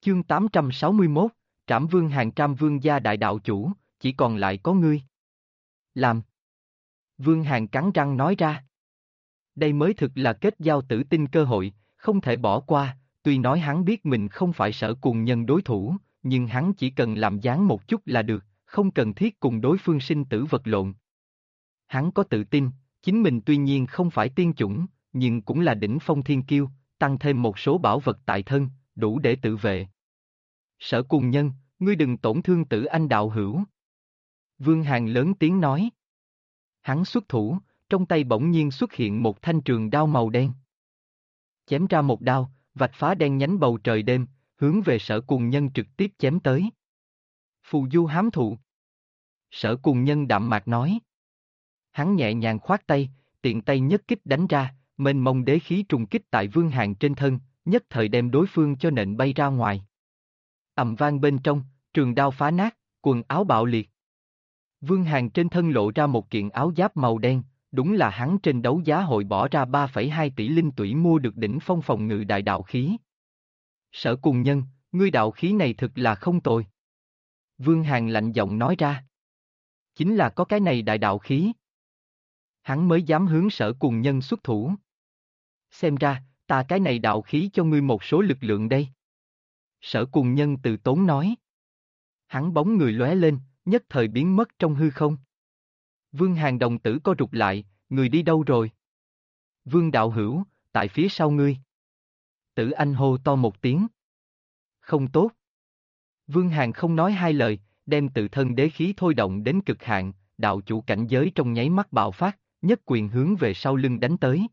Chương 861, Trảm Vương Hàng Trăm Vương gia đại đạo chủ, chỉ còn lại có ngươi. Làm. Vương Hàng cắn răng nói ra. Đây mới thực là kết giao tử tinh cơ hội, không thể bỏ qua, tuy nói hắn biết mình không phải Sở Cùng Nhân đối thủ, nhưng hắn chỉ cần làm dáng một chút là được, không cần thiết cùng đối phương sinh tử vật lộn. Hắn có tự tin, chính mình tuy nhiên không phải tiên chủng, nhưng cũng là đỉnh phong thiên kiêu, tăng thêm một số bảo vật tại thân, đủ để tự vệ. Sở Cùng Nhân, ngươi đừng tổn thương Tử Anh đạo hữu. Vương Hàng lớn tiếng nói. Hắn xuất thủ, trong tay bỗng nhiên xuất hiện một thanh trường đao màu đen. Chém ra một đao, vạch phá đen nhánh bầu trời đêm, hướng về Sở Cùng Nhân trực tiếp chém tới. Phù du hám thụ. Sở Cùng Nhân đạm mạc nói. Hắn nhẹ nhàng khoát tay, tiện tay nhất kích đánh ra, mênh mông đế khí trùng kích tại Vương Hàng trên thân, nhất thời đem đối phương cho nện bay ra ngoài. Ầm vang bên trong, trường đao phá nát, quần áo bạo liệt. Vương Hàng trên thân lộ ra một kiện áo giáp màu đen, đúng là hắn trên đấu giá hội bỏ ra 3,2 tỷ linh tủy mua được đỉnh phong phòng ngự đại đạo khí. Sở Cùng Nhân, ngươi đạo khí này thực là không tồi. Vương Hàng lạnh giọng nói ra. Chính là có cái này đại đạo khí. Hắn mới dám hướng Sở Cùng Nhân xuất thủ. Xem ra, ta cái này đạo khí cho ngươi một số lực lượng đây. Sở Cùng Nhân từ tốn nói. Hắn bóng người lóe lên, nhất thời biến mất trong hư không. Vương Hàng đồng tử co rụt lại, người đi đâu rồi? Vương đạo hữu, tại phía sau ngươi. Tử Anh hô to một tiếng. Không tốt. Vương Hàng không nói hai lời, đem tự thân đế khí thôi động đến cực hạn, đạo chủ cảnh giới trong nháy mắt bạo phát, nhất quyền hướng về sau lưng đánh tới.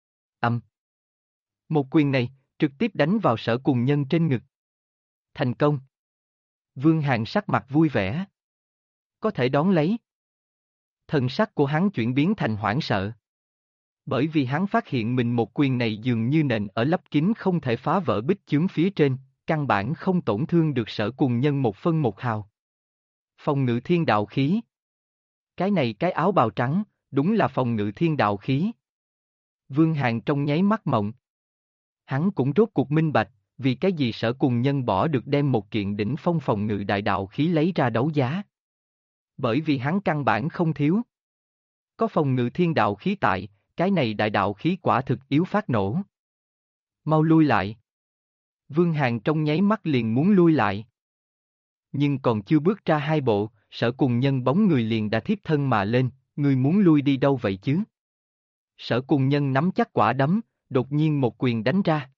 Một quyền này, trực tiếp đánh vào Sở Cùng Nhân trên ngực. Thành công. Vương Hàng sắc mặt vui vẻ. Có thể đón lấy. Thần sắc của hắn chuyển biến thành hoảng sợ. Bởi vì hắn phát hiện mình một quyền này dường như nện ở lấp kín không thể phá vỡ bích chướng phía trên, căn bản không tổn thương được Sở Cùng Nhân một phân một hào. Phòng ngự thiên đạo khí. Cái này cái áo bào trắng, đúng là phòng ngự thiên đạo khí. Vương Hàng trong nháy mắt mộng. Hắn cũng rốt cuộc minh bạch, vì cái gì Sở Cùng Nhân bỏ được đem một kiện đỉnh phong phòng ngự đại đạo khí lấy ra đấu giá. Bởi vì hắn căn bản không thiếu. Có phòng ngự thiên đạo khí tại, cái này đại đạo khí quả thực yếu phát nổ. Mau lui lại. Vương Hàng trong nháy mắt liền muốn lui lại. Nhưng còn chưa bước ra hai bộ, Sở Cùng Nhân bóng người liền đã thiếp thân mà lên, ngươi muốn lui đi đâu vậy chứ? Sở Cùng Nhân nắm chắc quả đấm, đột nhiên một quyền đánh ra.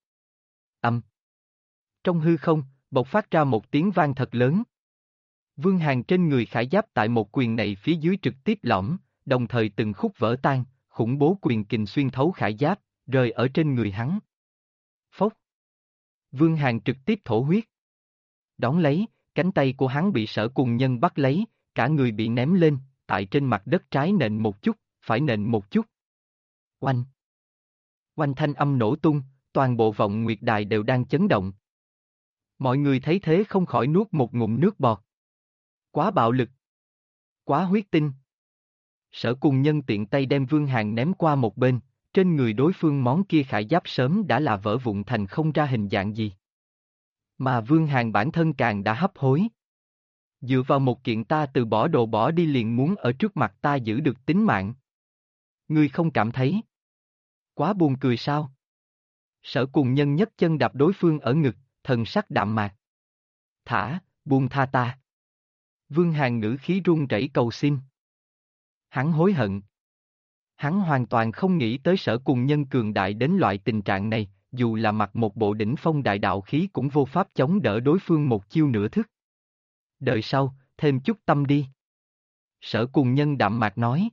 Trong hư không, bộc phát ra một tiếng vang thật lớn. Vương Hàng trên người khải giáp tại một quyền này phía dưới trực tiếp lõm, đồng thời từng khúc vỡ tan, khủng bố quyền kình xuyên thấu khải giáp, rơi ở trên người hắn. Phốc. Vương Hàng trực tiếp thổ huyết. Đón lấy, cánh tay của hắn bị Sở Cùng Nhân bắt lấy, cả người bị ném lên, tại trên mặt đất trái nện một chút, phải nện một chút. Oanh. Oanh thanh âm nổ tung, toàn bộ vọng nguyệt đài đều đang chấn động. Mọi người thấy thế không khỏi nuốt một ngụm nước bọt. Quá bạo lực. Quá huyết tinh. Sở Cùng Nhân tiện tay đem Vương Hàng ném qua một bên, trên người đối phương món kia khải giáp sớm đã là vỡ vụn thành không ra hình dạng gì. Mà Vương Hàng bản thân càng đã hấp hối. Dựa vào một kiện ta từ bỏ đồ bỏ đi liền muốn ở trước mặt ta giữ được tính mạng. Ngươi không cảm thấy quá buồn cười sao? Sở Cùng Nhân nhất chân đạp đối phương ở ngực, thần sắc đạm mạc. Buông tha ta. Vương Hàng ngữ khí run rẩy cầu xin. Hắn hối hận. Hắn hoàn toàn không nghĩ tới Sở Cùng Nhân cường đại đến loại tình trạng này, dù là mặc một bộ đỉnh phong đại đạo khí cũng vô pháp chống đỡ đối phương một chiêu nửa thức. Đợi sau, thêm chút tâm đi. Sở Cùng Nhân đạm mạc nói.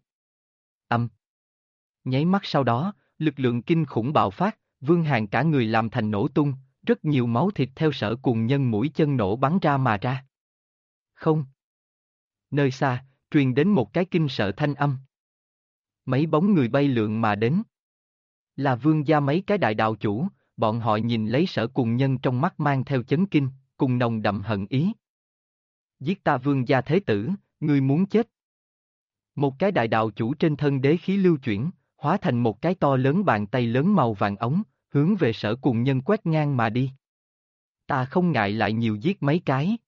Nháy mắt sau đó, lực lượng kinh khủng bạo phát, Vương Hàng cả người làm thành nổ tung, rất nhiều máu thịt theo Sở Cùng Nhân mũi chân nổ bắn ra mà ra. Không. Nơi xa, truyền đến một cái kinh sợ thanh âm. Mấy bóng người bay lượn mà đến. Là Vương gia mấy cái đại đạo chủ, bọn họ nhìn lấy Sở Cùng Nhân trong mắt mang theo chấn kinh, cùng nồng đậm hận ý. Giết ta Vương gia thế tử, ngươi muốn chết. Một cái đại đạo chủ trên thân đế khí lưu chuyển, hóa thành một cái to lớn bàn tay lớn màu vàng ống, hướng về Sở Cùng Nhân quét ngang mà đi. Ta không ngại lại nhiều giết mấy cái.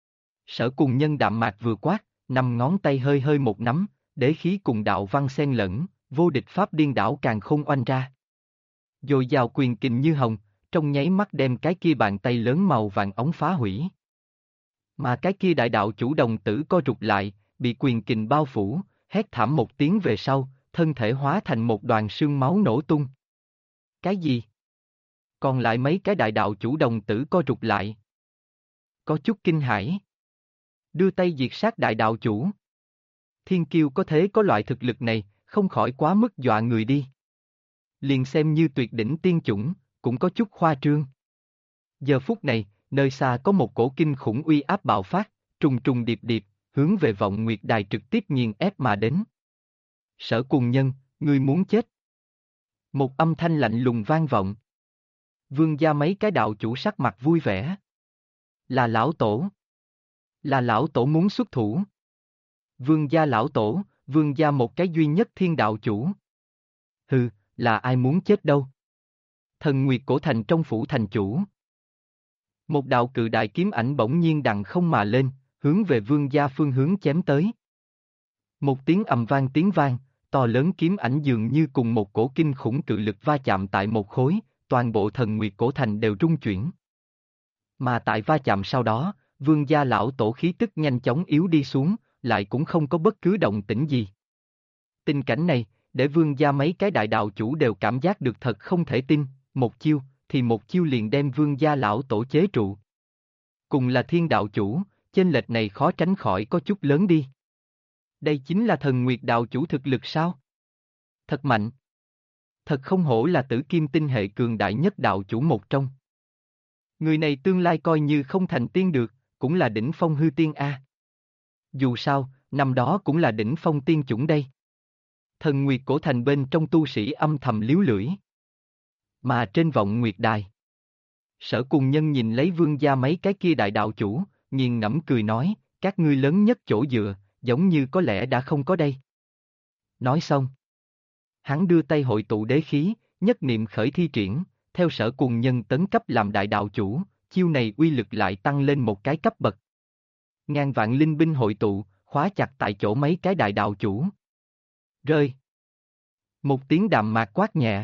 Sở Cùng Nhân đạm mạc vừa quát, 5 ngón tay hơi hơi một nắm, đế khí cùng đạo văn xen lẫn, vô địch pháp điên đảo càng khôn oanh ra. Dồi dào quyền kình như hồng, trong nháy mắt đem cái kia bàn tay lớn màu vàng ống phá hủy. Mà cái kia đại đạo chủ đồng tử co rụt lại, bị quyền kình bao phủ, hét thảm một tiếng về sau, thân thể hóa thành một đoàn sương máu nổ tung. Cái gì? Còn lại mấy cái đại đạo chủ đồng tử co rụt lại. Có chút kinh hãi. Đưa tay diệt sát đại đạo chủ. Thiên kiêu có thế có loại thực lực này, không khỏi quá mức dọa người đi. Liền xem như tuyệt đỉnh tiên chủng, cũng có chút khoa trương. Giờ phút này, nơi xa có một cổ kinh khủng uy áp bạo phát, trùng trùng điệp điệp, hướng về vọng nguyệt đài trực tiếp nghiền ép mà đến. Sở Cùng Nhân, ngươi muốn chết. Một âm thanh lạnh lùng vang vọng. Vương gia mấy cái đạo chủ sắc mặt vui vẻ. Là lão tổ. Là lão tổ muốn xuất thủ. Vương gia lão tổ, vương gia một cái duy nhất thiên đạo chủ. Hừ, là ai muốn chết đâu. Thần Nguyệt Cổ Thành trong phủ thành chủ. Một đạo cự đại kiếm ảnh bỗng nhiên đằng không mà lên, hướng về vương gia phương hướng chém tới. Một tiếng ầm vang tiếng vang, to lớn kiếm ảnh dường như cùng một cổ kinh khủng cự lực va chạm tại một khối, toàn bộ Thần Nguyệt Cổ Thành đều rung chuyển. Mà tại va chạm sau đó, vương gia lão tổ khí tức nhanh chóng yếu đi xuống, lại cũng không có bất cứ động tĩnh gì. Tình cảnh này, để vương gia mấy cái đại đạo chủ đều cảm giác được thật không thể tin, một chiêu liền đem vương gia lão tổ chế trụ. Cùng là thiên đạo chủ, chênh lệch này khó tránh khỏi có chút lớn đi. Đây chính là Thần Nguyệt đạo chủ thực lực sao? Thật mạnh. Thật không hổ là Tử Kim tinh hệ cường đại nhất đạo chủ một trong. Người này tương lai coi như không thành tiên được, cũng là đỉnh phong hư tiên A. Dù sao, năm đó cũng là đỉnh phong tiên chủng đây. Thần Nguyệt Cổ Thành bên trong tu sĩ âm thầm líu lưỡi. Mà trên vọng Nguyệt Đài, Sở Cùng Nhân nhìn lấy vương gia mấy cái kia đại đạo chủ, nghiền ngẫm cười nói, các ngươi lớn nhất chỗ dựa, giống như có lẽ đã không có đây. Nói xong, hắn đưa tay hội tụ đế khí, nhất niệm khởi thi triển, theo Sở Cùng Nhân tấn cấp làm đại đạo chủ, chiêu này uy lực lại tăng lên một cái cấp bậc. Ngàn vạn linh binh hội tụ, khóa chặt tại chỗ mấy cái đại đạo chủ. Rơi. Một tiếng đạm mạc quát nhẹ.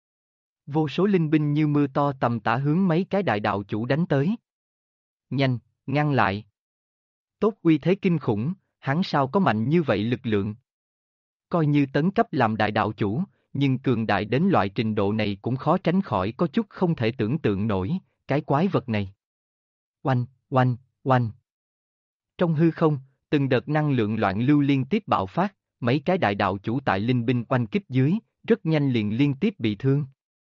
Vô số linh binh như mưa to tầm tã hướng mấy cái đại đạo chủ đánh tới. Nhanh, ngăn lại. Tốt uy thế kinh khủng, hắn sao có mạnh như vậy lực lượng. Coi như tấn cấp làm đại đạo chủ, nhưng cường đại đến loại trình độ này cũng khó tránh khỏi có chút không thể tưởng tượng nổi, cái quái vật này. Oanh, oanh, oanh. Trong hư không, từng đợt năng lượng loạn lưu liên tiếp bạo phát, mấy cái đại đạo chủ tại linh binh oanh kích dưới, rất nhanh liền liên tiếp bị thương.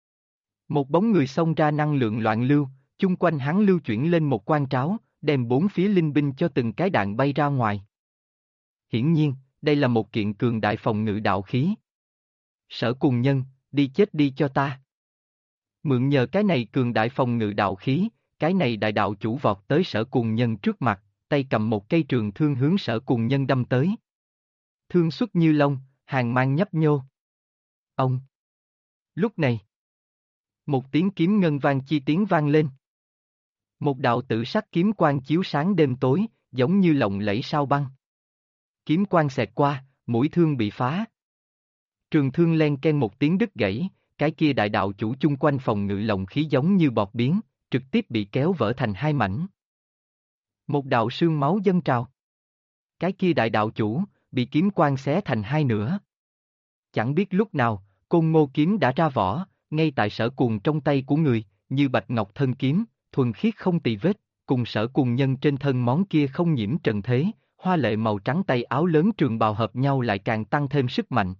Một bóng người xông ra năng lượng loạn lưu, chung quanh hắn lưu chuyển lên một quan tráo, đem bốn phía linh binh cho từng cái đạn bay ra ngoài. Hiển nhiên, đây là một kiện cường đại phòng ngự đạo khí. Sở Cùng Nhân, đi chết đi cho ta. Mượn nhờ cái này cường đại phòng ngự đạo khí, cái này đại đạo chủ vọt tới Sở Cùng Nhân trước mặt, tay cầm một cây trường thương hướng Sở Cùng Nhân đâm tới. Thương xuất như lông, hàn mang nhấp nhô. Ông. Lúc này, một tiếng kiếm ngân vang chi tiếng vang lên. Một đạo tử sắc kiếm quang chiếu sáng đêm tối, giống như lộng lẫy sao băng. Kiếm quang xẹt qua, mũi thương bị phá. Trường thương len ken một tiếng đứt gãy, cái kia đại đạo chủ chung quanh phòng ngự lồng khí giống như bọt biến, trực tiếp bị kéo vỡ thành hai mảnh. Một đạo sương máu dâng trào. Cái kia đại đạo chủ, bị kiếm quang xé thành hai nửa. Chẳng biết lúc nào, Côn Ngô kiếm đã ra vỏ, ngay tại Sở Cuồng trong tay của người, như bạch ngọc thân kiếm, thuần khiết không tì vết, cùng Sở Cuồng Nhân trên thân món kia không nhiễm trần thế, hoa lệ màu trắng tay áo lớn trường bào hợp nhau lại càng tăng thêm sức mạnh.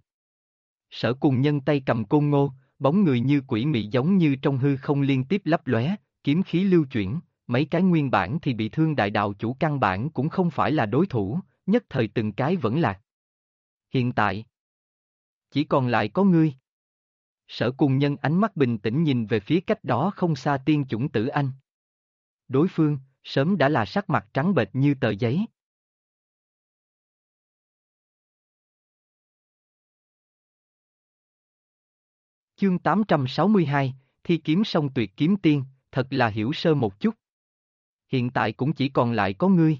Sở Cuồng Nhân tay cầm Côn Ngô, bóng người như quỷ mị giống như trong hư không liên tiếp lấp lóe, kiếm khí lưu chuyển, mấy cái nguyên bản thì bị thương đại đạo chủ căn bản cũng không phải là đối thủ, nhất thời từng cái vẫn lạc. Hiện tại, chỉ còn lại có ngươi. Sở Cùng Nhân ánh mắt bình tĩnh nhìn về phía cách đó không xa tiên chủng Tử Anh. Đối phương, sớm đã là sắc mặt trắng bệch như tờ giấy. Chương 862, Thi kiếm song tuyệt kiếm tiên, thật là hiểu sơ một chút. Hiện tại cũng chỉ còn lại có ngươi.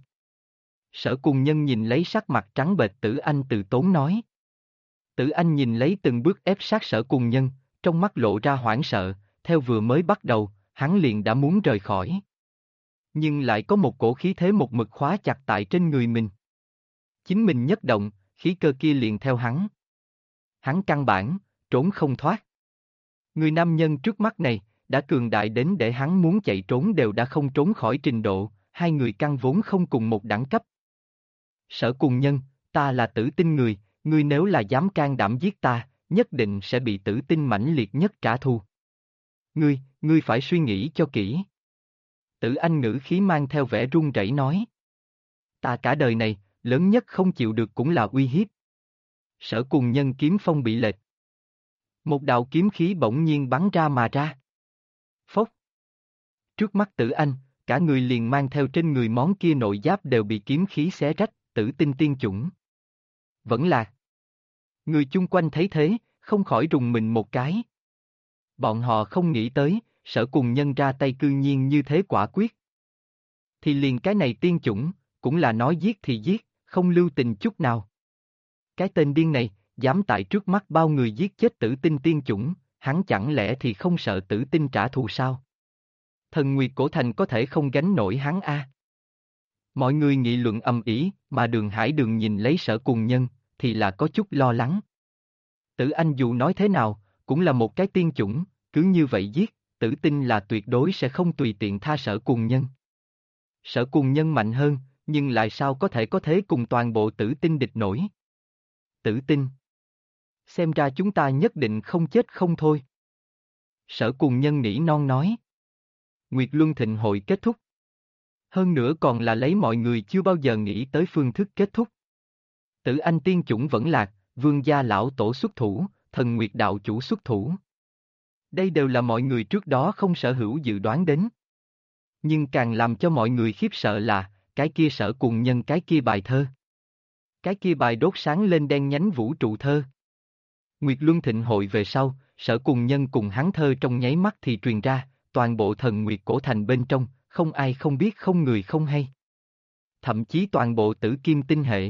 Sở Cùng Nhân nhìn lấy sắc mặt trắng bệch Tử Anh từ tốn nói. Tử Anh nhìn lấy từng bước ép sát Sở Cùng Nhân, trong mắt lộ ra hoảng sợ, theo vừa mới bắt đầu, hắn liền đã muốn rời khỏi. Nhưng lại có một cổ khí thế một mực khóa chặt tại trên người mình. Chính mình nhất động, khí cơ kia liền theo hắn. Hắn căn bản, trốn không thoát. Người nam nhân trước mắt này, đã cường đại đến để hắn muốn chạy trốn đều đã không trốn khỏi trình độ, hai người căn vốn không cùng một đẳng cấp. Sở Cùng Nhân, ta là Tử Tinh người, ngươi nếu là dám can đảm giết ta, nhất định sẽ bị Tử Tinh mãnh liệt nhất trả thù. Ngươi phải suy nghĩ cho kỹ. Tử Anh ngữ khí mang theo vẻ run rẩy nói. Ta cả đời này, lớn nhất không chịu được cũng là uy hiếp. Sở Cùng Nhân kiếm phong bị lệch. Một đạo kiếm khí bỗng nhiên bắn ra mà ra. Phốc. Trước mắt Tử Anh, cả người liền mang theo trên người món kia nội giáp đều bị kiếm khí xé rách, Tử Tinh tiên chủng. Vẫn là. Người chung quanh thấy thế, không khỏi rùng mình một cái. Bọn họ không nghĩ tới, Sở Cùng Nhân ra tay cư nhiên như thế quả quyết. Thì liền cái này tiên chủng, cũng là nói giết thì giết, không lưu tình chút nào. Cái tên điên này, dám tại trước mắt bao người giết chết Tử Tinh tiên chủng, hắn chẳng lẽ thì không sợ Tử Tinh trả thù sao? Thần Nguyệt Cổ Thành có thể không gánh nổi hắn a? Mọi người nghị luận ầm ĩ, mà Đường Hải Đường nhìn lấy Sở Cùng Nhân, thì là có chút lo lắng. Tử Anh dù nói thế nào, cũng là một cái tiên chủng, cứ như vậy giết, Tử Tinh là tuyệt đối sẽ không tùy tiện tha Sở Cùng Nhân. Sở Cùng Nhân mạnh hơn, nhưng lại sao có thể có thế cùng toàn bộ Tử Tinh địch nổi? Tử Tinh. Xem ra chúng ta nhất định không chết không thôi. Sở Cùng Nhân nỉ non nói. Nguyệt Luân Thịnh hội kết thúc. Hơn nữa còn là lấy mọi người chưa bao giờ nghĩ tới phương thức kết thúc. Tử Anh tiên chủng vẫn lạc, Vương gia lão tổ xuất thủ, Thần Nguyệt đạo chủ xuất thủ. Đây đều là mọi người trước đó không sở hữu dự đoán đến. Nhưng càng làm cho mọi người khiếp sợ là, cái kia Sở Cùng Nhân cái kia bài thơ. Cái kia bài đốt sáng lên đen nhánh vũ trụ thơ. Nguyệt Luân Thịnh hội về sau, Sở Cùng Nhân cùng hắn thơ trong nháy mắt thì truyền ra, toàn bộ Thần Nguyệt Cổ Thành bên trong, không ai không biết không người không hay. Thậm chí toàn bộ Tử Kim tinh hệ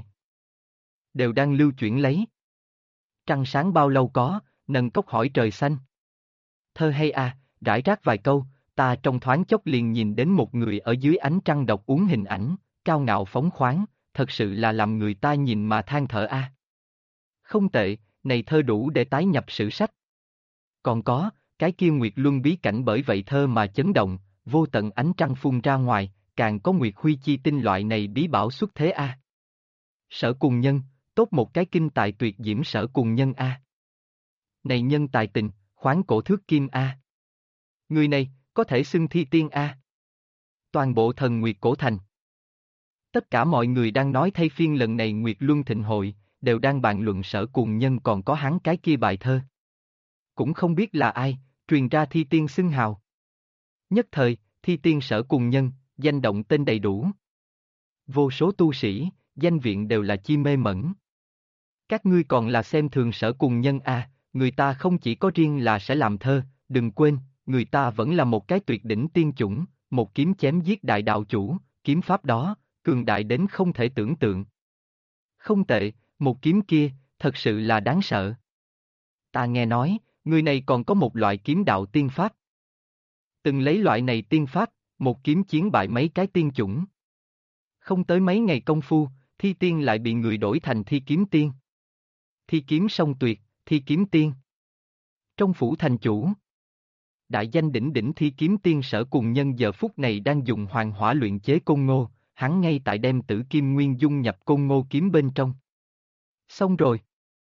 đều đang lưu chuyển lấy. Trăng sáng bao lâu có, nâng cốc hỏi trời xanh. Thơ hay à, rải rác vài câu, ta trong thoáng chốc liền nhìn đến một người ở dưới ánh trăng đọc uống hình ảnh, cao ngạo phóng khoáng, thật sự là làm người ta nhìn mà than thở a. Không tệ, này thơ đủ để tái nhập sử sách. Còn có, cái kia Nguyệt Luân bí cảnh bởi vậy thơ mà chấn động, vô tận ánh trăng phun ra ngoài, càng có Nguyệt Huy chi tinh loại này bí bảo xuất thế a. Sở Cùng Nhân, tốt một cái kinh tài tuyệt diễm Sở Cùng Nhân a. Này nhân tài tình, khoáng cổ thước kim a. Người này, có thể xưng thi tiên a. Toàn bộ Thần Nguyệt Cổ Thành. Tất cả mọi người đang nói thay phiên lần này Nguyệt Luân Thịnh hội, đều đang bàn luận Sở Cùng Nhân còn có hắn cái kia bài thơ. Cũng không biết là ai, truyền ra thi tiên xưng hào. Nhất thời, thi tiên Sở Cùng Nhân, danh động tên đầy đủ. Vô số tu sĩ, danh viện đều là chi mê mẩn. Các ngươi còn là xem thường Sở Cùng Nhân à, người ta không chỉ có riêng là sẽ làm thơ, đừng quên, người ta vẫn là một cái tuyệt đỉnh tiên chủng, một kiếm chém giết đại đạo chủ, kiếm pháp đó, cường đại đến không thể tưởng tượng. Không tệ, một kiếm kia, thật sự là đáng sợ. Ta nghe nói, người này còn có một loại kiếm đạo tiên pháp. Từng lấy loại này tiên pháp, một kiếm chiến bại mấy cái tiên chủng. Không tới mấy ngày công phu, thi tiên lại bị người đổi thành thi kiếm tiên. Thi kiếm song tuyệt, thi kiếm tiên. Trong phủ thành chủ, đại danh đỉnh đỉnh thi kiếm tiên Sở Cùng Nhân giờ phút này đang dùng hoàng hỏa luyện chế côn ngô, hắn ngay tại đem Tử Kim Nguyên dung nhập côn ngô kiếm bên trong. Xong rồi.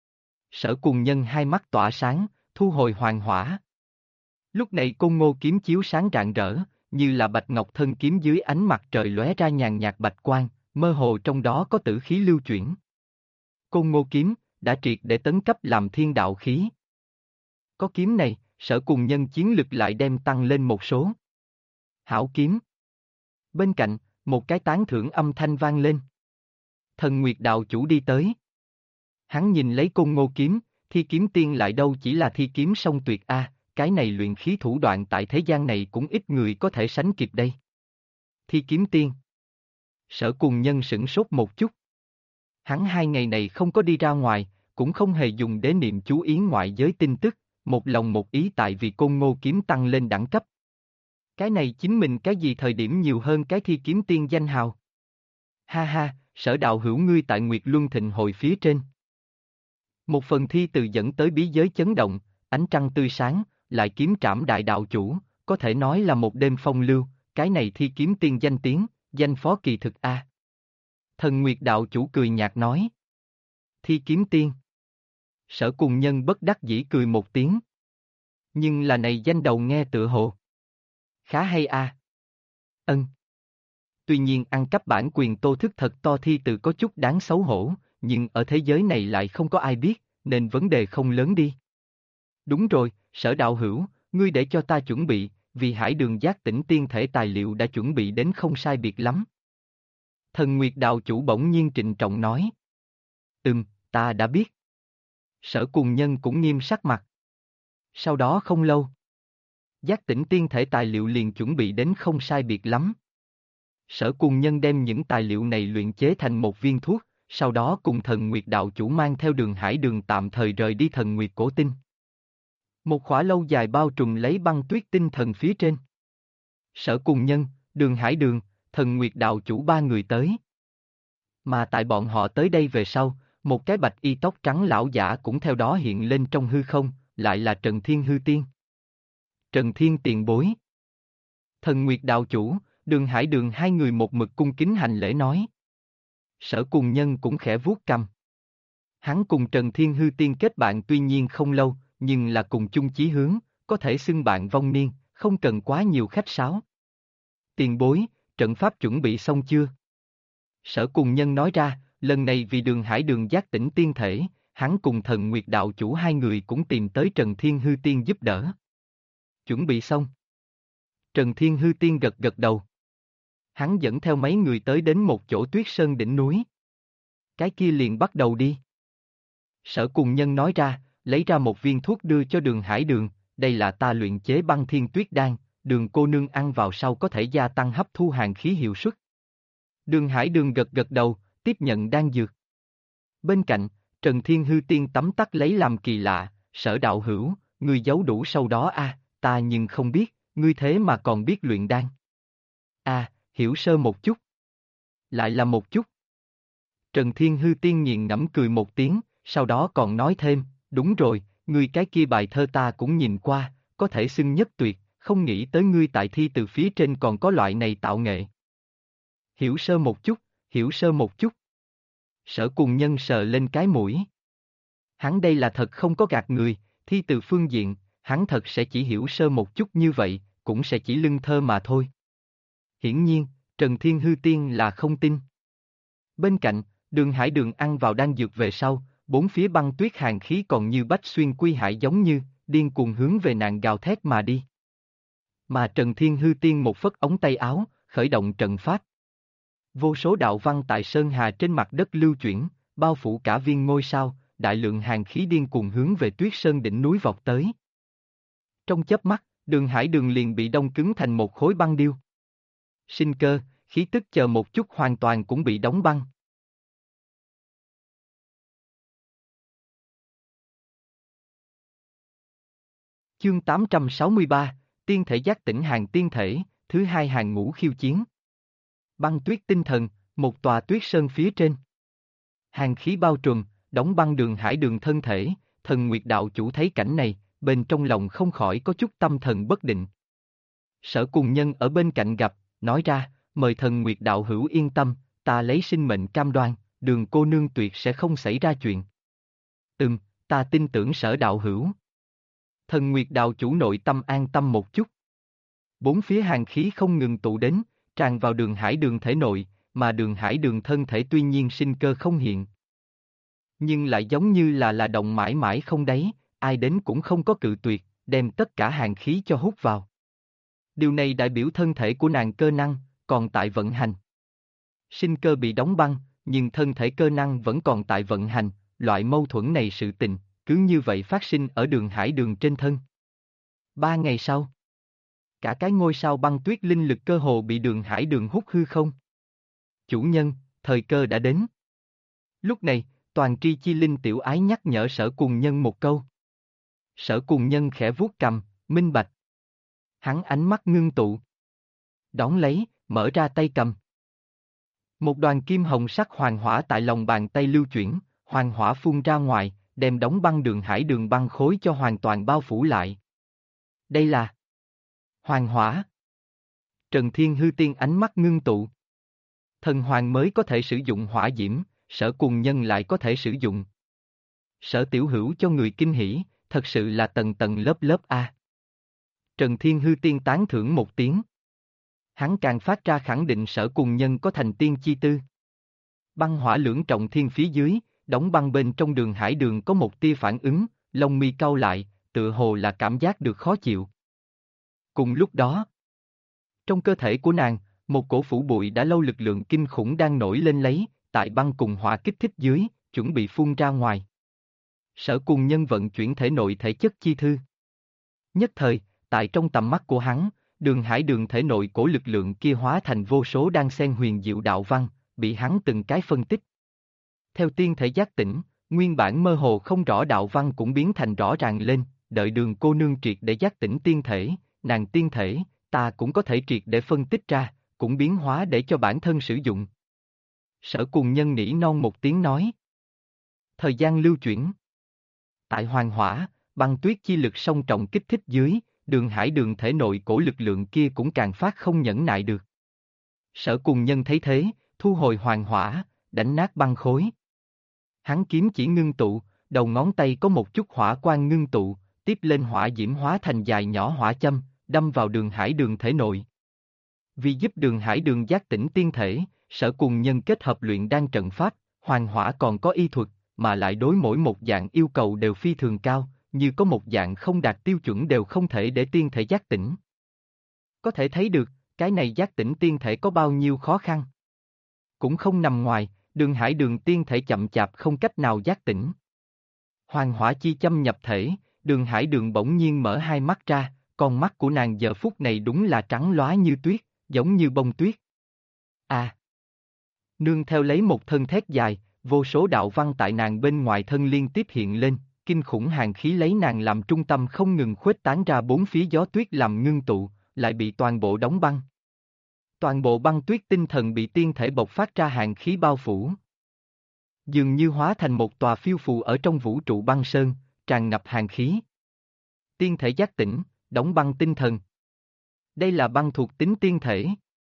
Sở Cùng Nhân hai mắt tỏa sáng, thu hồi hoàng hỏa. Lúc này côn ngô kiếm chiếu sáng rạng rỡ, như là bạch ngọc thân kiếm dưới ánh mặt trời lóe ra nhàn nhạt bạch quang, mơ hồ trong đó có tử khí lưu chuyển. Côn ngô kiếm, đã triệt để tấn cấp làm thiên đạo khí. Có kiếm này, Sở Cùng Nhân chiến lực lại đem tăng lên một số. Hảo kiếm. Bên cạnh, một cái tán thưởng âm thanh vang lên. Thần Nguyệt đạo chủ đi tới. Hắn nhìn lấy côn ngô kiếm, thi kiếm tiên lại đâu chỉ là thi kiếm song tuyệt a, cái này luyện khí thủ đoạn tại thế gian này cũng ít người có thể sánh kịp đây. Thi kiếm tiên. Sở Cùng Nhân sửng sốt một chút. Hắn 2 ngày này không có đi ra ngoài, cũng không hề dùng đế niệm chú ý ngoại giới tin tức, một lòng một ý tại vì Côn Ngô kiếm tăng lên đẳng cấp. Cái này chính mình cái gì thời điểm nhiều hơn cái thi kiếm tiên danh hào. Ha ha, Sở đạo hữu ngươi tại Nguyệt Luân Thịnh hội phía trên. Một phần thi từ dẫn tới bí giới chấn động, ánh trăng tươi sáng, lại kiếm trảm đại đạo chủ, có thể nói là một đêm phong lưu, cái này thi kiếm tiên danh tiếng, danh phó kỳ thực a. Thần Nguyệt đạo chủ cười nhạt nói. Thi kiếm tiên. Sở Cùng Nhân bất đắc dĩ cười một tiếng. Nhưng là này danh đầu nghe tựa hồ. Khá hay a. Ân. Tuy nhiên ăn cắp bản quyền Tô Thức thật to thi từ có chút đáng xấu hổ, nhưng ở thế giới này lại không có ai biết, nên vấn đề không lớn đi. Đúng rồi, Sở đạo hữu, ngươi để cho ta chuẩn bị, vì Hải Đường Giác Tỉnh tiên thể tài liệu đã chuẩn bị đến không sai biệt lắm. Thần Nguyệt đạo chủ bỗng nhiên trịnh trọng nói. Ta đã biết. Sở Cùng Nhân cũng nghiêm sắc mặt. Sau đó không lâu, Giác Tỉnh tiên thể tài liệu liền chuẩn bị đến không sai biệt lắm. Sở Cùng Nhân đem những tài liệu này luyện chế thành một viên thuốc, sau đó cùng Thần Nguyệt đạo chủ mang theo Đường Hải Đường tạm thời rời đi Thần Nguyệt cổ tinh. Một khỏa lâu dài bao trùm lấy băng tuyết tinh thần phía trên. Sở Cùng Nhân, Đường Hải Đường, Thần Nguyệt đạo chủ 3 người tới. Mà tại bọn họ tới đây về sau, một cái bạch y tóc trắng lão giả cũng theo đó hiện lên trong hư không, lại là Trần Thiên Hư Tiên. Trần Thiên tiền bối. Thần Nguyệt đạo chủ, Đường Hải Đường 2 người một mực cung kính hành lễ nói. Sở Cùng Nhân cũng khẽ vuốt cằm. Hắn cùng Trần Thiên Hư Tiên kết bạn tuy nhiên không lâu, nhưng là cùng chung chí hướng, có thể xưng bạn vong niên, không cần quá nhiều khách sáo. Tiền bối, trận pháp chuẩn bị xong chưa? Sở Cùng Nhân nói ra, lần này vì Đường Hải Đường Giác Tỉnh tiên thể, hắn cùng Thần Nguyệt đạo chủ 2 người cũng tìm tới Trần Thiên Hư Tiên giúp đỡ. Chuẩn bị xong. Trần Thiên Hư Tiên gật gật đầu. Hắn dẫn theo mấy người tới đến một chỗ tuyết sơn đỉnh núi. Cái kia liền bắt đầu đi. Sở Cùng Nhân nói ra, lấy ra một viên thuốc đưa cho Đường Hải Đường, đây là ta luyện chế băng thiên tuyết đan, Đường cô nương ăn vào sau có thể gia tăng hấp thu hàn khí hiệu suất. Đường Hải Đường gật gật đầu, tiếp nhận đan dược. Bên cạnh, Trần Thiên Hư Tiên tấm tắc lấy làm kỳ lạ, Sở đạo hữu, ngươi giấu đủ sâu đó a, ta nhưng không biết, ngươi thế mà còn biết luyện đan. Hiểu sơ một chút. Lại là một chút. Trần Thiên Hư Tiên nghiền ngẫm cười một tiếng, sau đó còn nói thêm, đúng rồi, ngươi cái kia bài thơ ta cũng nhìn qua, có thể xưng nhất tuyệt, không nghĩ tới ngươi tại thi từ phía trên còn có loại này tạo nghệ. Hiểu sơ một chút, hiểu sơ một chút. Sở Cùng Nhân sờ lên cái mũi. Hắn đây là thật không có gạt người, thi từ phương diện, hắn thật sẽ chỉ hiểu sơ một chút như vậy, cũng sẽ chỉ lưng thơ mà thôi. Hiển nhiên, Trần Thiên Hư Tiên là không tin. Bên cạnh, Đường Hải Đường ăn vào đan dược về sau, bốn phía băng tuyết hàn khí còn như bách xuyên quy hải giống như, điên cuồng hướng về nàng gào thét mà đi. Mà Trần Thiên Hư Tiên một phất ống tay áo, khởi động trận pháp. Vô số đạo văn tại sơn hà trên mặt đất lưu chuyển, bao phủ cả viên ngôi sao, đại lượng hàn khí điên cuồng hướng về tuyết sơn đỉnh núi vọt tới. Trong chớp mắt, Đường Hải Đường liền bị đông cứng thành một khối băng điêu. Sinh cơ, khí tức chờ một chút hoàn toàn cũng bị đóng băng. Chương 863, Tiên thể giác tỉnh hàng tiên thể, thứ 2 hàng ngũ khiêu chiến. Băng tuyết tinh thần, một tòa tuyết sơn phía trên. Hàn khí bao trùm, đóng băng Đường Hải Đường thân thể, Thần Nguyệt đạo chủ thấy cảnh này, bên trong lòng không khỏi có chút tâm thần bất định. Sở Cùng Nhân ở bên cạnh gặp, nói ra, mời Thần Nguyệt đạo hữu yên tâm, ta lấy sinh mệnh cam đoan, Đường cô nương tuyệt sẽ không xảy ra chuyện. Ta tin tưởng Sở đạo hữu. Thần Nguyệt đạo chủ nội tâm an tâm một chút. Bốn phía hàn khí không ngừng tụ đến, tràn vào Đường Hải Đường thể nội, mà Đường Hải Đường thân thể tuy nhiên sinh cơ không hiện. Nhưng lại giống như là động mãi mãi không đáy, ai đến cũng không có cự tuyệt, đem tất cả hàn khí cho hút vào. Điều này đại biểu thân thể của nàng cơ năng, còn tại vận hành. Sinh cơ bị đóng băng, nhưng thân thể cơ năng vẫn còn tại vận hành, loại mâu thuẫn này sự tình, cứ như vậy phát sinh ở Đường Hải Đường trên thân. 3 ngày sau, cả cái ngôi sao băng tuyết linh lực cơ hồ bị Đường Hải Đường hút hư không. Chủ nhân, thời cơ đã đến. Lúc này, toàn tri chi linh tiểu ái nhắc nhở Sở Cùng Nhân một câu. Sở Cùng Nhân khẽ vuốt cằm, minh bạch. Hắn ánh mắt ngưng tụ. Đón lấy, mở ra tay cầm. Một đoàn kim hồng sắc hoàng hỏa tại lòng bàn tay lưu chuyển, hoàng hỏa phun ra ngoài, đem đóng băng Đường Hải Đường băng khối cho hoàn toàn bao phủ lại. Đây là hoàng hỏa. Trần Thiên Hư Tiên ánh mắt ngưng tụ. Thần hoàng mới có thể sử dụng hỏa diễm, Sở Cùng Nhân lại có thể sử dụng. Sở Tiểu Hữu cho người kinh hỉ, thật sự là tầng tầng lớp lớp a. Trần Thiên Hư Tiên tán thưởng một tiếng. Hắn càng phát ra khẳng định Sở Cùng Nhân có thành tiên chi tư. Băng hỏa lưỡng trọng thiên phía dưới, đóng băng bên trong Đường Hải Đường có một tia phản ứng, lông mi cau lại, tựa hồ là cảm giác được khó chịu. Cùng lúc đó, trong cơ thể của nàng, một cổ phủ bụi đã lâu lực lượng kinh khủng đang nổi lên lấy, tại băng cùng hỏa kích thích dưới, chuẩn bị phun ra ngoài. Sở Cùng Nhân vận chuyển thể nội thể chất chi thư. Nhất thời, tại trong tầm mắt của hắn, Đường Hải Đường thể nội cổ lực lượng kia hóa thành vô số đan xen huyền diệu đạo văn, bị hắn từng cái phân tích. Theo tiên thể giác tỉnh, nguyên bản mơ hồ không rõ đạo văn cũng biến thành rõ ràng lên, đợi Đường cô nương triệt để giác tỉnh tiên thể, nàng tiên thể, ta cũng có thể triệt để phân tích ra, cũng biến hóa để cho bản thân sử dụng. Sở Cùng Nhân nỉ non một tiếng nói. Thời gian lưu chuyển. Tại hoàng hỏa, băng tuyết chi lực song trọng kích thích dưới, Đường Hải Đường thể nội cổ lực lượng kia cũng càng phát không nhẫn nại được. Sở Cùng Nhân thấy thế, thu hồi hoàng hỏa, đánh nát băng khối. Hắn kiếm chỉ ngưng tụ, đầu ngón tay có một chút hỏa quang ngưng tụ, tiếp lên hỏa diễm hóa thành dài nhỏ hỏa châm, đâm vào Đường Hải Đường thể nội. Vì giúp Đường Hải Đường giác tỉnh tiên thể, Sở Cùng Nhân kết hợp luyện đan trận pháp, hoàng hỏa còn có y thuật, mà lại đối mỗi một dạng yêu cầu đều phi thường cao, như có một dạng không đạt tiêu chuẩn đều không thể để tiên thể giác tỉnh. Có thể thấy được, cái này giác tỉnh tiên thể có bao nhiêu khó khăn. Cũng không nằm ngoài, Đường Hải Đường tiên thể chậm chạp không cách nào giác tỉnh. Hoàng hỏa chi châm nhập thể, Đường Hải Đường bỗng nhiên mở hai mắt ra, con mắt của nàng giờ phút này đúng là trắng lóa như tuyết, giống như bông tuyết. À! Nương theo lấy một thân thét dài, vô số đạo văn tại nàng bên ngoài thân liên tiếp hiện lên, kinh khủng hàn khí lấy nàng làm trung tâm không ngừng khuếch tán ra bốn phía gió tuyết làm ngưng tụ, lại bị toàn bộ đóng băng. Toàn bộ băng tuyết tinh thần bị tiên thể bộc phát ra hàn khí bao phủ. Dường như hóa thành một tòa phiêu phù ở trong vũ trụ băng sơn, tràn ngập hàn khí. Tiên thể giác tỉnh, đóng băng tinh thần. Đây là băng thuộc tính tiên thể.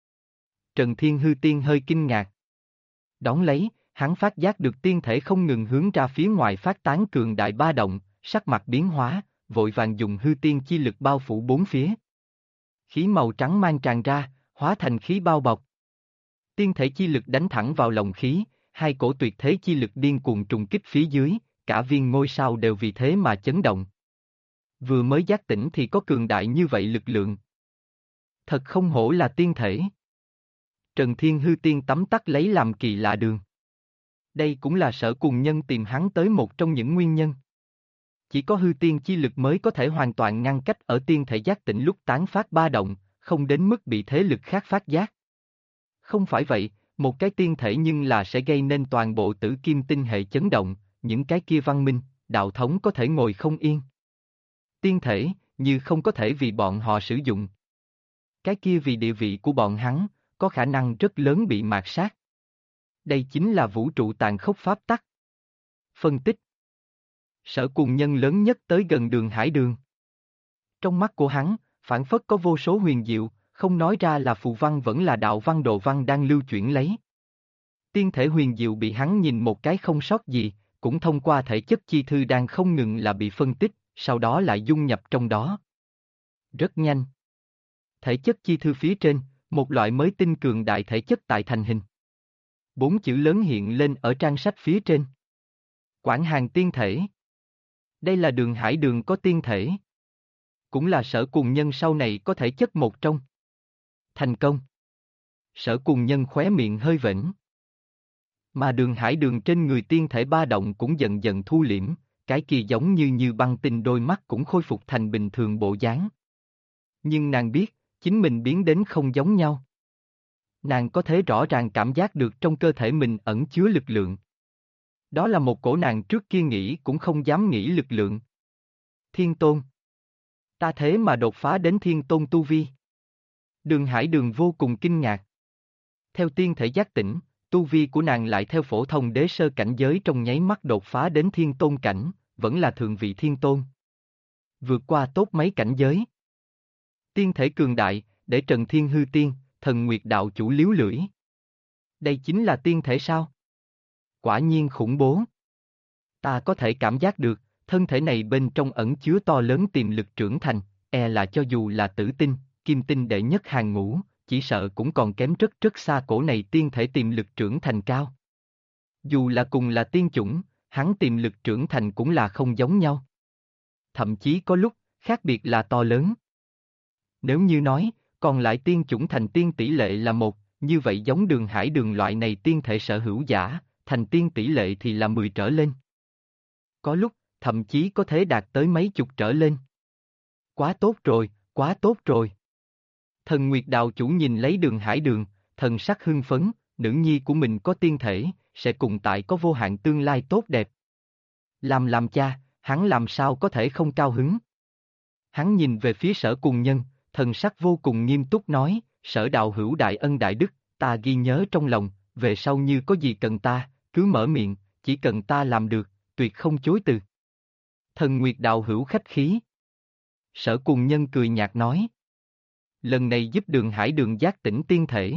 Trần Thiên Hư Tiên hơi kinh ngạc. Đón lấy, hắn phát giác được tiên thể không ngừng hướng ra phía ngoài phát tán cường đại ba động, sắc mặt biến hóa, vội vàng dùng hư tiên chi lực bao phủ bốn phía. Khí màu trắng mang tràn ra, hóa thành khí bao bọc. Tiên thể chi lực đánh thẳng vào lồng khí, hai cổ tuyệt thế chi lực điên cuồng trùng kích phía dưới, cả viên ngôi sao đều vì thế mà chấn động. Vừa mới giác tỉnh thì có cường đại như vậy lực lượng. Thật không hổ là tiên thể. Trần Thiên Hư Tiên tấm tắc lấy làm kỳ lạ đường. Đây cũng là Sở Cùng Nhân tìm hắn tới một trong những nguyên nhân. Chỉ có hư tiên chi lực mới có thể hoàn toàn ngăn cách ở tiên thể giác tỉnh lúc tán phát ba động, không đến mức bị thế lực khác phát giác. Không phải vậy, một cái tiên thể nhưng là sẽ gây nên toàn bộ tử kim tinh hệ chấn động, những cái kia văn minh, đạo thống có thể ngồi không yên. Tiên thể, như không có thể vì bọn họ sử dụng. Cái kia vì địa vị của bọn hắn, có khả năng rất lớn bị mạt sát. Đây chính là vũ trụ tàn khốc pháp tắc. Phân tích. Sở Cùng Nhân lớn nhất tới gần Đường Hải Đường. Trong mắt của hắn, phảng phất có vô số huyền diệu, không nói ra là phù văn vẫn là đạo văn đồ văn đang lưu chuyển lấy. Tiên thể huyền diệu bị hắn nhìn một cái không sót gì, cũng thông qua thể chất chi thư đang không ngừng là bị phân tích, sau đó lại dung nhập trong đó. Rất nhanh. Thể chất chi thư phía trên, một loại mới tinh cường đại thể chất tại thành hình. 4 chữ lớn hiện lên ở trang sách phía trên. Quảng Hàn tiên thể. Đây là Đường Hải Đường có tiên thể. Cũng là Sở Cùng Nhân sau này có thể chất một trong. Thành công. Sở Cùng Nhân khóe miệng hơi vểnh. Mà Đường Hải Đường trên người tiên thể ba động cũng dần dần thu liễm, cái kia giống như băng tinh đôi mắt cũng khôi phục thành bình thường bộ dáng. Nhưng nàng biết, chính mình biến đến không giống nhau. Nàng có thể rõ ràng cảm giác được trong cơ thể mình ẩn chứa lực lượng. Đó là một cổ nàng trước kia nghĩ cũng không dám nghĩ lực lượng. Thiên Tôn. Ta thế mà đột phá đến Thiên Tôn tu vi. Đường Hải Đường vô cùng kinh ngạc. Theo tiên thể giác tỉnh, tu vi của nàng lại theo phổ thông đế sơ cảnh giới trong nháy mắt đột phá đến Thiên Tôn cảnh, vẫn là thượng vị Thiên Tôn. Vượt qua tốt mấy cảnh giới. Tiên thể cường đại, để Trần Thiên Hư Tiên, Thần Nguyệt đạo chủ liếu lưỡi. Đây chính là tiên thể sao? Quả nhiên khủng bố. Ta có thể cảm giác được, thân thể này bên trong ẩn chứa to lớn tiềm lực trưởng thành, là cho dù là tử tinh, kim tinh đệ nhất hàng ngũ, chỉ sợ cũng còn kém rất rất xa cổ này tiên thể tiềm lực trưởng thành cao. Dù là cùng là tiên chủng, hắn tiềm lực trưởng thành cũng là không giống nhau. Thậm chí có lúc, khác biệt là to lớn. Nếu như nói, còn lại tiên chủng thành tiên tỷ lệ là 1, như vậy giống Đường Hải Đường loại này tiên thể sở hữu giả, thành tiên tỷ lệ thì là 10 trở lên. Có lúc, thậm chí có thể đạt tới mấy chục trở lên. Quá tốt rồi, quá tốt rồi. Thần Nguyệt đạo chủ nhìn lấy Đường Hải Đường, thần sắc hưng phấn, nữ nhi của mình có tiên thể, sẽ cùng tại có vô hạn tương lai tốt đẹp. Làm cha, hắn làm sao có thể không cao hứng. Hắn nhìn về phía Sở Cùng Nhân, thần sắc vô cùng nghiêm túc nói, Sở đạo hữu đại ân đại đức, ta ghi nhớ trong lòng, về sau như có gì cần ta, cứ mở miệng, chỉ cần ta làm được, tuyệt không chối từ. Thần Nguyệt đạo hữu khách khí. Sở Cùng Nhân cười nhạt nói. Lần này giúp Đường Hải Đường giác tỉnh tiên thể.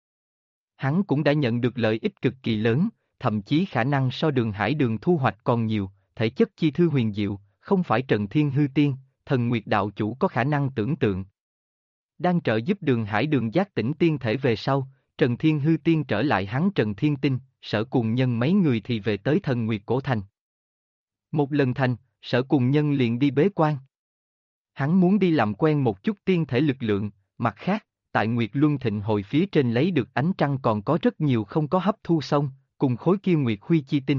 Hắn cũng đã nhận được lợi ích cực kỳ lớn, thậm chí khả năng so Đường Hải Đường thu hoạch còn nhiều, thể chất chi thư huyền diệu, không phải Trần Thiên Hư Tiên, Thần Nguyệt đạo chủ có khả năng tưởng tượng. Đang trợ giúp Đường Hải Đường giác tỉnh tiên thể về sau, Trần Thiên Hư Tiên trở lại hắn Trần Thiên Tinh, Sở Cùng Nhân mấy người thì về tới Thần Nguyệt Cổ Thành. Một lần thành, Sở Cùng Nhân liền đi bế quan. Hắn muốn đi làm quen một chút tiên thể lực lượng, mặt khác, tại Nguyệt Luân Thịnh Hội phía trên lấy được ánh trăng còn có rất nhiều không có hấp thu xong, cùng khối kia Nguyệt Huy chi tinh.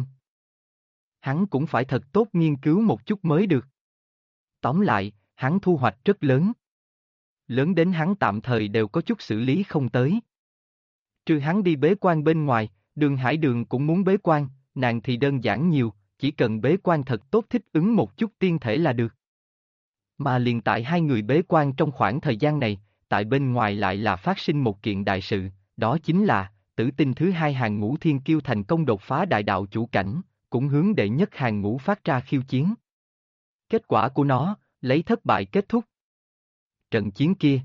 Hắn cũng phải thật tốt nghiên cứu một chút mới được. Tóm lại, hắn thu hoạch rất lớn. Lớn đến hắn tạm thời đều có chút xử lý không tới. Trừ hắn đi bế quan bên ngoài, Đường Hải Đường cũng muốn bế quan, nàng thì đơn giản nhiều, chỉ cần bế quan thật tốt thích ứng một chút tiên thể là được. Mà liền tại hai người bế quan trong khoảng thời gian này, tại bên ngoài lại là phát sinh một kiện đại sự, đó chính là, tử tinh thứ hai hàng ngũ thiên kiêu thành công đột phá đại đạo chủ cảnh, cũng hướng đệ nhất hàng ngũ phát ra khiêu chiến. Kết quả của nó, lấy thất bại kết thúc. Trận chiến kia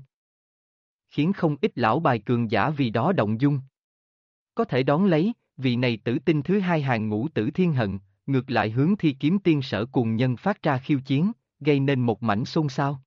khiến không ít lão bài cường giả vì đó động dung. Có thể đón lấy, vị này tử tinh thứ hai hàng ngũ Tử Thiên Hận, ngược lại hướng Thi Kiếm Tiên Sở Cùng Nhân phát ra khiêu chiến, gây nên một mảnh xôn xao.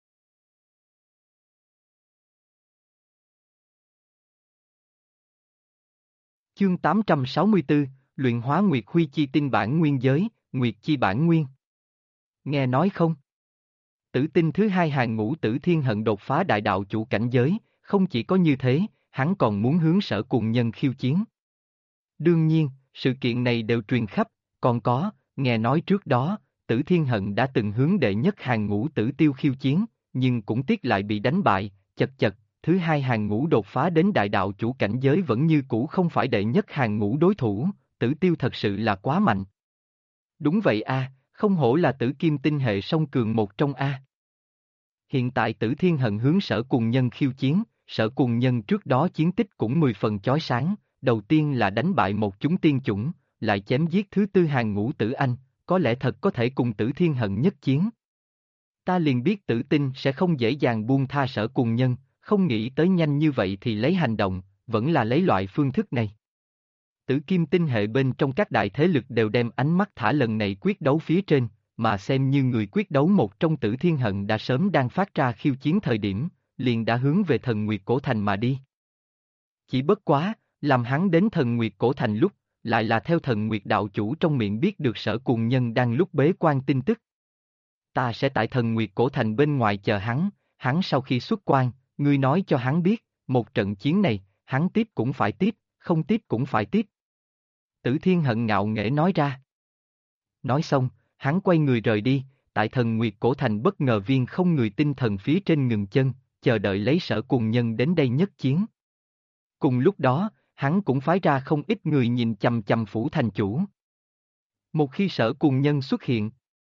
Chương 864, Luyện hóa Nguyệt Huy Chi Tinh bản nguyên giới, Nguyệt Chi bản nguyên. Nghe nói không? Tử tinh thứ hai hàng ngũ Tử Thiên Hận đột phá đại đạo chủ cảnh giới, không chỉ có như thế, hắn còn muốn hướng Sở Cùng Nhân khiêu chiến. Đương nhiên, sự kiện này đều truyền khắp, còn có, nghe nói trước đó, Tử Thiên Hận đã từng hướng đệ nhất hàng ngũ Tử Tiêu khiêu chiến, nhưng cũng tiếc lại bị đánh bại, chật chật, thứ hai hàng ngũ đột phá đến đại đạo chủ cảnh giới vẫn như cũ không phải đệ nhất hàng ngũ đối thủ, Tử Tiêu thật sự là quá mạnh. Đúng vậy a, không hổ là Tử Kim tinh hệ song cường một trong a. Hiện tại Tử Thiên Hận hướng Sở Cùng Nhân khiêu chiến, Sở Cùng Nhân trước đó chiến tích cũng 10 phần chói sáng, đầu tiên là đánh bại một chúng tiên chủng, lại chém giết thứ tư hàng ngũ Tử Anh, có lẽ thật có thể cùng Tử Thiên Hận nhất chiến. Ta liền biết Tử Tinh sẽ không dễ dàng buông tha Sở Cùng Nhân, không nghĩ tới nhanh như vậy thì lấy hành động, vẫn là lấy loại phương thức này. Tử Kim tinh hệ bên trong các đại thế lực đều đem ánh mắt thả lần này quyết đấu phía trên, mà xem như người quyết đấu một trong Tử Thiên Hận đã sớm đang phát ra khiêu chiến thời điểm, liền đã hướng về Thần Nguyệt Cổ Thành mà đi. Chỉ bất quá, làm hắn đến Thần Nguyệt Cổ Thành lúc, lại là theo Thần Nguyệt đạo chủ trong miệng biết được Sở Cùng Nhân đang lúc bế quan tin tức. Ta sẽ tại Thần Nguyệt Cổ Thành bên ngoài chờ hắn sau khi xuất quan, ngươi nói cho hắn biết, một trận chiến này, hắn tiếp cũng phải tiếp, không tiếp cũng phải tiếp. Tử Thiên Hận ngạo nghễ nói ra. Nói xong, hắn quay người rời đi, tại Thần Nguyệt Cổ Thành bất ngờ viên không người tinh thần phía trên ngừng chân, chờ đợi lấy Sở Cùng Nhân đến đây nhất chiến. Cùng lúc đó, hắn cũng phái ra không ít người nhìn chằm chằm phủ thành chủ. Một khi Sở Cùng Nhân xuất hiện,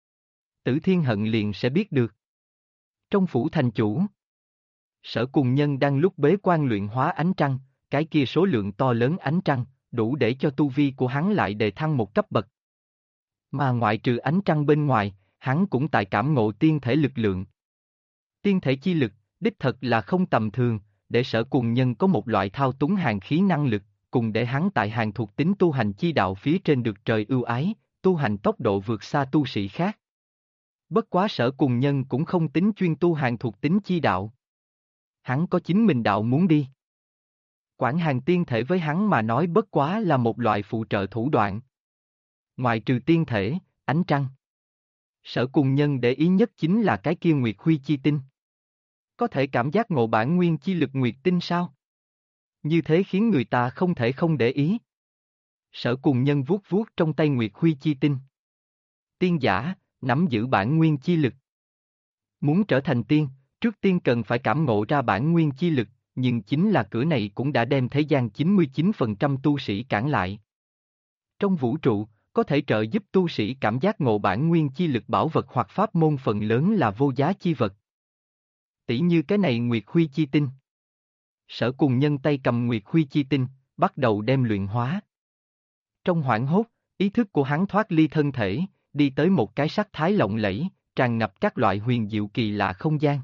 Tử Thiên Hận liền sẽ biết được. Trong phủ thành chủ, Sở Cùng Nhân đang lúc bế quan luyện hóa ánh trăng, cái kia số lượng to lớn ánh trăng, đủ để cho tu vi của hắn lại đề thăng một cấp bậc. Mà ngoại trừ ánh trăng bên ngoài, hắn cũng tại cảm ngộ tiên thể lực lượng. Tiên thể chi lực, đích thật là không tầm thường, để Sở Cùng Nhân có một loại thao túng hàn khí năng lực, cùng để hắn tại hàn thuộc tính tu hành chi đạo phía trên được trời ưu ái, tu hành tốc độ vượt xa tu sĩ khác. Bất quá Sở Cùng Nhân cũng không tính chuyên tu hàn thuộc tính chi đạo. Hắn có chính mình đạo muốn đi. Quản hàn tiên thể với hắn mà nói bất quá là một loại phụ trợ thủ đoạn. Ngoài trừ tiên thể, ánh trăng. Sở Cùng Nhân để ý nhất chính là cái kia Nguyệt Huy chi tinh. Có thể cảm giác ngộ bản nguyên chi lực Nguyệt tinh sao? Như thế khiến người ta không thể không để ý. Sở Cùng Nhân vuốt vuốt trong tay Nguyệt Huy chi tinh. Tiên giả, nắm giữ bản nguyên chi lực. Muốn trở thành tiên, trước tiên cần phải cảm ngộ ra bản nguyên chi lực, nhưng chính là cửa này cũng đã đem thế gian 99% tu sĩ cản lại. Trong vũ trụ, có thể trợ giúp tu sĩ cảm giác ngộ bản nguyên chi lực bảo vật hoặc pháp môn phần lớn là vô giá chi vật. Tỷ như cái này Nguyệt Huy chi tinh. Sở Cùng Nhân tay cầm Nguyệt Huy chi tinh, bắt đầu đem luyện hóa. Trong hoảng hốt, ý thức của hắn thoát ly thân thể, đi tới một cái sắc thái lộng lẫy, tràn ngập các loại huyền diệu kỳ lạ không gian.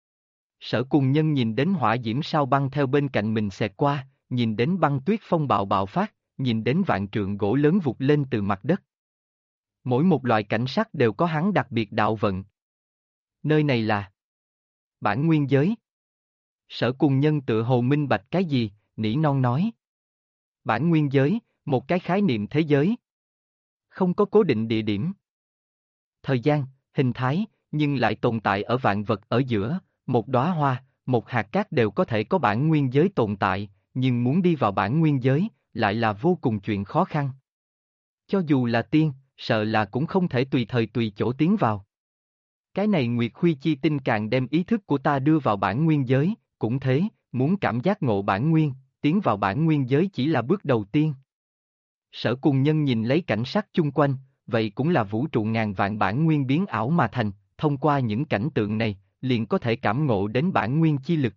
Sở Cùng Nhân nhìn đến hỏa diễm sao băng theo bên cạnh mình xẹt qua, nhìn đến băng tuyết phong bạo bạo phát, nhìn đến vạn trượng gỗ lớn vụt lên từ mặt đất. Mỗi một loại cảnh sắc đều có hắn đặc biệt đạo vận. Nơi này là bản nguyên giới. Sở Cùng Nhân tựa hồ minh bạch cái gì, nỉ non nói. Bản nguyên giới, một cái khái niệm thế giới. Không có cố định địa điểm, thời gian, hình thái, nhưng lại tồn tại ở vạn vật ở giữa, một đóa hoa, một hạt cát đều có thể có bản nguyên giới tồn tại, nhưng muốn đi vào bản nguyên giới, lại là vô cùng chuyện khó khăn. Cho dù là tiên, sợ là cũng không thể tùy thời tùy chỗ tiến vào. Cái này Nguyệt Huy chi tinh càng đem ý thức của ta đưa vào bản nguyên giới, cũng thế, muốn cảm giác ngộ bản nguyên, tiến vào bản nguyên giới chỉ là bước đầu tiên. Sở Cùng Nhân nhìn lấy cảnh sắc chung quanh, vậy cũng là vũ trụ ngàn vạn bản nguyên biến ảo mà thành, thông qua những cảnh tượng này, liền có thể cảm ngộ đến bản nguyên chi lực.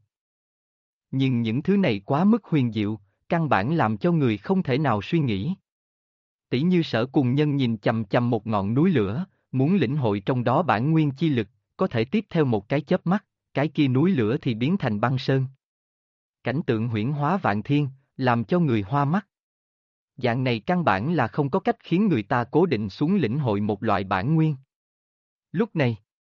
Nhưng những thứ này quá mức huyền diệu, căn bản làm cho người không thể nào suy nghĩ. Tỷ như Sở Cùng Nhân nhìn chằm chằm một ngọn núi lửa, muốn lĩnh hội trong đó bản nguyên chi lực, có thể tiếp theo một cái chớp mắt, cái kia núi lửa thì biến thành băng sơn. Cảnh tượng huyễn hóa vạn thiên, làm cho người hoa mắt. Dạng này căn bản là không có cách khiến người ta cố định xuống lĩnh hội một loại bản nguyên. Lúc này,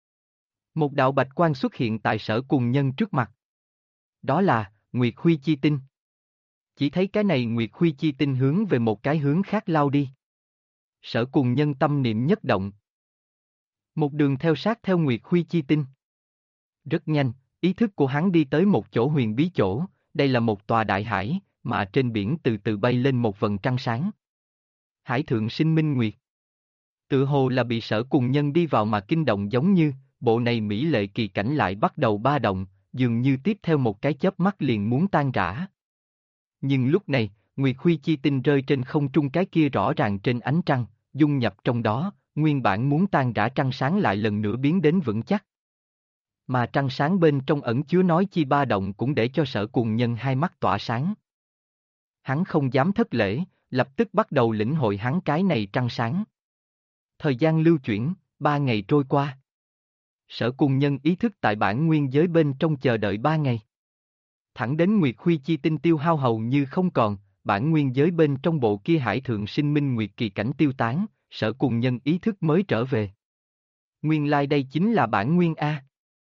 một đạo bạch quang xuất hiện tại Sở Cùng Nhân trước mặt. Đó là Nguyệt Huy chi tinh. Chỉ thấy cái này Nguyệt Huy chi tinh hướng về một cái hướng khác lao đi. Sở Cùng Nhân tâm niệm nhất động. Một đường theo sát theo Nguyệt Huy chi tinh. Rất nhanh, ý thức của hắn đi tới một chỗ huyền bí chỗ, đây là một tòa đại hải, mà trên biển từ từ bay lên một vầng trăng sáng. Hải thượng sinh minh nguyệt. Tựa hồ là bị Sở Cùng Nhân đi vào mà kinh động, giống như, bộ này mỹ lệ kỳ cảnh lại bắt đầu ba động, dường như tiếp theo một cái chớp mắt liền muốn tan rã. Nhưng lúc này, Nguyệt Huy chi tinh rơi trên không trung, cái kia rõ ràng trên ánh trăng, dung nhập trong đó, nguyên bản muốn tan rã trăng sáng lại lần nữa biến đến vững chắc. Mà trăng sáng bên trong ẩn chứa nói chi ba động cũng để cho Sở Cùng Nhân hai mắt tỏa sáng. Hắn không dám thất lễ, lập tức bắt đầu lĩnh hội hắn cái này trăng sáng. Thời gian lưu chuyển, 3 ngày trôi qua. Sở Cùng Nhân ý thức tại bản nguyên giới bên trong chờ đợi 3 ngày. Thẳng đến Nguyệt Huy chi tinh tiêu hao hầu như không còn, bản nguyên giới bên trong bộ kia hải thượng sinh minh nguyệt kỳ cảnh tiêu tán, Sở Cùng Nhân ý thức mới trở về. Nguyên lai đây chính là bản nguyên A.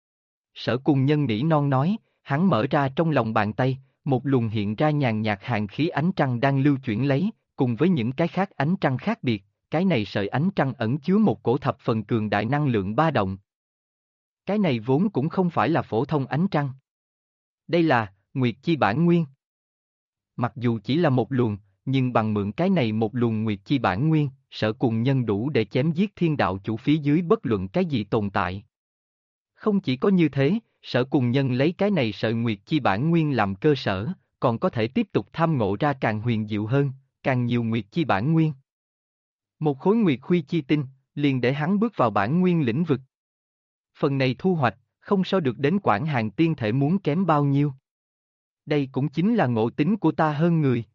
Sở Cùng Nhân nỉ non nói, hắn mở ra trong lòng bàn tay, một luồng hiện ra nhàn nhạt hàn khí ánh trăng đang lưu chuyển lấy, cùng với những cái khác ánh trăng khác biệt, cái này sợi ánh trăng ẩn chứa một cổ thập phần cường đại năng lượng ba động. Cái này vốn cũng không phải là phổ thông ánh trăng. Đây là Nguyệt chi bản nguyên. Mặc dù chỉ là một luồng, nhưng bằng mượn cái này một luồng Nguyệt chi bản nguyên, Sở Cùng Nhân đủ để chém giết thiên đạo chủ phía dưới bất luận cái gì tồn tại. Không chỉ có như thế, Sở Cùng Nhân lấy cái này sợi Nguyệt Chi bản nguyên làm cơ sở, còn có thể tiếp tục tham ngộ ra càng huyền diệu hơn, càng nhiều Nguyệt Chi bản nguyên. Một khối Nguyệt Huy Chi tinh, liền để hắn bước vào bản nguyên lĩnh vực. Phần này thu hoạch, không so được đến Quảng Hàn tiên thể muốn kém bao nhiêu. Đây cũng chính là ngộ tính của ta hơn người.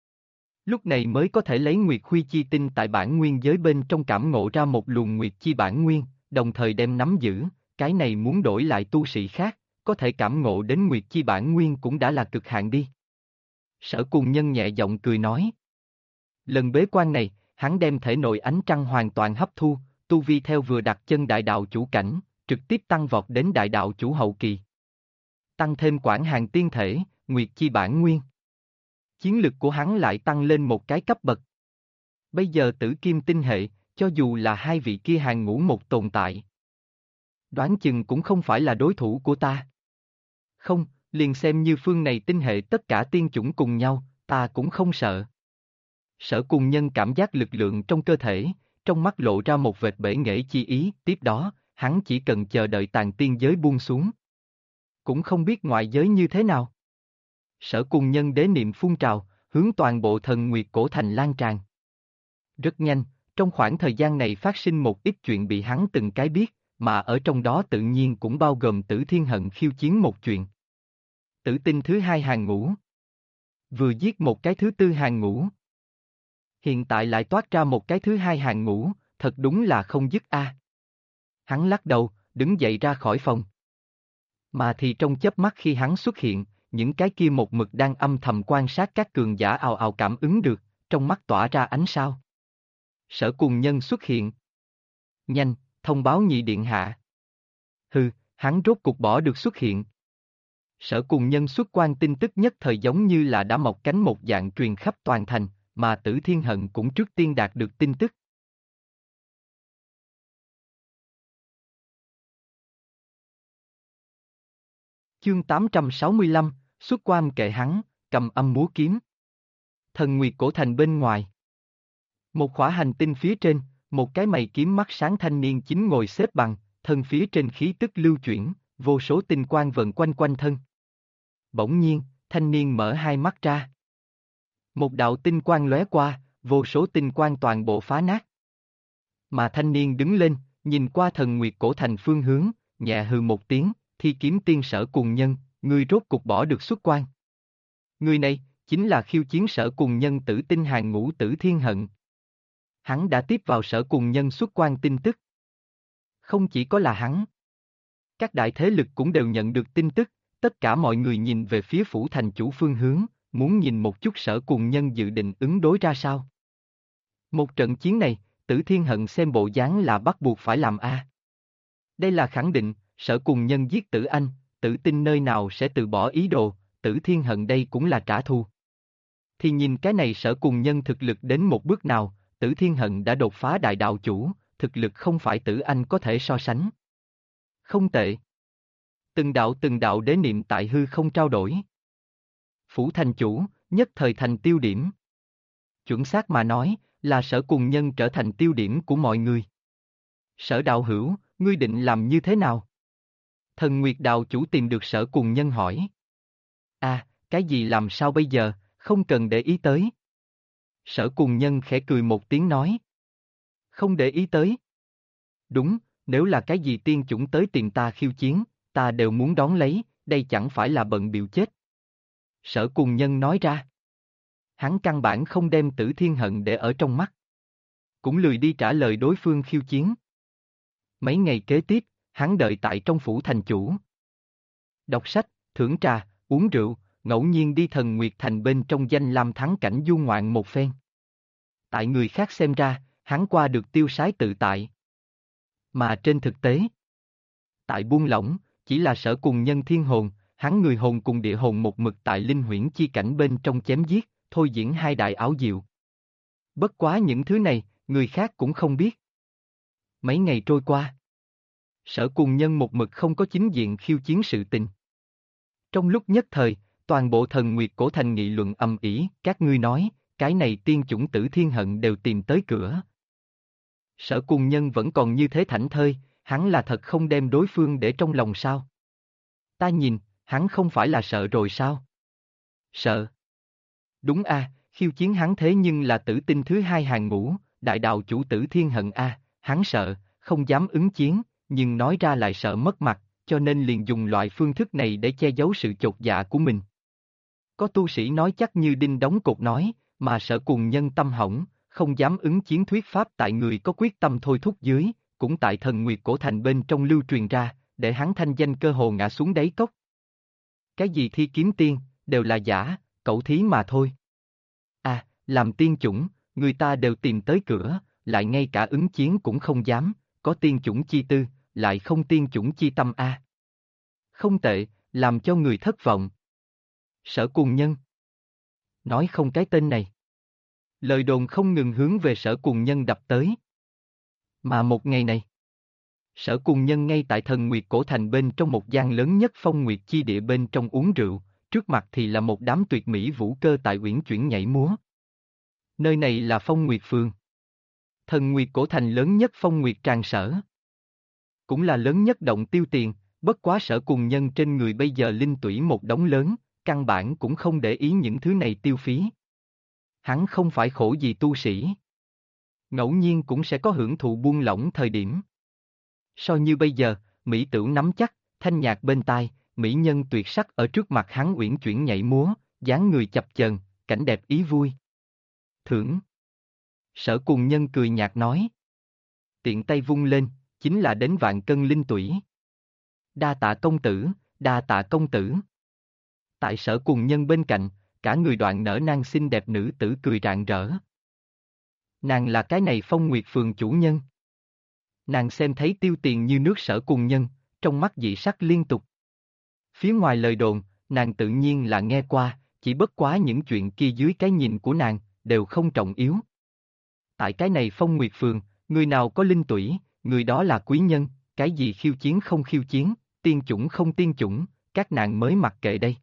Lúc này mới có thể lấy Nguyệt Huy Chi tinh tại bản nguyên giới bên trong cảm ngộ ra một luồng Nguyệt Chi bản nguyên, đồng thời đem nắm giữ, cái này muốn đổi lại tu sĩ khác, có thể cảm ngộ đến Nguyệt Chi bản nguyên cũng đã là cực hạn đi. Sở Cùng Nhân nhẹ giọng cười nói. Lần bế quan này, hắn đem thể nội ánh trăng hoàn toàn hấp thu, tu vi theo vừa đặt chân đại đạo chủ cảnh, trực tiếp tăng vọt đến đại đạo chủ hậu kỳ. Tăng thêm Quảng Hàn tiên thể, Nguyệt Chi bản nguyên. Chiến lực của hắn lại tăng lên một cái cấp bậc. Bây giờ Tử Kim tinh hệ, cho dù là hai vị kia hàng ngũ một tồn tại, đoán chừng cũng không phải là đối thủ của ta. Không, liền xem như phương này tinh hệ tất cả tiên chủng cùng nhau, ta cũng không sợ. Sở Cùng Nhân cảm giác lực lượng trong cơ thể, trong mắt lộ ra một vệt bể nghệ chi ý, tiếp đó, hắn chỉ cần chờ đợi tàn tiên giới buông xuống. Cũng không biết ngoại giới như thế nào. Sở Cùng Nhân đế niệm phun trào, hướng toàn bộ Thần Nguyệt cổ thành lan tràn. Rất nhanh, trong khoảng thời gian này phát sinh một ít chuyện bị hắn từng cái biết, mà ở trong đó tự nhiên cũng bao gồm Tử Thiên Hận khiêu chiến một chuyện. Tử tinh thứ hai hàng ngũ. Vừa giết một cái thứ tư hàng ngũ. Hiện tại lại toát ra một cái thứ hai hàng ngũ, thật đúng là không dứt a. Hắn lắc đầu, đứng dậy ra khỏi phòng. Mà thì trong chớp mắt khi hắn xuất hiện, những cái kia một mực đang âm thầm quan sát các cường giả ào ào cảm ứng được, trong mắt tỏa ra ánh sao. Sở Cùng Nhân xuất hiện. Nhanh, thông báo nhị điện hạ. Hừ, hắn rốt cục bỏ được xuất hiện. Sở Cùng Nhân xuất quan tin tức nhất thời giống như là đã mọc cánh một dạng truyền khắp toàn thành, mà Tử Thiên Hận cũng trước tiên đạt được tin tức. Chương 865, xuất quan kệ hắn, cầm âm múa kiếm. Thần Nguyệt cổ thành bên ngoài. Một khỏa hành tinh phía trên, một cái mày kiếm mắt sáng thanh niên chính ngồi xếp bằng, thân phía trên khí tức lưu chuyển, vô số tinh quang vần quanh quanh thân. Bỗng nhiên, thanh niên mở hai mắt ra. Một đạo tinh quang lóe qua, vô số tinh quang toàn bộ phá nát. Mà thanh niên đứng lên, nhìn qua Thần Nguyệt cổ thành phương hướng, nhẹ hừ một tiếng, Thi Kiếm Tiên Sở Cùng Nhân, ngươi rốt cục bỏ được xuất quan. Người này, chính là khiêu chiến Sở Cùng Nhân tử tinh hàng ngũ Tử Thiên Hận. Hắn đã tiếp vào Sở Cùng Nhân xuất quan tin tức. Không chỉ có là hắn. Các đại thế lực cũng đều nhận được tin tức, tất cả mọi người nhìn về phía phủ thành chủ phương hướng, muốn nhìn một chút Sở Cùng Nhân dự định ứng đối ra sao. Một trận chiến này, Tử Thiên Hận xem bộ dáng là bắt buộc phải làm a. Đây là khẳng định, Sở Cùng Nhân giết Tử Anh, Tử Tinh nơi nào sẽ từ bỏ ý đồ, Tử Thiên Hận đây cũng là trả thù. Thì nhìn cái này Sở Cùng Nhân thực lực đến một bước nào, Tử Thiên Hận đã đột phá đại đạo chủ, thực lực không phải Tử Anh có thể so sánh. Không tệ. Từng đạo đế niệm tại hư không trao đổi. Phủ thành chủ, nhất thời thành tiêu điểm. Chuẩn xác mà nói, là Sở Cùng Nhân trở thành tiêu điểm của mọi người. Sở đạo hữu, ngươi định làm như thế nào? Thần Nguyệt đạo chủ tìm được Sở Cùng Nhân hỏi. À, cái gì làm sao bây giờ, không cần để ý tới. Sở Cùng Nhân khẽ cười một tiếng nói. Không để ý tới. Đúng, nếu là cái gì tiên chủng tới tìm ta khiêu chiến, ta đều muốn đón lấy, đây chẳng phải là bận bịu chết. Sở Cùng Nhân nói ra. Hắn căn bản không đem Tử Thiên Hận để ở trong mắt. Cũng lười đi trả lời đối phương khiêu chiến. Mấy ngày kế tiếp, hắn đợi tại trong phủ thành chủ. Đọc sách, thưởng trà, uống rượu, ngẫu nhiên đi Thần Nguyệt thành bên trong danh lam thắng cảnh du ngoạn một phen. Tại người khác xem ra, hắn qua được tiêu sái tự tại. Mà trên thực tế, tại buông lỏng, chỉ là Sở Cùng Nhân thiên hồn, hắn người hồn cùng địa hồn một mực tại linh huyễn chi cảnh bên trong chém giết, thôi diễn hai đại ảo diệu. Bất quá những thứ này, người khác cũng không biết. Mấy ngày trôi qua, Sở Cùng Nhân một mực không có chính diện khiêu chiến sự tình. Trong lúc nhất thời, toàn bộ Thần Nguyệt cổ thành nghị luận ầm ĩ, các ngươi nói, cái này tiên chủng Tử Thiên Hận đều tìm tới cửa. Sở Cùng Nhân vẫn còn như thế thảnh thơi, hắn là thật không đem đối phương để trong lòng sao? Ta nhìn, hắn không phải là sợ rồi sao? Sợ. Đúng a, khiêu chiến hắn thế nhưng là tử tinh thứ hai hàng ngũ, đại đạo chủ Tử Thiên Hận a, hắn sợ, không dám ứng chiến, nhưng nói ra lại sợ mất mặt, cho nên liền dùng loại phương thức này để che giấu sự chột dạ của mình. Có tu sĩ nói chắc như đinh đóng cột nói, mà sợ cùng nhân tâm hỏng, không dám ứng chiến thuyết pháp tại người có quyết tâm thôi thúc dưới, cũng tại thần Nguyệt Cổ Thành bên trong lưu truyền ra, để hắn thanh danh cơ hồ ngã xuống đáy cốc. Cái gì thi kiếm tiên, đều là giả, cẩu thí mà thôi. À, làm tiên chủng, người ta đều tìm tới cửa, lại ngay cả ứng chiến cũng không dám, có tiên chủng chi tư, lại không tiên chủng chi tâm a. Không tệ, làm cho người thất vọng. Sở Cuồng Nhân. Nói không cái tên này. Lời đồn không ngừng hướng về Sở Cuồng Nhân đập tới. Mà một ngày này, Sở Cuồng Nhân ngay tại thần Nguyệt Cổ Thành bên trong một gian lớn nhất phong nguyệt chi địa bên trong uống rượu, trước mặt thì là một đám tuyệt mỹ vũ cơ tại uyển chuyển nhảy múa. Nơi này là Phong Nguyệt Phường. Thần Nguyệt Cổ Thành lớn nhất Phong Nguyệt Tràng Sở. Cũng là lớn nhất động tiêu tiền, bất quá Sở Cuồng Nhân trên người bây giờ linh tủy một đống lớn, căn bản cũng không để ý những thứ này tiêu phí. Hắn không phải khổ gì tu sĩ. Ngẫu nhiên cũng sẽ có hưởng thụ buông lỏng thời điểm. So như bây giờ, mỹ tửu nắm chắc, thanh nhạc bên tai, mỹ nhân tuyệt sắc ở trước mặt hắn uyển chuyển nhảy múa, dáng người chập chờn, cảnh đẹp ý vui. Thưởng. Sở Cuồng Nhân cười nhạt nói. Tiện tay vung lên, chính là đến vạn cân linh tủy. Đa tạ công tử, đa tạ công tử. Tại Sở Cuồng Nhân bên cạnh, cả người đoạn nở nang xinh đẹp nữ tử cười rạng rỡ. Nàng là cái này Phong Nguyệt Phường chủ nhân. Nàng xem thấy tiêu tiền như nước Sở Cuồng Nhân, trong mắt dị sắc liên tục. Phía ngoài lời đồn, nàng tự nhiên là nghe qua, chỉ bất quá những chuyện kia dưới cái nhìn của nàng, đều không trọng yếu. Tại cái này Phong Nguyệt Phường, người nào có linh tủy, người đó là quý nhân, cái gì khiêu chiến không khiêu chiến, tiên chủng không tiên chủng, các nàng mới mặc kệ đây.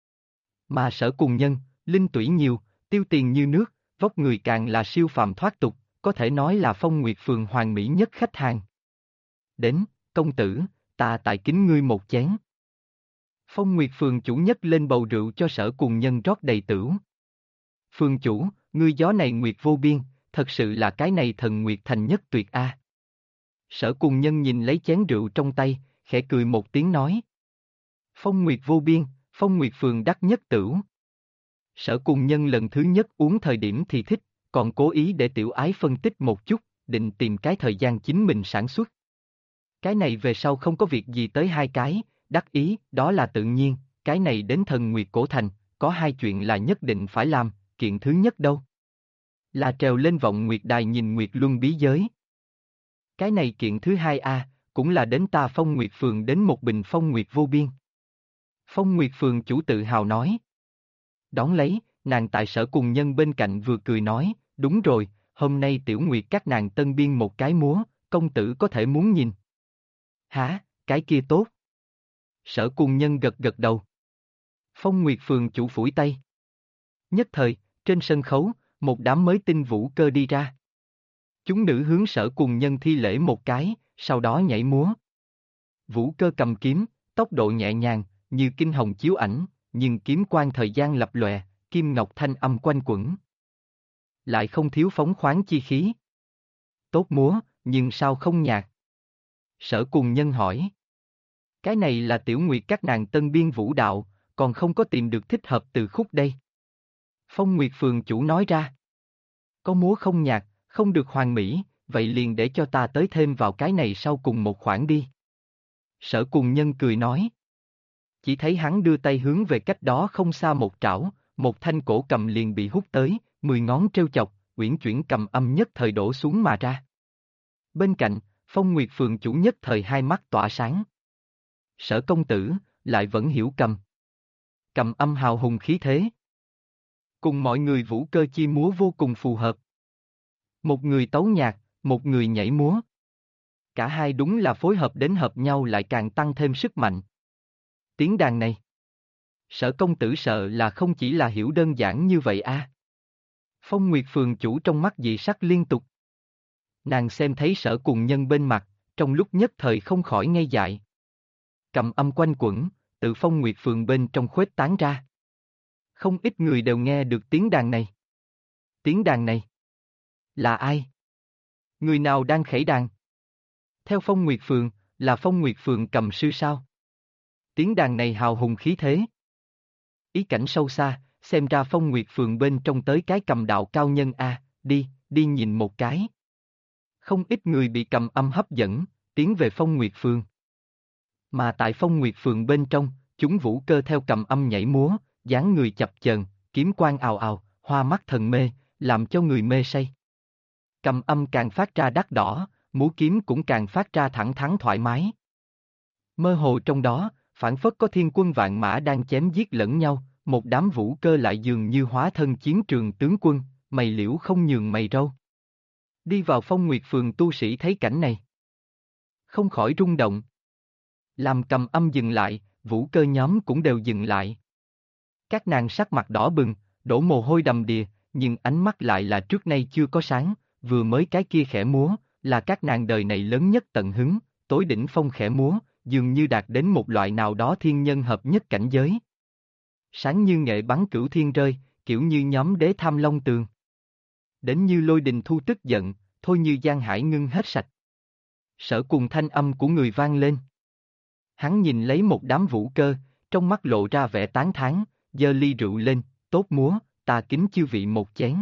Mà Sở Cuồng Nhân, linh tủy nhiều, tiêu tiền như nước, vóc người càng là siêu phàm thoát tục, có thể nói là Phong Nguyệt Phường hoàn mỹ nhất khách hàng. Đến, công tử, ta tại kính ngươi một chén. Phong Nguyệt Phường chủ nhất lên bầu rượu cho Sở Cuồng Nhân rót đầy tửu. Phường chủ, ngươi gió này nguyệt vô biên, thật sự là cái này thần Nguyệt Thành nhất tuyệt a. Sở Cuồng Nhân nhìn lấy chén rượu trong tay, khẽ cười một tiếng nói. Phong Nguyệt vô biên, Phong Nguyệt Phường đắc nhất tửu. Sở Cuồng Nhân lần thứ nhất uống thời điểm thì thích, còn cố ý để tiểu ái phân tích một chút, định tìm cái thời gian chính mình sản xuất. Cái này về sau không có việc gì tới hai cái, đắc ý, đó là tự nhiên, cái này đến thần Nguyệt Cổ Thành, có hai chuyện là nhất định phải làm, kiện thứ nhất đâu? Là trèo lên vọng Nguyệt Đài nhìn Nguyệt Luân bí giới. Cái này kiện thứ hai a, cũng là đến ta Phong Nguyệt Phường đến một bình Phong Nguyệt vô biên. Phong Nguyệt Phường chủ tự hào nói. Đón lấy, nàng tại Sở Cuồng Nhân bên cạnh vừa cười nói, đúng rồi, hôm nay Tiểu Nguyệt các nàng tân biên một cái múa, công tử có thể muốn nhìn. Hả, cái kia tốt. Sở Cuồng Nhân gật gật đầu. Phong Nguyệt Phường chủ phủi tay. Nhất thời, trên sân khấu, một đám mới tinh vũ cơ đi ra. Chúng nữ hướng Sở Cuồng Nhân thi lễ một cái, sau đó nhảy múa. Vũ cơ cầm kiếm, tốc độ nhẹ nhàng, như kinh hồng chiếu ảnh, nhưng kiếm quang thời gian lập lòe, kim ngọc thanh âm quanh quẩn. Lại không thiếu phóng khoáng chi khí. Tốt múa, nhưng sao không nhạc? Sở Cuồng Nhân hỏi. Cái này là Tiểu Nguyệt các nàng tân biên vũ đạo, còn không có tìm được thích hợp từ khúc đây. Phong Nguyệt Phường chủ nói ra. Có múa không nhạc, không được hoàn mỹ, vậy liền để cho ta tới thêm vào cái này sau cùng một khoản đi. Sở Cuồng Nhân cười nói. Chỉ thấy hắn đưa tay hướng về cách đó không xa một trảo, một thanh cổ cầm liền bị hút tới, 10 ngón treo chọc, uyển chuyển cầm âm nhất thời đổ xuống mà ra. Bên cạnh, Phong Nguyệt Phường chủ nhất thời hai mắt tỏa sáng. Sở công tử, lại vẫn hiểu cầm. Cầm âm hào hùng khí thế. Cùng mọi người vũ cơ chi múa vô cùng phù hợp. Một người tấu nhạc, một người nhảy múa. Cả hai đúng là phối hợp đến hợp nhau lại càng tăng thêm sức mạnh. Tiếng đàn này. Sở công tử sợ là không chỉ là hiểu đơn giản như vậy a. Phong Nguyệt Phường chủ trong mắt dị sắc liên tục. Nàng xem thấy Sở Cuồng Nhân bên mặt, trong lúc nhất thời không khỏi ngây dại. Cầm âm quanh quẩn, tự Phong Nguyệt Phường bên trong khuếch tán ra. Không ít người đều nghe được tiếng đàn này. Tiếng đàn này? Là ai? Người nào đang khẩy đàn? Theo Phong Nguyệt Phường, là Phong Nguyệt Phường cầm sư sao? Tiếng đàn này hào hùng khí thế. Ý cảnh sâu xa, xem ra Phong Nguyệt Phường bên trong tới cái cầm đạo cao nhân a, đi nhìn một cái. Không ít người bị cầm âm hấp dẫn, tiến về Phong Nguyệt Phường. Mà tại Phong Nguyệt Phường bên trong, chúng vũ cơ theo cầm âm nhảy múa, dáng người chập chờn, kiếm quang ào ào, hoa mắt thần mê, làm cho người mê say. Cầm âm càng phát ra đắt đỏ, múa kiếm cũng càng phát ra thẳng thắn thoải mái. Mơ hồ trong đó, phảng phất có thiên quân vạn mã đang chém giết lẫn nhau, một đám vũ cơ lại dường như hóa thân chiến trường tướng quân, mày liễu không nhường mày râu. Đi vào Phong Nguyệt Phường tu sĩ thấy cảnh này, không khỏi rung động. Làm cầm âm dừng lại, vũ cơ nhóm cũng đều dừng lại. Các nàng sắc mặt đỏ bừng, đổ mồ hôi đầm đìa, nhưng ánh mắt lại là trước nay chưa có sáng, vừa mới cái kia khẽ múa, là các nàng đời này lớn nhất tận hứng, tối đỉnh phong khẽ múa, dường như đạt đến một loại nào đó thiên nhân hợp nhất cảnh giới. Sáng như nghệ bắn cửu thiên rơi, kiểu như nhóm đế tham long tường. Đến như lôi đình thu tức giận, thôi như giang hải ngưng hết sạch. Sở cùng thanh âm của người vang lên. Hắn nhìn lấy một đám vũ cơ, trong mắt lộ ra vẻ tán thán, giơ ly rượu lên, tốt múa, ta kính chư vị một chén.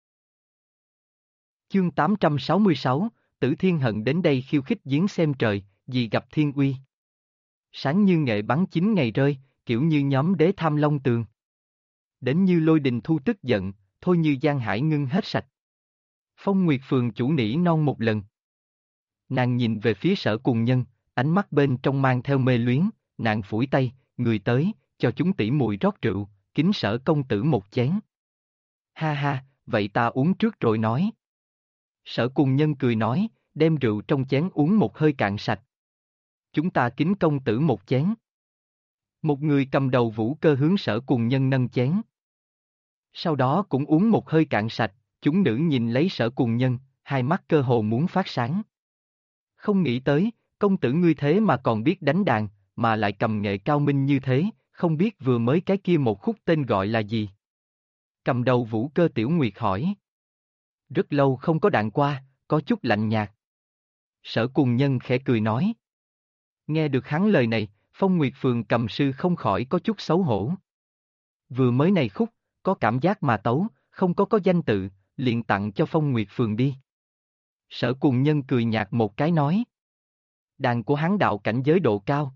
Chương 866, Tử Thiên Hận đến đây khiêu khích giếng xem trời, vì gặp thiên uy. Sáng như nghệ bắn 9 ngày rơi, kiểu như nhóm đế tham long tường. Đến như lôi đình thu tức giận, thôi như giang hải ngưng hết sạch. Phong Nguyệt Phường chủ nỉ non một lần. Nàng nhìn về phía Sở Cùng Nhân, ánh mắt bên trong mang theo mê luyến, nàng phủi tay, người tới, cho chúng tỷ muội rót rượu, kính Sở công tử một chén. Ha ha, vậy ta uống trước rồi nói. Sở Cùng Nhân cười nói, đem rượu trong chén uống một hơi cạn sạch. Chúng ta kính công tử một chén. Một người cầm đầu vũ cơ hướng Sở Cùng Nhân nâng chén. Sau đó cũng uống một hơi cạn sạch, chúng nữ nhìn lấy Sở Cùng Nhân, hai mắt cơ hồ muốn phát sáng. Không nghĩ tới, công tử ngươi thế mà còn biết đánh đàn, mà lại cầm nghệ cao minh như thế, không biết vừa mới cái kia một khúc tên gọi là gì? Cầm đầu vũ cơ Tiểu Nguyệt hỏi. Rất lâu không có đạn qua, có chút lạnh nhạt. Sở Cùng Nhân khẽ cười nói. Nghe được hắn lời này, Phong Nguyệt Phường cầm sư không khỏi có chút xấu hổ. Vừa mới này khúc, có cảm giác mà tấu, không có danh tự, liền tặng cho Phong Nguyệt Phường đi. Sở Cùng Nhân cười nhạt một cái nói. Đàn của hắn đạo cảnh giới độ cao.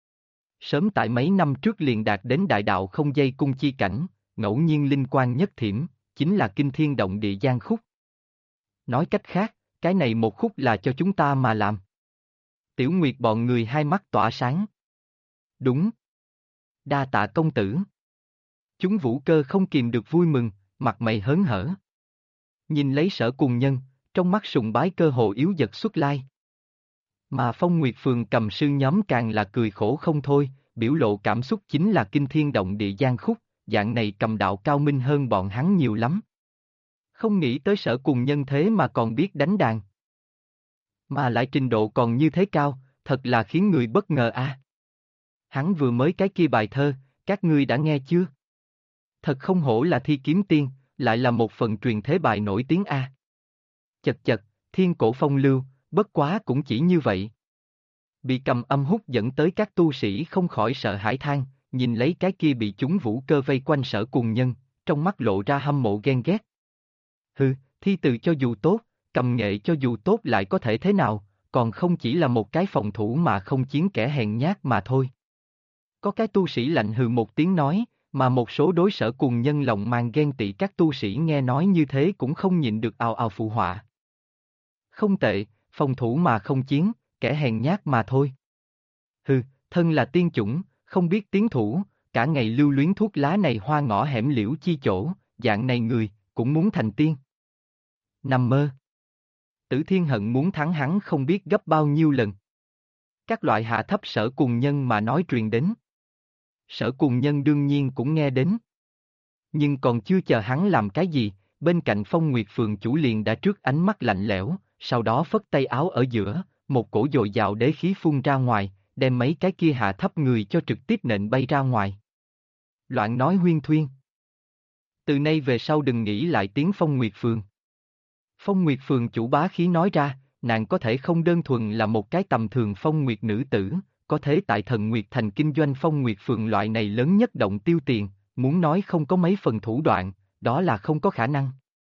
Sớm tại mấy năm trước liền đạt đến đại đạo không dây cung chi cảnh, ngẫu nhiên linh quan nhất thiểm, chính là kinh thiên động địa giang khúc. Nói cách khác, cái này một khúc là cho chúng ta mà làm. Tiểu Nguyệt bọn người hai mắt tỏa sáng. Đúng. Đa tạ công tử. Chúng vũ cơ không kìm được vui mừng, mặt mày hớn hở. Nhìn lấy Sở Cùng Nhân, trong mắt sùng bái cơ hồ yếu dật xuất lai. Mà Phong Nguyệt Phường cầm sư nhóm càng là cười khổ không thôi, biểu lộ cảm xúc chính là kinh thiên động địa giang khúc, dạng này cầm đạo cao minh hơn bọn hắn nhiều lắm. Không nghĩ tới Sở Cùng Nhân thế mà còn biết đánh đàn. Mà lại trình độ còn như thế cao, thật là khiến người bất ngờ a. Hắn vừa mới cái kia bài thơ, các ngươi đã nghe chưa? Thật không hổ là thi kiếm tiên, lại là một phần truyền thế bài nổi tiếng a. Chật chật, thiên cổ phong lưu, bất quá cũng chỉ như vậy. Bị cầm âm hút dẫn tới các tu sĩ không khỏi sợ hãi than, nhìn lấy cái kia bị chúng vũ cơ vây quanh Sở Cùng Nhân, trong mắt lộ ra hâm mộ ghen ghét. Hừ, thi từ cho dù tốt, cầm nghệ cho dù tốt lại có thể thế nào, còn không chỉ là một cái phòng thủ mà không chiến kẻ hèn nhát mà thôi. Có cái tu sĩ lạnh hừ một tiếng nói, mà một số đối Sở Cùng Nhân lòng mang ghen tị các tu sĩ nghe nói như thế cũng không nhịn được ào ào phụ họa. Không tệ, phòng thủ mà không chiến, kẻ hèn nhát mà thôi. Hừ, thân là tiên chủng, không biết tiến thủ, cả ngày lưu luyến thuốc lá này hoa ngõ hẻm liễu chi chỗ, dạng này người, cũng muốn thành tiên. Nằm mơ. Tử Thiên Hận muốn thắng hắn không biết gấp bao nhiêu lần. Các loại hạ thấp Sở Cùng Nhân mà nói truyền đến. Sở Cùng Nhân đương nhiên cũng nghe đến. Nhưng còn chưa chờ hắn làm cái gì, bên cạnh Phong Nguyệt Phường chủ liền đã trước ánh mắt lạnh lẽo, sau đó phất tay áo ở giữa, một cổ dồi dào đế khí phun ra ngoài, đem mấy cái kia hạ thấp người cho trực tiếp nện bay ra ngoài. Loạn nói huyên thuyên. Từ nay về sau đừng nghĩ lại tiếng Phong Nguyệt Phường. Phong Nguyệt Phường chủ bá khí nói ra, nàng có thể không đơn thuần là một cái tầm thường Phong Nguyệt nữ tử, có thế tại Thần Nguyệt Thành kinh doanh Phong Nguyệt Phường loại này lớn nhất động tiêu tiền, muốn nói không có mấy phần thủ đoạn, đó là không có khả năng.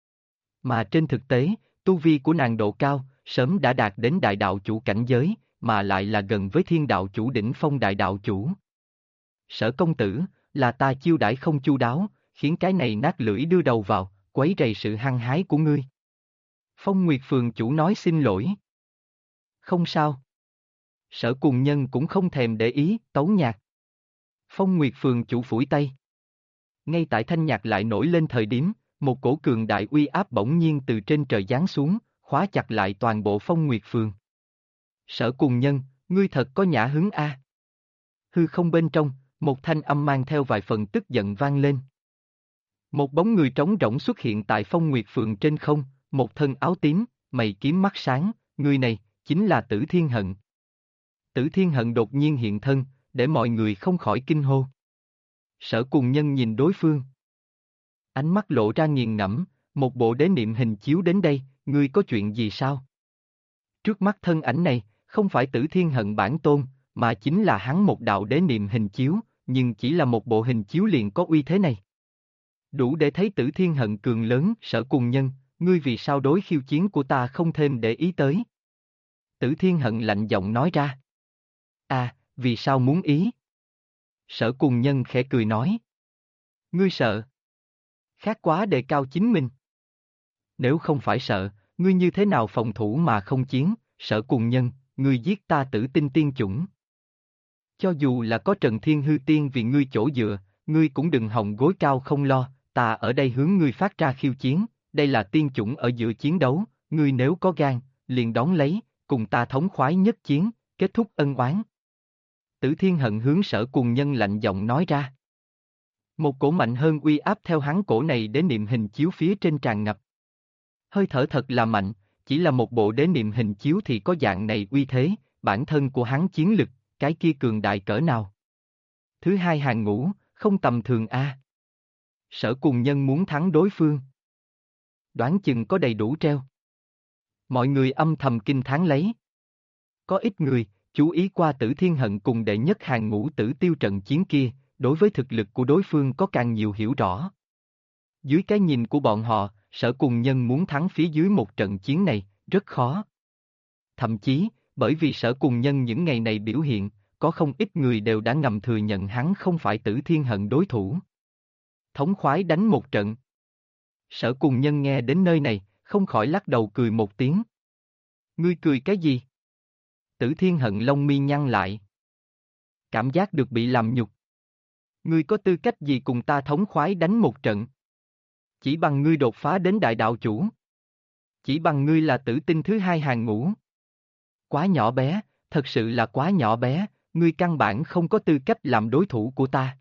Mà trên thực tế, tu vi của nàng độ cao, sớm đã đạt đến đại đạo chủ cảnh giới, mà lại là gần với thiên đạo chủ đỉnh phong đại đạo chủ. Sở công tử, là ta chiêu đãi không chu đáo, khiến cái này nát lưỡi đưa đầu vào, quấy rầy sự hăng hái của ngươi. Phong Nguyệt Phường chủ nói xin lỗi. Không sao. Sở cùng nhân cũng không thèm để ý, tấu nhạc. Phong Nguyệt Phường chủ phủi tay. Ngay tại thanh nhạc lại nổi lên thời điểm, một cổ cường đại uy áp bỗng nhiên từ trên trời giáng xuống, khóa chặt lại toàn bộ Phong Nguyệt Phường. Sở cùng nhân, ngươi thật có nhã hứng a. Hư không bên trong, một thanh âm mang theo vài phần tức giận vang lên. Một bóng người trống rỗng xuất hiện tại Phong Nguyệt Phường trên không, một thân áo tím, mày kiếm mắt sáng, người này, chính là Tử Thiên Hận. Tử Thiên Hận đột nhiên hiện thân, để mọi người không khỏi kinh hô. Sở cùng nhân nhìn đối phương. Ánh mắt lộ ra nghiền ngẫm, một bộ đế niệm hình chiếu đến đây, ngươi có chuyện gì sao? Trước mắt thân ảnh này, không phải Tử Thiên Hận bản tôn, mà chính là hắn một đạo đế niệm hình chiếu, nhưng chỉ là một bộ hình chiếu liền có uy thế này. Đủ để thấy Tử Thiên Hận cường lớn, Sở cùng nhân, ngươi vì sao đối khiêu chiến của ta không thêm để ý tới? Tử Thiên Hận lạnh giọng nói ra. À, vì sao muốn ý? Sở cùng nhân khẽ cười nói. Ngươi sợ. Khác quá đề cao chính mình. Nếu không phải sợ, ngươi như thế nào phòng thủ mà không chiến, Sở cùng nhân, ngươi giết ta Tử Tinh tiên chủng. Cho dù là có Trần Thiên Hư Tiên vì ngươi chỗ dựa, ngươi cũng đừng hòng gối cao không lo, ta ở đây hướng ngươi phát ra khiêu chiến, đây là tiên chủng ở giữa chiến đấu, ngươi nếu có gan, liền đón lấy, cùng ta thống khoái nhất chiến, kết thúc ân oán. Tử Thiên Hận hướng Sở cùng nhân lạnh giọng nói ra. Một cổ mạnh hơn uy áp theo hắn cổ này đế niệm hình chiếu phía trên tràn ngập. Hơi thở thật là mạnh, chỉ là một bộ đế niệm hình chiếu thì có dạng này uy thế, bản thân của hắn chiến lực, cái kia cường đại cỡ nào. Thứ hai hàng ngũ, không tầm thường a. Sở cùng nhân muốn thắng đối phương. Đoán chừng có đầy đủ treo. Mọi người âm thầm kinh thán lấy. Có ít người, chú ý qua Tử Thiên Hận cùng đệ nhất hàng ngũ Tử Tiêu trận chiến kia, đối với thực lực của đối phương có càng nhiều hiểu rõ. Dưới cái nhìn của bọn họ, Sở cùng nhân muốn thắng phía dưới một trận chiến này, rất khó. Thậm chí, bởi vì Sở cùng nhân những ngày này biểu hiện, có không ít người đều đã ngầm thừa nhận hắn không phải Tử Thiên Hận đối thủ. Thống khoái đánh một trận. Sở cùng nhân nghe đến nơi này, không khỏi lắc đầu cười một tiếng. Ngươi cười cái gì? Tử Thiên Hận lông mi nhăn lại. Cảm giác được bị làm nhục. Ngươi có tư cách gì cùng ta thống khoái đánh một trận? Chỉ bằng ngươi đột phá đến đại đạo chủ. Chỉ bằng ngươi là tử tinh thứ hai hàng ngũ. Quá nhỏ bé, thật sự là quá nhỏ bé, ngươi căn bản không có tư cách làm đối thủ của ta.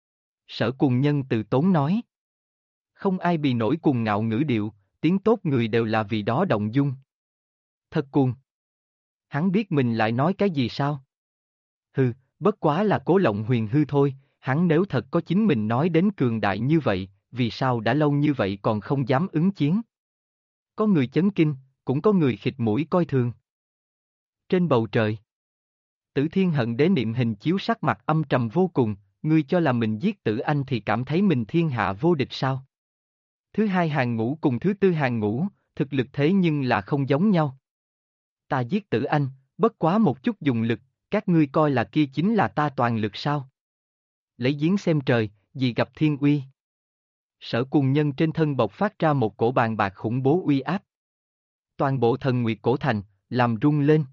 Sở cùng nhân từ tốn nói. Không ai bị nổi cùng ngạo ngữ điệu, tiếng tốt người đều là vì đó động dung. Thật cuồng. Hắn biết mình lại nói cái gì sao? Hừ, bất quá là cố lộng huyền hư thôi, hắn nếu thật có chính mình nói đến cường đại như vậy, vì sao đã lâu như vậy còn không dám ứng chiến? Có người chấn kinh, cũng có người khịt mũi coi thường. Trên bầu trời, Tử Thiên Hận đế niệm hình chiếu sắc mặt âm trầm vô cùng, ngươi cho là mình giết Tử Anh thì cảm thấy mình thiên hạ vô địch sao? Thứ hai hàng ngũ cùng thứ tư hàng ngũ, thực lực thế nhưng là không giống nhau. Ta giết Tử Anh, bất quá một chút dùng lực, các ngươi coi là kia chính là ta toàn lực sao? Lấy giếng xem trời, gì gặp thiên uy. Sở cùng nhân trên thân bộc phát ra một cổ bàn bạc khủng bố uy áp. Toàn bộ thần nguyệt cổ thành, làm rung lên.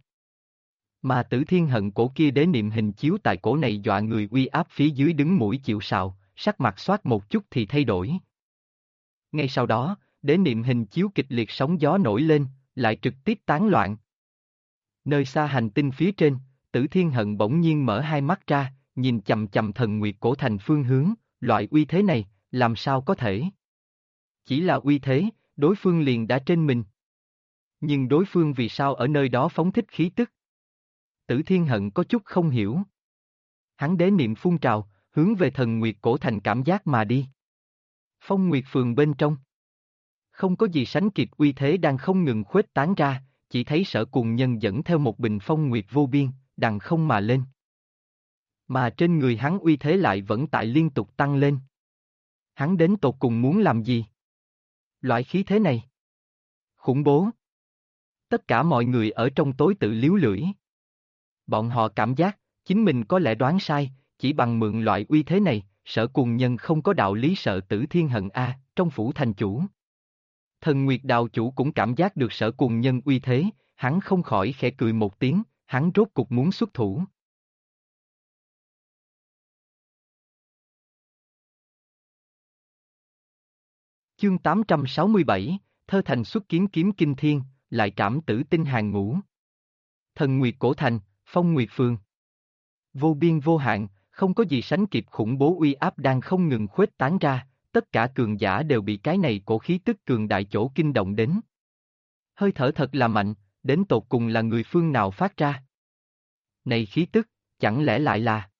Mà Tử Thiên Hận cổ kia đế niệm hình chiếu tại cổ này dọa người uy áp phía dưới đứng mũi chịu sào, sắc mặt xoát một chút thì thay đổi. Ngay sau đó, đế niệm hình chiếu kịch liệt sóng gió nổi lên, lại trực tiếp tán loạn. Nơi xa hành tinh phía trên, Tử Thiên Hận bỗng nhiên mở hai mắt ra, nhìn chầm chầm thần nguyệt cổ thành phương hướng, loại uy thế này, làm sao có thể? Chỉ là uy thế, đối phương liền đã trên mình. Nhưng đối phương vì sao ở nơi đó phóng thích khí tức? Tử Thiên Hận có chút không hiểu. Hắn đế niệm phun trào, hướng về Thần Nguyệt Cổ Thành cảm giác mà đi. Phong Nguyệt Phường bên trong. Không có gì sánh kịp uy thế đang không ngừng khuếch tán ra, chỉ thấy Sở Cùng Nhân dẫn theo một bình phong nguyệt vô biên, đằng không mà lên. Mà trên người hắn uy thế lại vẫn tại liên tục tăng lên. Hắn đến tột cùng muốn làm gì? Loại khí thế này. Khủng bố. Tất cả mọi người ở trong tối tự liếu lưỡi. Bọn họ cảm giác, chính mình có lẽ đoán sai, chỉ bằng mượn loại uy thế này, Sở Cùng Nhân không có đạo lý sợ Tử Thiên Hận a, trong phủ thành chủ. Thần Nguyệt Đạo chủ cũng cảm giác được Sở Cùng Nhân uy thế, hắn không khỏi khẽ cười một tiếng, hắn rốt cục muốn xuất thủ. Chương 867, Thơ Thành xuất kiếm kiếm kinh thiên, lại trảm tử tinh hàng ngũ. Thần Nguyệt Cổ Thành, Phong Nguyệt Phường. Vô biên vô hạn, không có gì sánh kịp khủng bố uy áp đang không ngừng khuếch tán ra, tất cả cường giả đều bị cái này cổ khí tức cường đại chỗ kinh động đến. Hơi thở thật là mạnh, đến tột cùng là người phương nào phát ra. Này khí tức, chẳng lẽ lại là...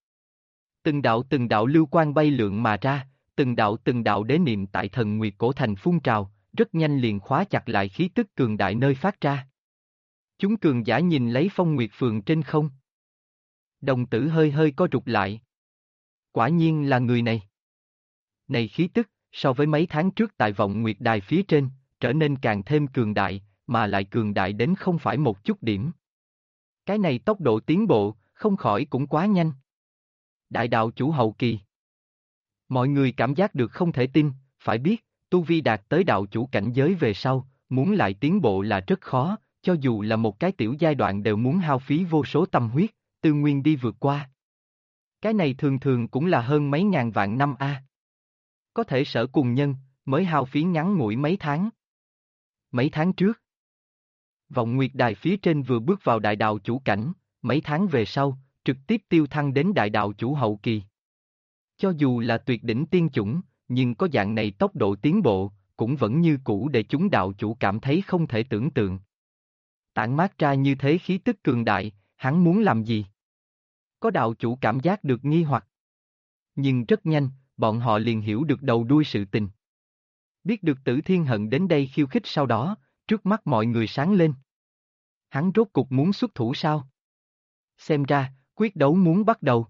từng đạo lưu quang bay lượn mà ra, từng đạo đế niệm tại Thần Nguyệt Cổ Thành phun trào, rất nhanh liền khóa chặt lại khí tức cường đại nơi phát ra. Chúng cường giả nhìn lấy Phong Nguyệt Phường trên không. Đồng tử hơi hơi co rụt lại. Quả nhiên là người này. Này khí tức, so với mấy tháng trước tại vọng Nguyệt Đài phía trên, trở nên càng thêm cường đại, mà lại cường đại đến không phải một chút điểm. Cái này tốc độ tiến bộ, không khỏi cũng quá nhanh. Đại đạo chủ hậu kỳ. Mọi người cảm giác được không thể tin, phải biết, tu vi đạt tới đạo chủ cảnh giới về sau, muốn lại tiến bộ là rất khó, cho dù là một cái tiểu giai đoạn đều muốn hao phí vô số tâm huyết, tư nguyên đi vượt qua. Cái này thường thường cũng là hơn mấy ngàn vạn năm a. Có thể Sở Cùng Nhân, mới hao phí ngắn ngủi mấy tháng. Mấy tháng trước, vọng Nguyệt Đài phía trên vừa bước vào đại đạo chủ cảnh, mấy tháng về sau, trực tiếp tiêu thăng đến đại đạo chủ hậu kỳ. Cho dù là tuyệt đỉnh tiên chủng, nhưng có dạng này tốc độ tiến bộ, cũng vẫn như cũ để chúng đạo chủ cảm thấy không thể tưởng tượng. Tản mát ra như thế khí tức cường đại, hắn muốn làm gì? Có đạo chủ cảm giác được nghi hoặc. Nhưng rất nhanh, bọn họ liền hiểu được đầu đuôi sự tình. Biết được Tử Thiên Hận đến đây khiêu khích sau đó, trước mắt mọi người sáng lên. Hắn rốt cục muốn xuất thủ sao? Xem ra, quyết đấu muốn bắt đầu.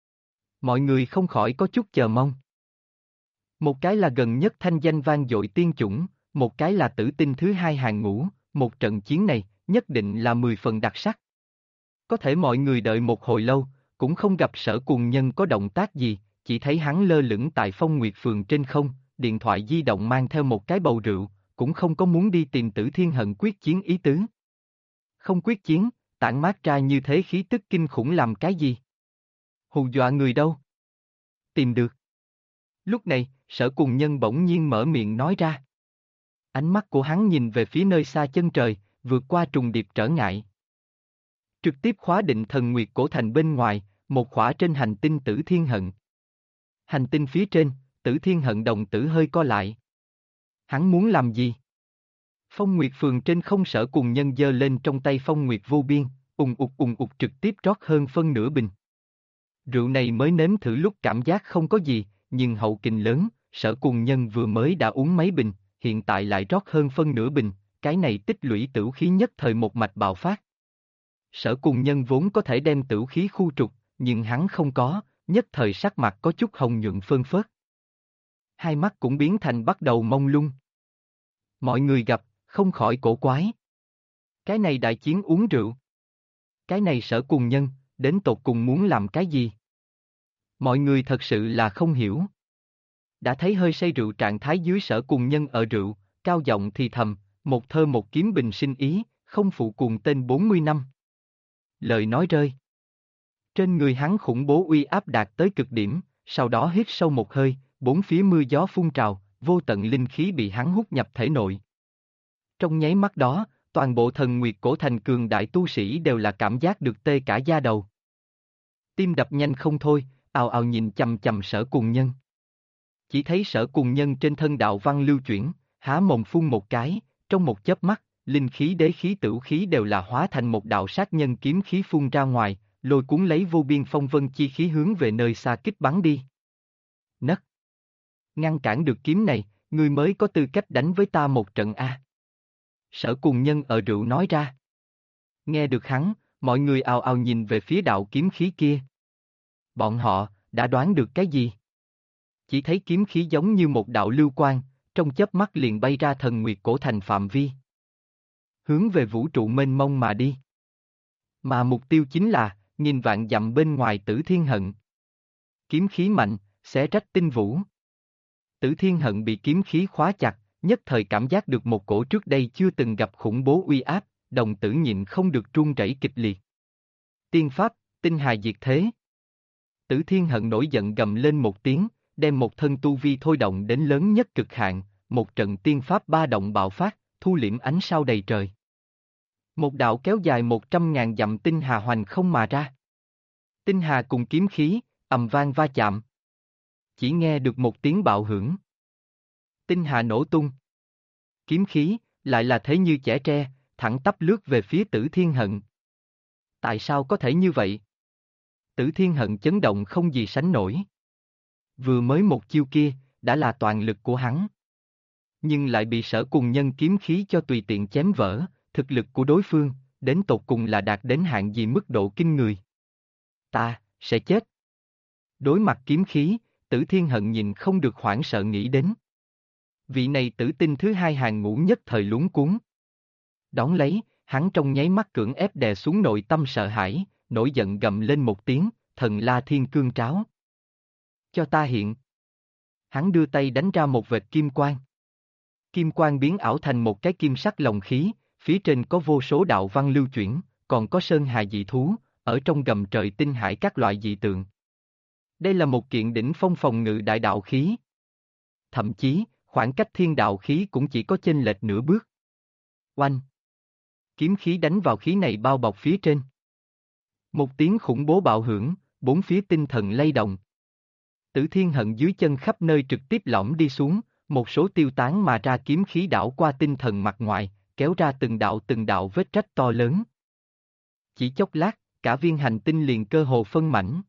Mọi người không khỏi có chút chờ mong. Một cái là gần nhất thanh danh vang dội tiên chủng, một cái là tử tinh thứ hai hàng ngũ, một trận chiến này, nhất định là 10 phần đặc sắc. Có thể mọi người đợi một hồi lâu, cũng không gặp Sở Cùng Nhân có động tác gì, chỉ thấy hắn lơ lửng tại Phong Nguyệt Phường trên không, điện thoại di động mang theo một cái bầu rượu, cũng không có muốn đi tìm Tử Thiên Hận quyết chiến ý tứ. Không quyết chiến, tản mát ra như thế khí tức kinh khủng làm cái gì? Hù dọa người đâu? Tìm được. Lúc này, Sở Cùng Nhân bỗng nhiên mở miệng nói ra. Ánh mắt của hắn nhìn về phía nơi xa chân trời, vượt qua trùng điệp trở ngại. Trực tiếp khóa định Thần Nguyệt Cổ Thành bên ngoài, một khỏa trên hành tinh Tử Thiên Hận. Hành tinh phía trên, Tử Thiên Hận đồng tử hơi co lại. Hắn muốn làm gì? Phong Nguyệt Phường trên không Sở Cùng Nhân giơ lên trong tay Phong Nguyệt vô biên, ùng ục trực tiếp rót hơn phân nửa bình. Rượu này mới nếm thử lúc cảm giác không có gì, nhưng hậu kình lớn, Sở Cùng Nhân vừa mới đã uống mấy bình, hiện tại lại rót hơn phân nửa bình, cái này tích lũy tửu khí nhất thời một mạch bạo phát. Sở Cùng Nhân vốn có thể đem tửu khí khu trục, nhưng hắn không có, nhất thời sắc mặt có chút hồng nhuận phơn phớt. Hai mắt cũng biến thành bắt đầu mông lung. Mọi người gặp, không khỏi cổ quái. Cái này đại chiến uống rượu. Cái này Sở Cùng Nhân, đến tột cùng muốn làm cái gì? Mọi người thật sự là không hiểu. Đã thấy hơi say rượu trạng thái dưới Sở Cùng Nhân ở rượu, cao giọng thì thầm, một thơ một kiếm bình sinh ý, không phụ cùng tên 40 năm. Lời nói rơi. Trên người hắn khủng bố uy áp đạt tới cực điểm, sau đó hít sâu một hơi, bốn phía mưa gió phun trào, vô tận linh khí bị hắn hút nhập thể nội. Trong nháy mắt đó, toàn bộ Thần Nguyệt Cổ Thành cường đại tu sĩ đều là cảm giác được tê cả da đầu. Tim đập nhanh không thôi, ào ào nhìn chằm chằm Sở Cùng Nhân. Chỉ thấy Sở Cùng Nhân trên thân đạo văn lưu chuyển, há mồm phun một cái, trong một chớp mắt, linh khí đế khí tửu khí đều là hóa thành một đạo sát nhân kiếm khí phun ra ngoài, lôi cuốn lấy vô biên phong vân chi khí hướng về nơi xa kích bắn đi. Nấc! Ngăn cản được kiếm này, ngươi mới có tư cách đánh với ta một trận a. Sở Cùng Nhân ở rượu nói ra. Nghe được hắn, mọi người ào ào nhìn về phía đạo kiếm khí kia. Bọn họ đã đoán được cái gì? Chỉ thấy kiếm khí giống như một đạo lưu quang, trong chớp mắt liền bay ra Thần Nguyệt Cổ Thành phạm vi. Hướng về vũ trụ mênh mông mà đi. Mà mục tiêu chính là, nghìn vạn dặm bên ngoài Tử Thiên Hận. Kiếm khí mạnh, xé rách tinh vũ. Tử Thiên Hận bị kiếm khí khóa chặt, nhất thời cảm giác được một cổ trước đây chưa từng gặp khủng bố uy áp, đồng tử nhịn không được run rẩy kịch liệt. Tiên pháp, tinh hà diệt thế. Tử Thiên Hận nổi giận gầm lên một tiếng, đem một thân tu vi thôi động đến lớn nhất cực hạn, một trận tiên pháp ba động bạo phát, thu liễm ánh sao đầy trời. Một đạo kéo dài 100.000 dặm tinh hà hoành không mà ra. Tinh hà cùng kiếm khí, ầm vang va chạm. Chỉ nghe được một tiếng bạo hưởng. Tinh hà nổ tung. Kiếm khí, lại là thế như chẻ tre, thẳng tắp lướt về phía Tử Thiên Hận. Tại sao có thể như vậy? Tử Thiên Hận chấn động không gì sánh nổi. Vừa mới một chiêu kia, đã là toàn lực của hắn. Nhưng lại bị Sở Cùng Nhân kiếm khí cho tùy tiện chém vỡ, thực lực của đối phương, đến tột cùng là đạt đến hạn gì mức độ kinh người. Ta, sẽ chết. Đối mặt kiếm khí, Tử Thiên Hận nhìn không được hoảng sợ nghĩ đến. Vị này tử tinh thứ hai hàng ngũ nhất thời luống cuống. Đón lấy, hắn trong nháy mắt cưỡng ép đè xuống nội tâm sợ hãi, nổi giận gầm lên một tiếng, thần la thiên cương tráo. Cho ta hiện. Hắn đưa tay đánh ra một vệt kim quang. Kim quang biến ảo thành một cái kim sắc lồng khí, phía trên có vô số đạo văn lưu chuyển, còn có sơn hà dị thú, ở trong gầm trời tinh hải các loại dị tượng. Đây là một kiện đỉnh phong phòng ngự đại đạo khí. Thậm chí, khoảng cách thiên đạo khí cũng chỉ có chênh lệch nửa bước. Oanh! Kiếm khí đánh vào khí này bao bọc phía trên. Một tiếng khủng bố bạo hưởng, bốn phía tinh thần lay động. Tử Thiên Hận dưới chân khắp nơi trực tiếp lõm đi xuống, một số tiêu tán mà ra kiếm khí đảo qua tinh thần mặt ngoài, kéo ra từng đạo vết rách to lớn. Chỉ chốc lát, cả viên hành tinh liền cơ hồ phân mảnh.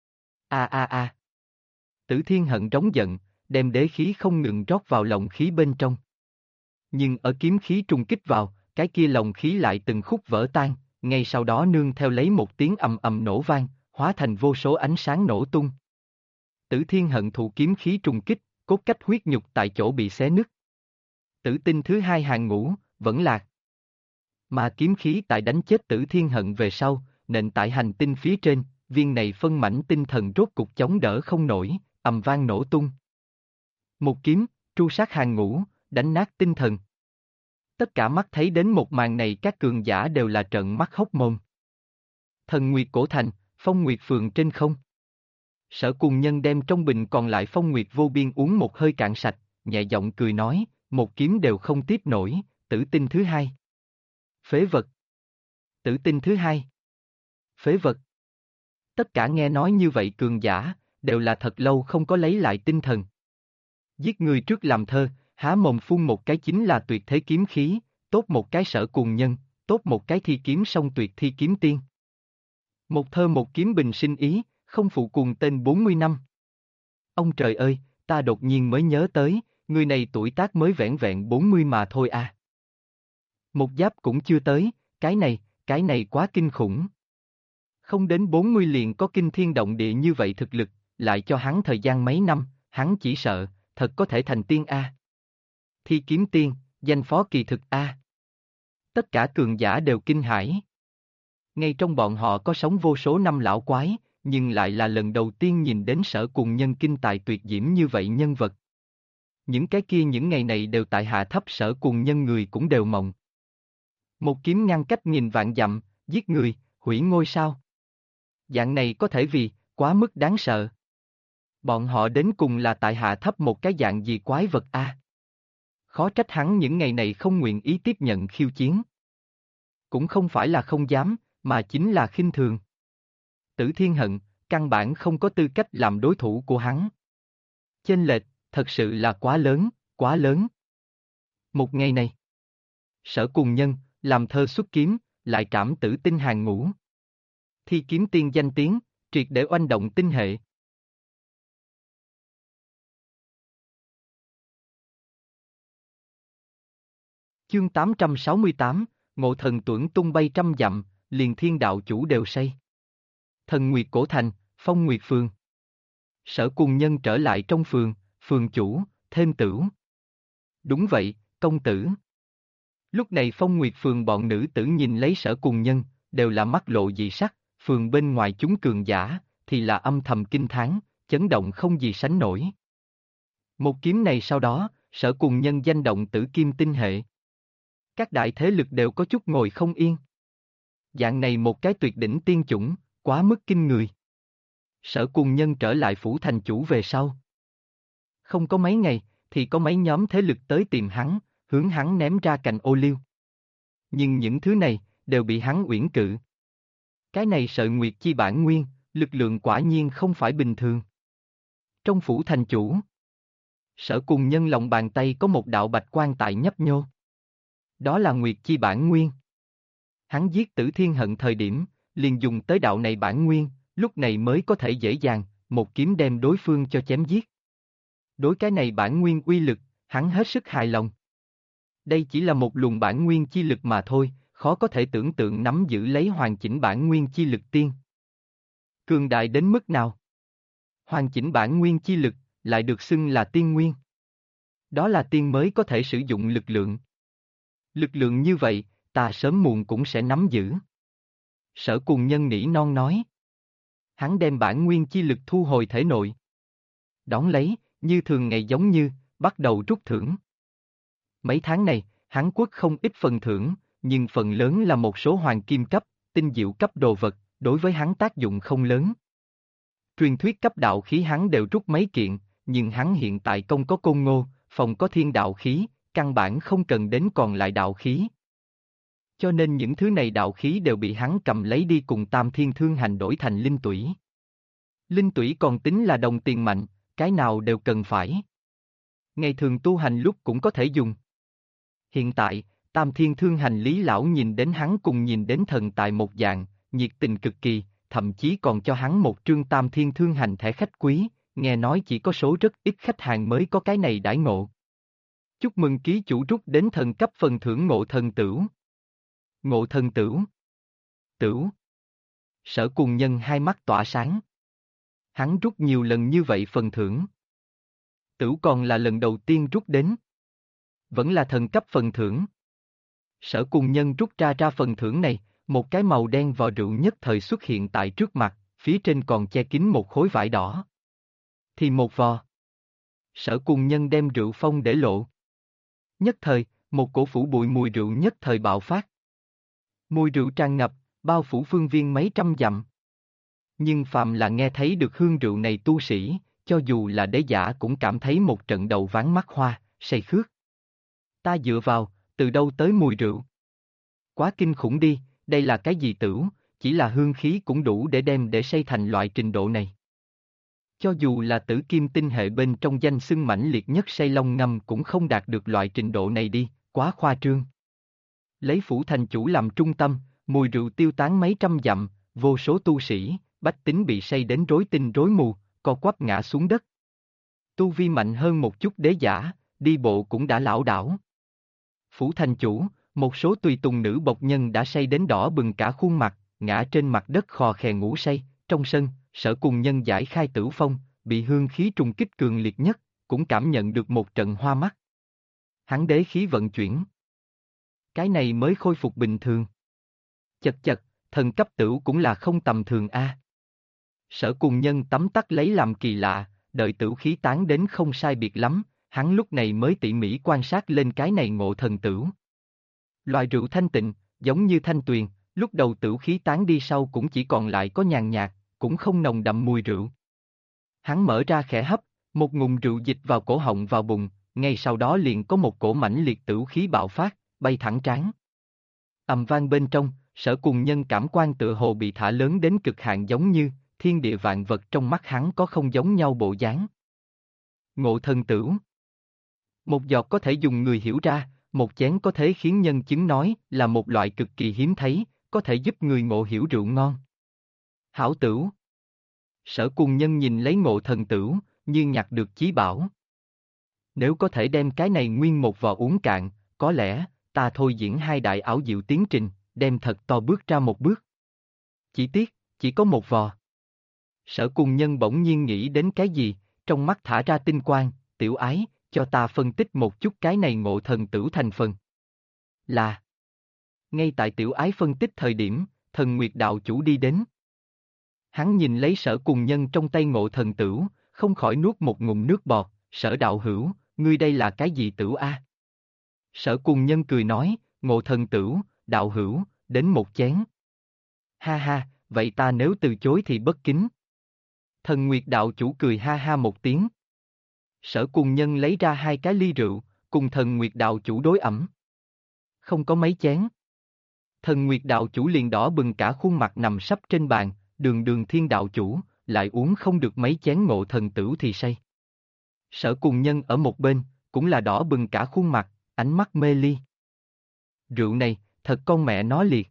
A. Tử Thiên Hận rống giận, đem đế khí không ngừng rót vào lồng khí bên trong. Nhưng ở kiếm khí trùng kích vào, cái kia lồng khí lại từng khúc vỡ tan, ngay sau đó nương theo lấy một tiếng ầm ầm nổ vang, hóa thành vô số ánh sáng nổ tung. Tử Thiên Hận thụ kiếm khí trùng kích, cốt cách huyết nhục tại chỗ bị xé nứt. Tử tinh thứ hai hàng ngũ, vẫn lạc. Mà kiếm khí tại đánh chết Tử Thiên Hận về sau, nện tại hành tinh phía trên, viên này phân mảnh tinh thần rốt cục chống đỡ không nổi, ầm vang nổ tung. Một kiếm, tru sát hàng ngũ, đánh nát tinh thần. Tất cả mắt thấy đến một màn này các cường giả đều là trợn mắt hốc mồm. Thần Nguyệt Cổ Thành, Phong Nguyệt Phường trên không. Sở Cùng Nhân đem trong bình còn lại Phong Nguyệt vô biên uống một hơi cạn sạch, nhẹ giọng cười nói, một kiếm đều không tiếp nổi, tử tinh thứ hai. Phế vật. Tử tinh thứ hai. Phế vật. Tất cả nghe nói như vậy cường giả, đều là thật lâu không có lấy lại tinh thần. Giết người trước làm thơ, há mồm phun một cái chính là tuyệt thế kiếm khí, tốt một cái Sở Cùng Nhân, tốt một cái thi kiếm song tuyệt thi kiếm tiên. Một thơ một kiếm bình sinh ý, không phụ cùng tên 40 năm. Ông trời ơi, ta đột nhiên mới nhớ tới, người này tuổi tác mới vẻn vẹn 40 mà thôi à. Một giáp cũng chưa tới, cái này quá kinh khủng. Không đến 40 liền có kinh thiên động địa như vậy thực lực, lại cho hắn thời gian mấy năm, hắn chỉ sợ, thật có thể thành tiên a. Thi kiếm tiên, danh phó kỳ thực a. Tất cả cường giả đều kinh hãi. Ngay trong bọn họ có sống vô số năm lão quái, nhưng lại là lần đầu tiên nhìn đến Sở Cùng Nhân kinh tài tuyệt diễm như vậy nhân vật. Những cái kia những ngày này đều tại hạ thấp Sở Cùng Nhân người cũng đều mộng. Một kiếm ngăn cách nghìn vạn dặm, giết người, hủy ngôi sao. Dạng này có thể vì, quá mức đáng sợ. Bọn họ đến cùng là tại hạ thấp một cái dạng gì quái vật a? Khó trách hắn những ngày này không nguyện ý tiếp nhận khiêu chiến. Cũng không phải là không dám, mà chính là khinh thường. Tử Thiên Hận, căn bản không có tư cách làm đối thủ của hắn. Chênh lệch, thật sự là quá lớn, quá lớn. Một ngày này, Sở Cùng Nhân, làm thơ xuất kiếm, lại trảm tử tinh hàng ngũ. Thi kiếm tiên danh tiếng, triệt để oanh động tinh hệ. Chương 868, Ngộ Thần Tuẫn tung bay trăm dặm, liền thiên đạo chủ đều say. Thần Nguyệt Cổ Thành, Phong Nguyệt Phường. Sở Cùng Nhân trở lại trong phường, phường chủ, thêm tửu. Đúng vậy, công tử. Lúc này Phong Nguyệt Phường bọn nữ tử nhìn lấy Sở Cùng Nhân, đều là mắt lộ dị sắc, phường bên ngoài chúng cường giả, thì là âm thầm kinh thán, chấn động không gì sánh nổi. Một kiếm này sau đó, Sở Cùng Nhân danh động tử kim tinh hệ. Các đại thế lực đều có chút ngồi không yên. Dạng này một cái tuyệt đỉnh tiên chủng, quá mức kinh người. Sở Cùng Nhân trở lại phủ thành chủ về sau. Không có mấy ngày, thì có mấy nhóm thế lực tới tìm hắn, hướng hắn ném ra cành ô liu. Nhưng những thứ này, đều bị hắn uyển cự. Cái này Sợi Nguyệt Chi bản nguyên, lực lượng quả nhiên không phải bình thường. Trong phủ thành chủ, Sở Cùng Nhân lòng bàn tay có một đạo bạch quang tại nhấp nhô. Đó là Nguyệt Chi bản nguyên. Hắn giết Tử Thiên Hận thời điểm, liền dùng tới đạo này bản nguyên, lúc này mới có thể dễ dàng, một kiếm đem đối phương cho chém giết. Đối cái này bản nguyên uy lực, hắn hết sức hài lòng. Đây chỉ là một luồng bản nguyên chi lực mà thôi, khó có thể tưởng tượng nắm giữ lấy hoàn chỉnh bản nguyên chi lực tiên. Cường đại đến mức nào? Hoàn chỉnh bản nguyên chi lực, lại được xưng là tiên nguyên. Đó là tiên mới có thể sử dụng lực lượng. Lực lượng như vậy, ta sớm muộn cũng sẽ nắm giữ. Sở Cùng Nhân nỉ non nói. Hắn đem bản nguyên chi lực thu hồi thể nội. Đón lấy, như thường ngày giống như, bắt đầu rút thưởng. Mấy tháng này, hắn quất không ít phần thưởng, nhưng phần lớn là một số hoàng kim cấp, tinh diệu cấp đồ vật, đối với hắn tác dụng không lớn. Truyền thuyết cấp đạo khí hắn đều rút mấy kiện, nhưng hắn hiện tại công có Côn Ngô, phòng có thiên đạo khí, căn bản không cần đến còn lại đạo khí. Cho nên những thứ này đạo khí đều bị hắn cầm lấy đi cùng Tam Thiên Thương Hành đổi thành linh tủy. Linh tủy còn tính là đồng tiền mạnh, cái nào đều cần phải. Ngày thường tu hành lúc cũng có thể dùng. Hiện tại, Tam Thiên Thương Hành Lý Lão nhìn đến hắn cùng nhìn đến thần tài một dạng, nhiệt tình cực kỳ, thậm chí còn cho hắn một trương Tam Thiên Thương Hành thẻ khách quý, nghe nói chỉ có số rất ít khách hàng mới có cái này đãi ngộ. Chúc mừng ký chủ rút đến thần cấp phần thưởng Ngộ Thần Tửu. Ngộ Thần Tửu. Tửu. Sở Cùng Nhân hai mắt tỏa sáng. Hắn rút nhiều lần như vậy phần thưởng. Tửu còn là lần đầu tiên rút đến. Vẫn là thần cấp phần thưởng. Sở Cùng Nhân rút ra phần thưởng này, một cái màu đen vò rượu nhất thời xuất hiện tại trước mặt, phía trên còn che kín một khối vải đỏ. Thì một vò. Sở Cùng Nhân đem rượu phong để lộ. Nhất thời, một cổ phủ bụi mùi rượu nhất thời bạo phát. Mùi rượu tràn ngập, bao phủ phương viên mấy trăm dặm. Nhưng phàm là nghe thấy được hương rượu này tu sĩ, cho dù là đế giả cũng cảm thấy một trận đầu ván mắt hoa, say khướt. Ta dựa vào, từ đâu tới mùi rượu? Quá kinh khủng đi, đây là cái gì tửu, chỉ là hương khí cũng đủ để đem để say thành loại trình độ này. Cho dù là tử kim tinh hệ bên trong danh xưng mãnh liệt nhất say long ngâm cũng không đạt được loại trình độ này đi, quá khoa trương. Lấy phủ thành chủ làm trung tâm, mùi rượu tiêu tán mấy trăm dặm, vô số tu sĩ, bách tính bị say đến rối tinh rối mù, co quắp ngã xuống đất. Tu vi mạnh hơn một chút đế giả, đi bộ cũng đã lảo đảo. Phủ thành chủ, một số tùy tùng nữ bộc nhân đã say đến đỏ bừng cả khuôn mặt, ngã trên mặt đất khò khè ngủ say, trong sân, Sở Cùng Nhân giải khai tử phong, bị hương khí trùng kích cường liệt nhất, cũng cảm nhận được một trận hoa mắt. Hắn đế khí vận chuyển. Cái này mới khôi phục bình thường. Chật chật, thần cấp tửu cũng là không tầm thường a. Sở Cùng Nhân tấm tắc lấy làm kỳ lạ, đợi tửu khí tán đến không sai biệt lắm, hắn lúc này mới tỉ mỉ quan sát lên cái này Ngộ Thần Tửu. Loại rượu thanh tịnh, giống như thanh tuyền, lúc đầu tửu khí tán đi sau cũng chỉ còn lại có nhàn nhạt, cũng không nồng đậm mùi rượu. Hắn mở ra khẽ hấp, một ngụm rượu dịch vào cổ họng vào bụng, ngay sau đó liền có một cổ mãnh liệt tửu khí bạo phát, bay thẳng trán. Ầm vang bên trong, Sở Cùng Nhân cảm quan tựa hồ bị thả lớn đến cực hạn giống như, thiên địa vạn vật trong mắt hắn có không giống nhau bộ dáng. Ngộ Thần Tửu. Một giọt có thể dùng người hiểu ra, Một chén có thể khiến nhân chứng nói là một loại cực kỳ hiếm thấy, có thể giúp người ngộ hiểu rượu ngon. Hảo tửu. Sở Cùng Nhân nhìn lấy Ngộ Thần Tửu, như nhặt được chí bảo. Nếu có thể đem cái này nguyên một vò uống cạn, có lẽ, ta thôi diễn hai đại ảo diệu tiến trình, đem thật to bước ra một bước. Chỉ tiếc, chỉ có một vò. Sở Cùng Nhân bỗng nhiên nghĩ đến cái gì, trong mắt thả ra tinh quang, tiểu ái, cho ta phân tích một chút cái này Ngộ Thần Tửu thành phần. Là. Ngay tại tiểu ái phân tích thời điểm, Thần Nguyệt đạo chủ đi đến. Hắn nhìn lấy Sở Cùng Nhân trong tay Ngộ Thần Tửu, không khỏi nuốt một ngụm nước bọt. Sở đạo hữu, ngươi đây là cái gì tửu a? Sở Cùng Nhân cười nói, Ngộ Thần Tửu, đạo hữu, đến một chén. Ha ha, vậy ta nếu từ chối thì bất kính. Thần Nguyệt đạo chủ cười ha ha một tiếng. Sở Cùng Nhân lấy ra hai cái ly rượu, cùng Thần Nguyệt đạo chủ đối ẩm. Không có mấy chén. Thần Nguyệt đạo chủ liền đỏ bừng cả khuôn mặt nằm sấp trên bàn, Đường Thiên đạo chủ, lại uống không được mấy chén Ngộ Thần Tửu thì say. Sở Cùng Nhân ở một bên, cũng là đỏ bừng cả khuôn mặt, ánh mắt mê ly. Rượu này, thật con mẹ nó liệt.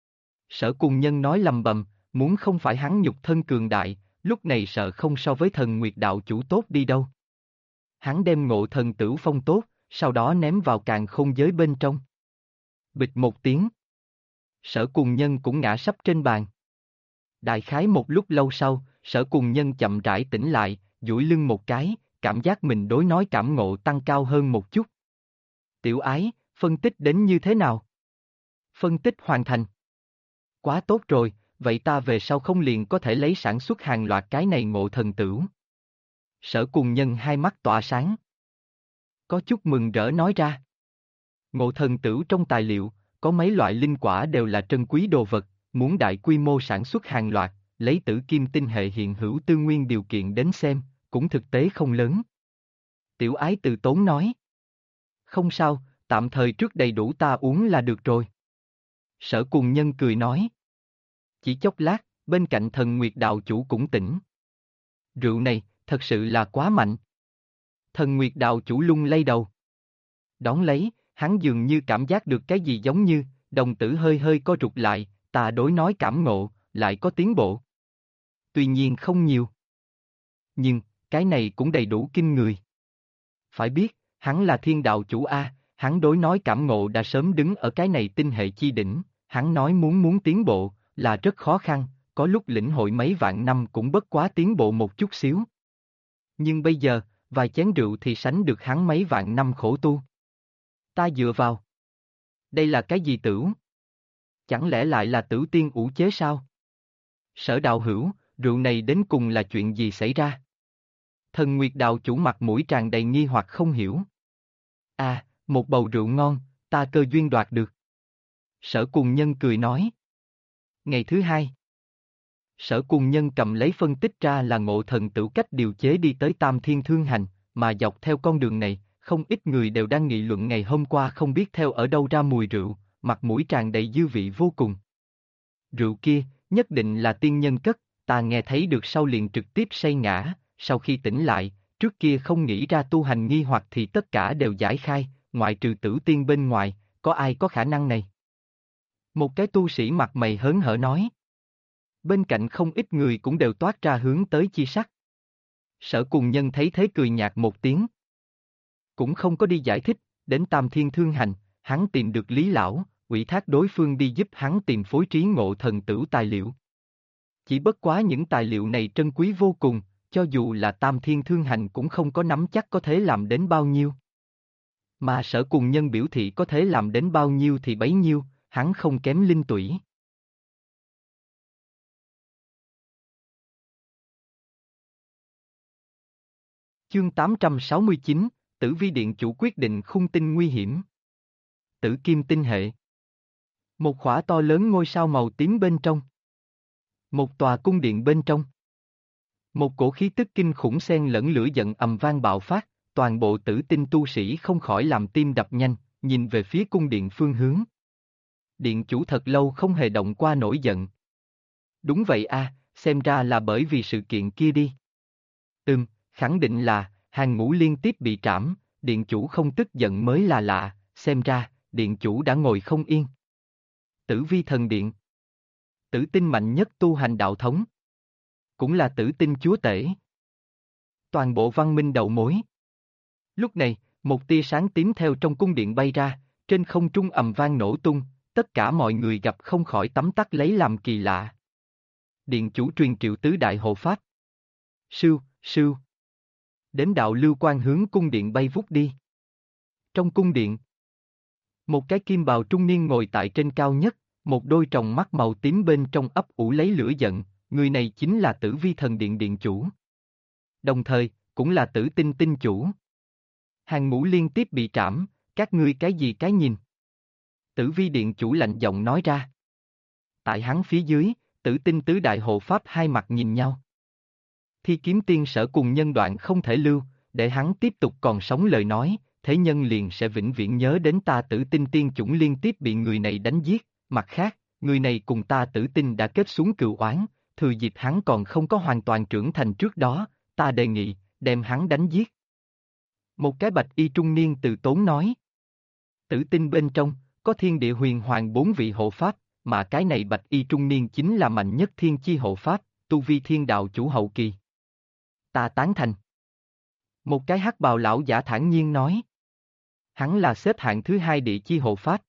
Sở Cùng Nhân nói lầm bầm, muốn không phải hắn nhục thân cường đại, lúc này sợ không so với Thần Nguyệt đạo chủ tốt đi đâu. Hắn đem Ngộ Thần Tửu phong tốt, sau đó ném vào càn khôn giới bên trong. Bịch một tiếng. Sở Cùng Nhân cũng ngã sấp trên bàn. Đại khái một lúc lâu sau, Sở Cùng Nhân chậm rãi tỉnh lại, duỗi lưng một cái, cảm giác mình đối nói cảm ngộ tăng cao hơn một chút. Tiểu ái, phân tích đến như thế nào? Phân tích hoàn thành. Quá tốt rồi, vậy ta về sau không liền có thể lấy sản xuất hàng loạt cái này Ngộ Thần Tửu. Sở Cùng Nhân hai mắt tỏa sáng. Có chút mừng rỡ nói ra. Ngộ Thần Tửu trong tài liệu, có mấy loại linh quả đều là trân quý đồ vật, muốn đại quy mô sản xuất hàng loạt, lấy tử kim tinh hệ hiện hữu tư nguyên điều kiện đến xem, cũng thực tế không lớn. Tiểu ái từ tốn nói. Không sao, tạm thời trước đầy đủ ta uống là được rồi. Sở Cùng Nhân cười nói. Chỉ chốc lát, bên cạnh Thần Nguyệt đạo chủ cũng tỉnh. Rượu này, thật sự là quá mạnh. Thần Nguyệt đạo chủ lung lay đầu. Đón lấy, hắn dường như cảm giác được cái gì giống như, đồng tử hơi hơi co rụt lại, ta đối nói cảm ngộ, lại có tiến bộ. Tuy nhiên không nhiều. Nhưng, cái này cũng đầy đủ kinh người. Phải biết, hắn là thiên đạo chủ A, hắn đối nói cảm ngộ đã sớm đứng ở cái này tinh hệ chi đỉnh, hắn nói muốn tiến bộ, là rất khó khăn, có lúc lĩnh hội mấy vạn năm cũng bất quá tiến bộ một chút xíu. Nhưng bây giờ, vài chén rượu thì sánh được hắn mấy vạn năm khổ tu. Ta dựa vào. Đây là cái gì tửu? Chẳng lẽ lại là Tửu Tiên ủ chế sao? Sở đạo hữu, rượu này đến cùng là chuyện gì xảy ra? Thần Nguyệt đạo chủ mặt mũi tràn đầy nghi hoặc không hiểu. À, một bầu rượu ngon, ta cơ duyên đoạt được. Sở Cùng Nhân cười nói. Ngày thứ hai. Sở Cùng Nhân cầm lấy phân tích ra là Ngộ Thần Tửu cách điều chế đi tới Tam Thiên Thương Hành, mà dọc theo con đường này, không ít người đều đang nghị luận ngày hôm qua không biết theo ở đâu ra mùi rượu, mặt mũi tràn đầy dư vị vô cùng. Rượu kia, nhất định là tiên nhân cất, ta nghe thấy được sau liền trực tiếp say ngã, sau khi tỉnh lại, trước kia không nghĩ ra tu hành nghi hoặc thì tất cả đều giải khai, ngoại trừ Tử Tiên bên ngoài, có ai có khả năng này? Một cái tu sĩ mặt mày hớn hở nói. Bên cạnh không ít người cũng đều toát ra hướng tới chi sắc. Sở Cùng Nhân thấy thế cười nhạt một tiếng. Cũng không có đi giải thích, đến Tam Thiên Thương Hành, hắn tìm được Lý Lão, ủy thác đối phương đi giúp hắn tìm phối trí Ngộ Thần Tửu tài liệu. Chỉ bất quá những tài liệu này trân quý vô cùng, cho dù là Tam Thiên Thương Hành cũng không có nắm chắc có thể làm đến bao nhiêu. Mà Sở Cùng Nhân biểu thị có thể làm đến bao nhiêu thì bấy nhiêu, hắn không kém linh tủy. Chương 869, Tử Vi Điện chủ quyết định khung tinh nguy hiểm. Tử Kim tinh hệ. Một khỏa to lớn ngôi sao màu tím bên trong. Một tòa cung điện bên trong. Một cổ khí tức kinh khủng xen lẫn lửa giận ầm vang bạo phát, toàn bộ tử tinh tu sĩ không khỏi làm tim đập nhanh, nhìn về phía cung điện phương hướng. Điện chủ thật lâu không hề động qua nổi giận. Đúng vậy a, xem ra là bởi vì sự kiện kia đi. Khẳng định là, hàng ngũ liên tiếp bị trảm, điện chủ không tức giận mới là lạ, xem ra, điện chủ đã ngồi không yên. Tử Vi Thần Điện. Tử tinh mạnh nhất tu hành đạo thống. Cũng là tử tinh chúa tể. Toàn bộ văn minh đầu mối. Lúc này, một tia sáng tím theo trong cung điện bay ra, trên không trung ầm vang nổ tung, tất cả mọi người gặp không khỏi tấm tắc lấy làm kỳ lạ. Điện chủ truyền triệu tứ đại hộ pháp. Sưu, sưu. Đếm đạo lưu quang hướng cung điện bay vút đi. Trong cung điện, một cái kim bào trung niên ngồi tại trên cao nhất, một đôi tròng mắt màu tím bên trong ấp ủ lấy lửa giận, người này chính là Tử Vi Thần Điện điện chủ. Đồng thời, cũng là Tử Tinh tinh chủ. Hàng ngũ liên tiếp bị trảm, các ngươi cái gì cái nhìn? Tử Vi điện chủ lạnh giọng nói ra. Tại hắn phía dưới, Tử Tinh tứ đại hộ pháp hai mặt nhìn nhau. Thi Kiếm Tiên Sở cùng nhân đoạn không thể lưu, để hắn tiếp tục còn sống lời nói, thế nhân liền sẽ vĩnh viễn nhớ đến ta Tử Tinh tiên chủng liên tiếp bị người này đánh giết, mặt khác, người này cùng ta Tử Tinh đã kết xuống cừu oán, thừa dịp hắn còn không có hoàn toàn trưởng thành trước đó, ta đề nghị, đem hắn đánh giết. Một cái bạch y trung niên từ tốn nói. Tử Tinh bên trong, có thiên địa huyền hoàng 4 vị hộ pháp, mà cái này bạch y trung niên chính là mạnh nhất thiên chi hộ pháp, tu vi thiên đạo chủ hậu kỳ. Ta tán thành. Một cái hắc bào lão giả thản nhiên nói. Hắn là xếp hạng thứ 2 địa chi hộ pháp.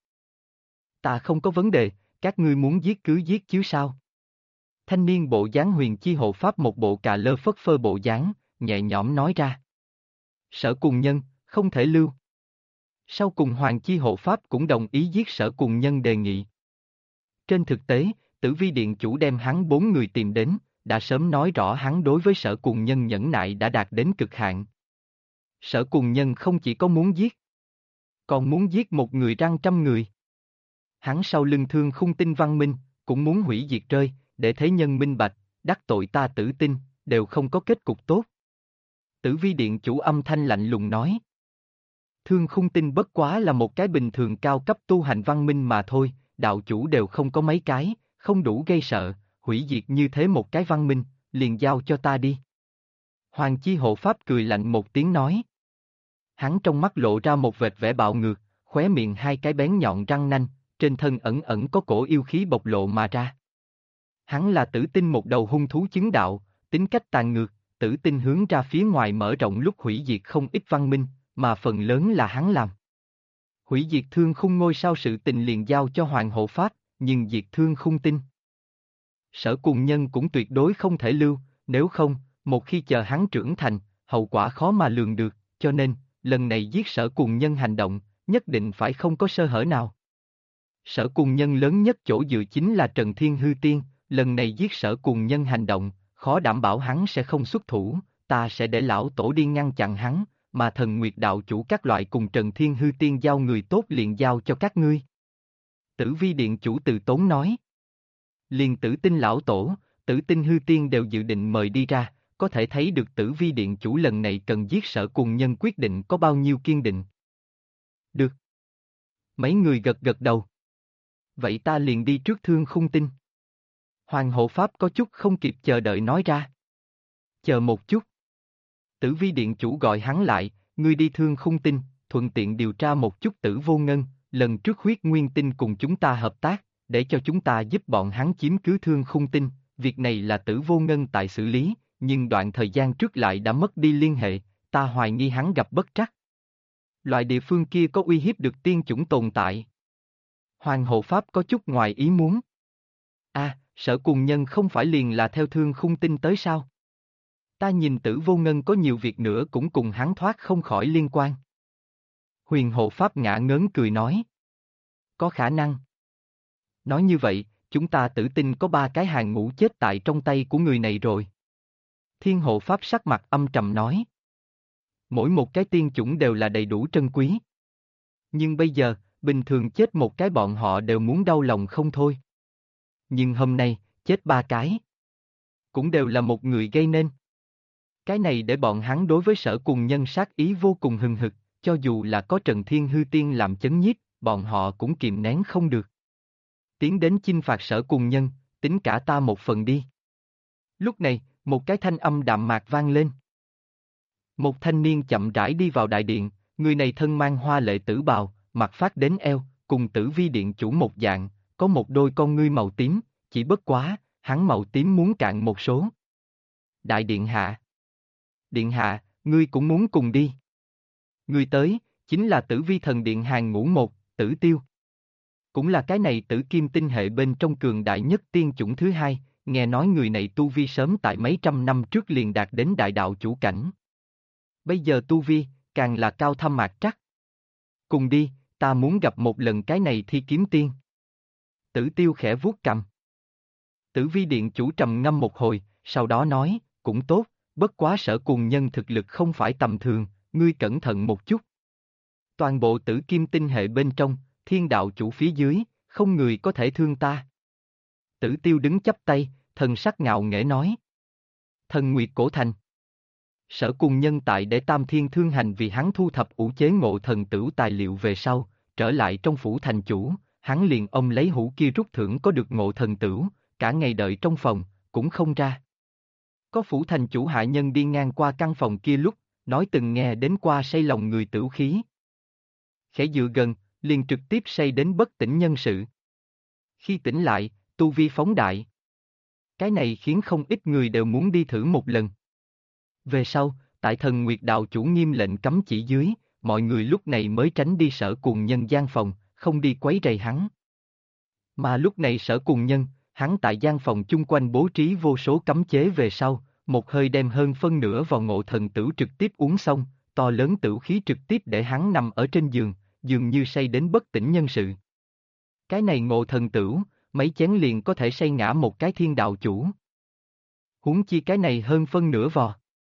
Ta không có vấn đề, các ngươi muốn giết cứ giết chứ sao? Thanh niên bộ dáng huyền chi hộ pháp một bộ cà lơ phất phơ bộ dáng, nhẹ nhõm nói ra. Sở cùng nhân, không thể lưu. Sau cùng hoàng chi hộ pháp cũng đồng ý giết sở cùng nhân đề nghị. Trên thực tế, Tử Vi điện chủ đem hắn 4 người tìm đến, đã sớm nói rõ hắn đối với sở cùng nhân nhẫn nại đã đạt đến cực hạn. Sở cùng nhân không chỉ có muốn giết, còn muốn giết một người răng trăm người. Hắn sau lưng Thương Khung Tinh văn minh, cũng muốn hủy diệt rơi, để thế nhân minh bạch, đắc tội ta Tử Tinh, đều không có kết cục tốt. Tử Vi điện chủ âm thanh lạnh lùng nói. Thương Khung Tinh bất quá là một cái bình thường cao cấp tu hành văn minh mà thôi, đạo chủ đều không có mấy cái, không đủ gây sợ, hủy diệt như thế một cái văn minh, liền giao cho ta đi. Hoàng chi hộ pháp cười lạnh một tiếng nói. Hắn trong mắt lộ ra một vệt vẻ bạo ngược, khóe miệng hai cái bén nhọn răng nanh, trên thân ẩn ẩn có cổ yêu khí bộc lộ mà ra. Hắn là Tử Tinh một đầu hung thú chứng đạo, tính cách tàn ngược, Tử Tinh hướng ra phía ngoài mở rộng lúc hủy diệt không ít văn minh, mà phần lớn là hắn làm. Hủy diệt Thương Khung ngôi sao sự tình liền giao cho Hoàng hộ pháp, nhưng diệt Thương Khung Tinh. Sở cùng nhân cũng tuyệt đối không thể lưu, nếu không, một khi chờ hắn trưởng thành, hậu quả khó mà lường được, cho nên, lần này giết sở cùng nhân hành động, nhất định phải không có sơ hở nào. Sở cùng nhân lớn nhất chỗ dựa chính là Trần Thiên Hư Tiên, lần này giết sở cùng nhân hành động, khó đảm bảo hắn sẽ không xuất thủ, ta sẽ để lão tổ đi ngăn chặn hắn, mà Thần Nguyệt đạo chủ các loại cùng Trần Thiên Hư Tiên giao người tốt liền giao cho các ngươi. Tử Vi điện chủ từ tốn nói. Liền Tử Tinh lão tổ, Tử Tinh Hư Tiên đều dự định mời đi ra, có thể thấy được Tử Vi điện chủ lần này cần giết sở cùng nhân quyết định có bao nhiêu kiên định. Được. Mấy người gật gật đầu. Vậy ta liền đi trước Thương Khung Tinh. Hoàng hộ pháp có chút không kịp chờ đợi nói ra. Chờ một chút. Tử Vi điện chủ gọi hắn lại, ngươi đi Thương Khung Tinh, thuận tiện điều tra một chút Tử Vô Ngân, lần trước Huyết Nguyên Tinh cùng chúng ta hợp tác, để cho chúng ta giúp bọn hắn chiếm cứ Thương Khung Tinh, việc này là Tử Vô Ngân tại xử lý, nhưng đoạn thời gian trước lại đã mất đi liên hệ, ta hoài nghi hắn gặp bất trắc. Loại địa phương kia có uy hiếp được tiên chủng tồn tại. Hoàng hộ pháp có chút ngoài ý muốn. Sở cùng nhân không phải liền là theo Thương Khung Tinh tới sao? Ta nhìn Tử Vô Ngân có nhiều việc nữa cũng cùng hắn thoát không khỏi liên quan. Huyền hộ pháp ngã ngớn cười nói. Có khả năng. Nói như vậy, chúng ta Tử Tinh có 3 cái hàng ngũ chết tại trong tay của người này rồi. Thiên hộ pháp sắc mặt âm trầm nói. Mỗi một cái tiên chủng đều là đầy đủ trân quý. Nhưng bây giờ, bình thường chết một cái bọn họ đều muốn đau lòng không thôi. Nhưng hôm nay, chết 3 cái. Cũng đều là một người gây nên. Cái này để bọn hắn đối với sở cùng nhân sát ý vô cùng hừng hực, cho dù là có Trần Thiên Hư Tiên làm chấn nhiếp, bọn họ cũng kìm nén không được. Tiến đến chinh phạt sở cùng nhân, tính cả ta một phần đi. Lúc này, một cái thanh âm đạm mạc vang lên. Một thanh niên chậm rãi đi vào đại điện, người này thân mang hoa lệ tử bào, mặt phát đến eo, cùng Tử Vi điện chủ một dạng, có một đôi con ngươi màu tím, chỉ bất quá, hắn màu tím muốn cạn một số. Đại điện hạ. Điện hạ, ngươi cũng muốn cùng đi. Ngươi tới, chính là Tử Vi thần điện hàng ngũ một, Tử Tiêu. Cũng là cái này tử kim tinh hệ bên trong cường đại nhất tiên chủng thứ hai, nghe nói người này tu vi sớm tại mấy trăm năm trước liền đạt đến đại đạo chủ cảnh. Bây giờ tu vi, càng là cao thâm mạc trắc. Cùng đi, ta muốn gặp một lần cái này thi kiếm tiên. Tử Tiêu khẽ vuốt cằm. Tử Vi điện chủ trầm ngâm một hồi, sau đó nói, cũng tốt, bất quá Sở Cuồng Nhân thực lực không phải tầm thường, ngươi cẩn thận một chút. Toàn bộ tử kim tinh hệ bên trong, thiên đạo chủ phía dưới, không người có thể thương ta. Tử Tiêu đứng chắp tay, thần sắc ngạo nghễ nói. Thần Nguyệt Cổ Thành. Sở Cuồng Nhân tại để Tam Thiên Thương Hành vì hắn thu thập ủ chế ngộ thần tửu tài liệu về sau, trở lại trong phủ thành chủ, hắn liền ông lấy hũ kia rút thưởng có được ngộ thần tửu, cả ngày đợi trong phòng, cũng không ra. Có phủ thành chủ hạ nhân đi ngang qua căn phòng kia lúc, nói từng nghe đến qua say lòng người tửu khí. Khẽ dựa gần, liền trực tiếp say đến bất tỉnh nhân sự. Khi tỉnh lại, tu vi phóng đại. Cái này khiến không ít người đều muốn đi thử một lần. Về sau, tại Thần Nguyệt đạo chủ nghiêm lệnh cấm chỉ dưới, mọi người lúc này mới tránh đi Sở Cuồng Nhân gian phòng, không đi quấy rầy hắn. Mà lúc này Sở Cuồng Nhân, hắn tại gian phòng chung quanh bố trí vô số cấm chế về sau, một hơi đem hơn phân nửa vào ngộ thần tửu trực tiếp uống xong, to lớn tửu khí trực tiếp để hắn nằm ở trên giường, dường như say đến bất tỉnh nhân sự. Cái này ngộ thần tửu, mấy chén liền có thể say ngã một cái thiên đạo chủ. Huống chi cái này hơn phân nửa vò.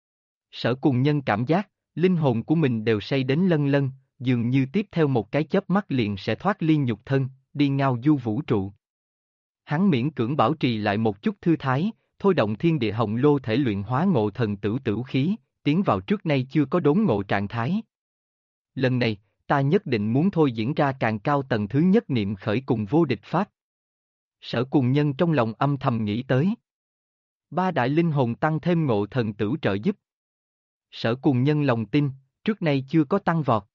Sở Cuồng Nhân cảm giác, linh hồn của mình đều say đến lân lân, dường như tiếp theo một cái chớp mắt liền sẽ thoát ly nhục thân, đi ngao du vũ trụ. Hắn miễn cưỡng bảo trì lại một chút thư thái, thôi động thiên địa hồng lô thể luyện hóa ngộ thần tửu tửu khí, tiến vào trước nay chưa có đốn ngộ trạng thái. Lần này, ta nhất định muốn thôi diễn ra càng cao tầng thứ nhất niệm khởi cùng vô địch pháp. Sở Cuồng Nhân trong lòng âm thầm nghĩ tới. Ba đại linh hồn tăng thêm ngộ thần tửu trợ giúp. Sở Cuồng Nhân lòng tin, trước nay chưa có tăng vọt.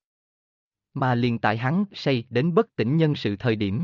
Mà liền tại hắn say đến bất tỉnh nhân sự thời điểm.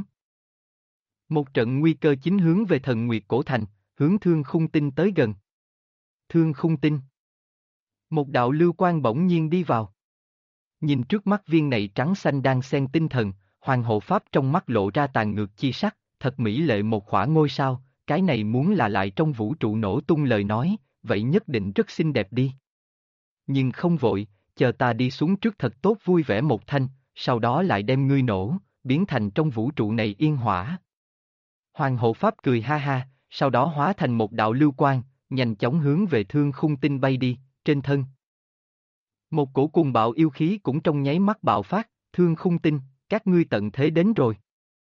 Một trận nguy cơ chính hướng về Thần Nguyệt Cổ Thành, hướng Thương Khung Tinh tới gần. Thương Khung Tinh. Một đạo lưu quang bỗng nhiên đi vào. Nhìn trước mắt viên này trắng xanh đang xen tinh thần, Hoàng Hộ Pháp trong mắt lộ ra tàn ngược chi sắc, thật mỹ lệ một khỏa ngôi sao, cái này muốn là lại trong vũ trụ nổ tung lời nói, vậy nhất định rất xinh đẹp đi. Nhưng không vội, chờ ta đi xuống trước thật tốt vui vẻ một thanh, sau đó lại đem ngươi nổ, biến thành trong vũ trụ này yên hỏa. Hoàng Hộ Pháp cười ha ha, sau đó hóa thành một đạo lưu quang, nhanh chóng hướng về Thương Khung Tinh bay đi, trên thân. Một cổ cuồng bạo yêu khí cũng trong nháy mắt bạo phát, Thương Khung Tinh, các ngươi tận thế đến rồi.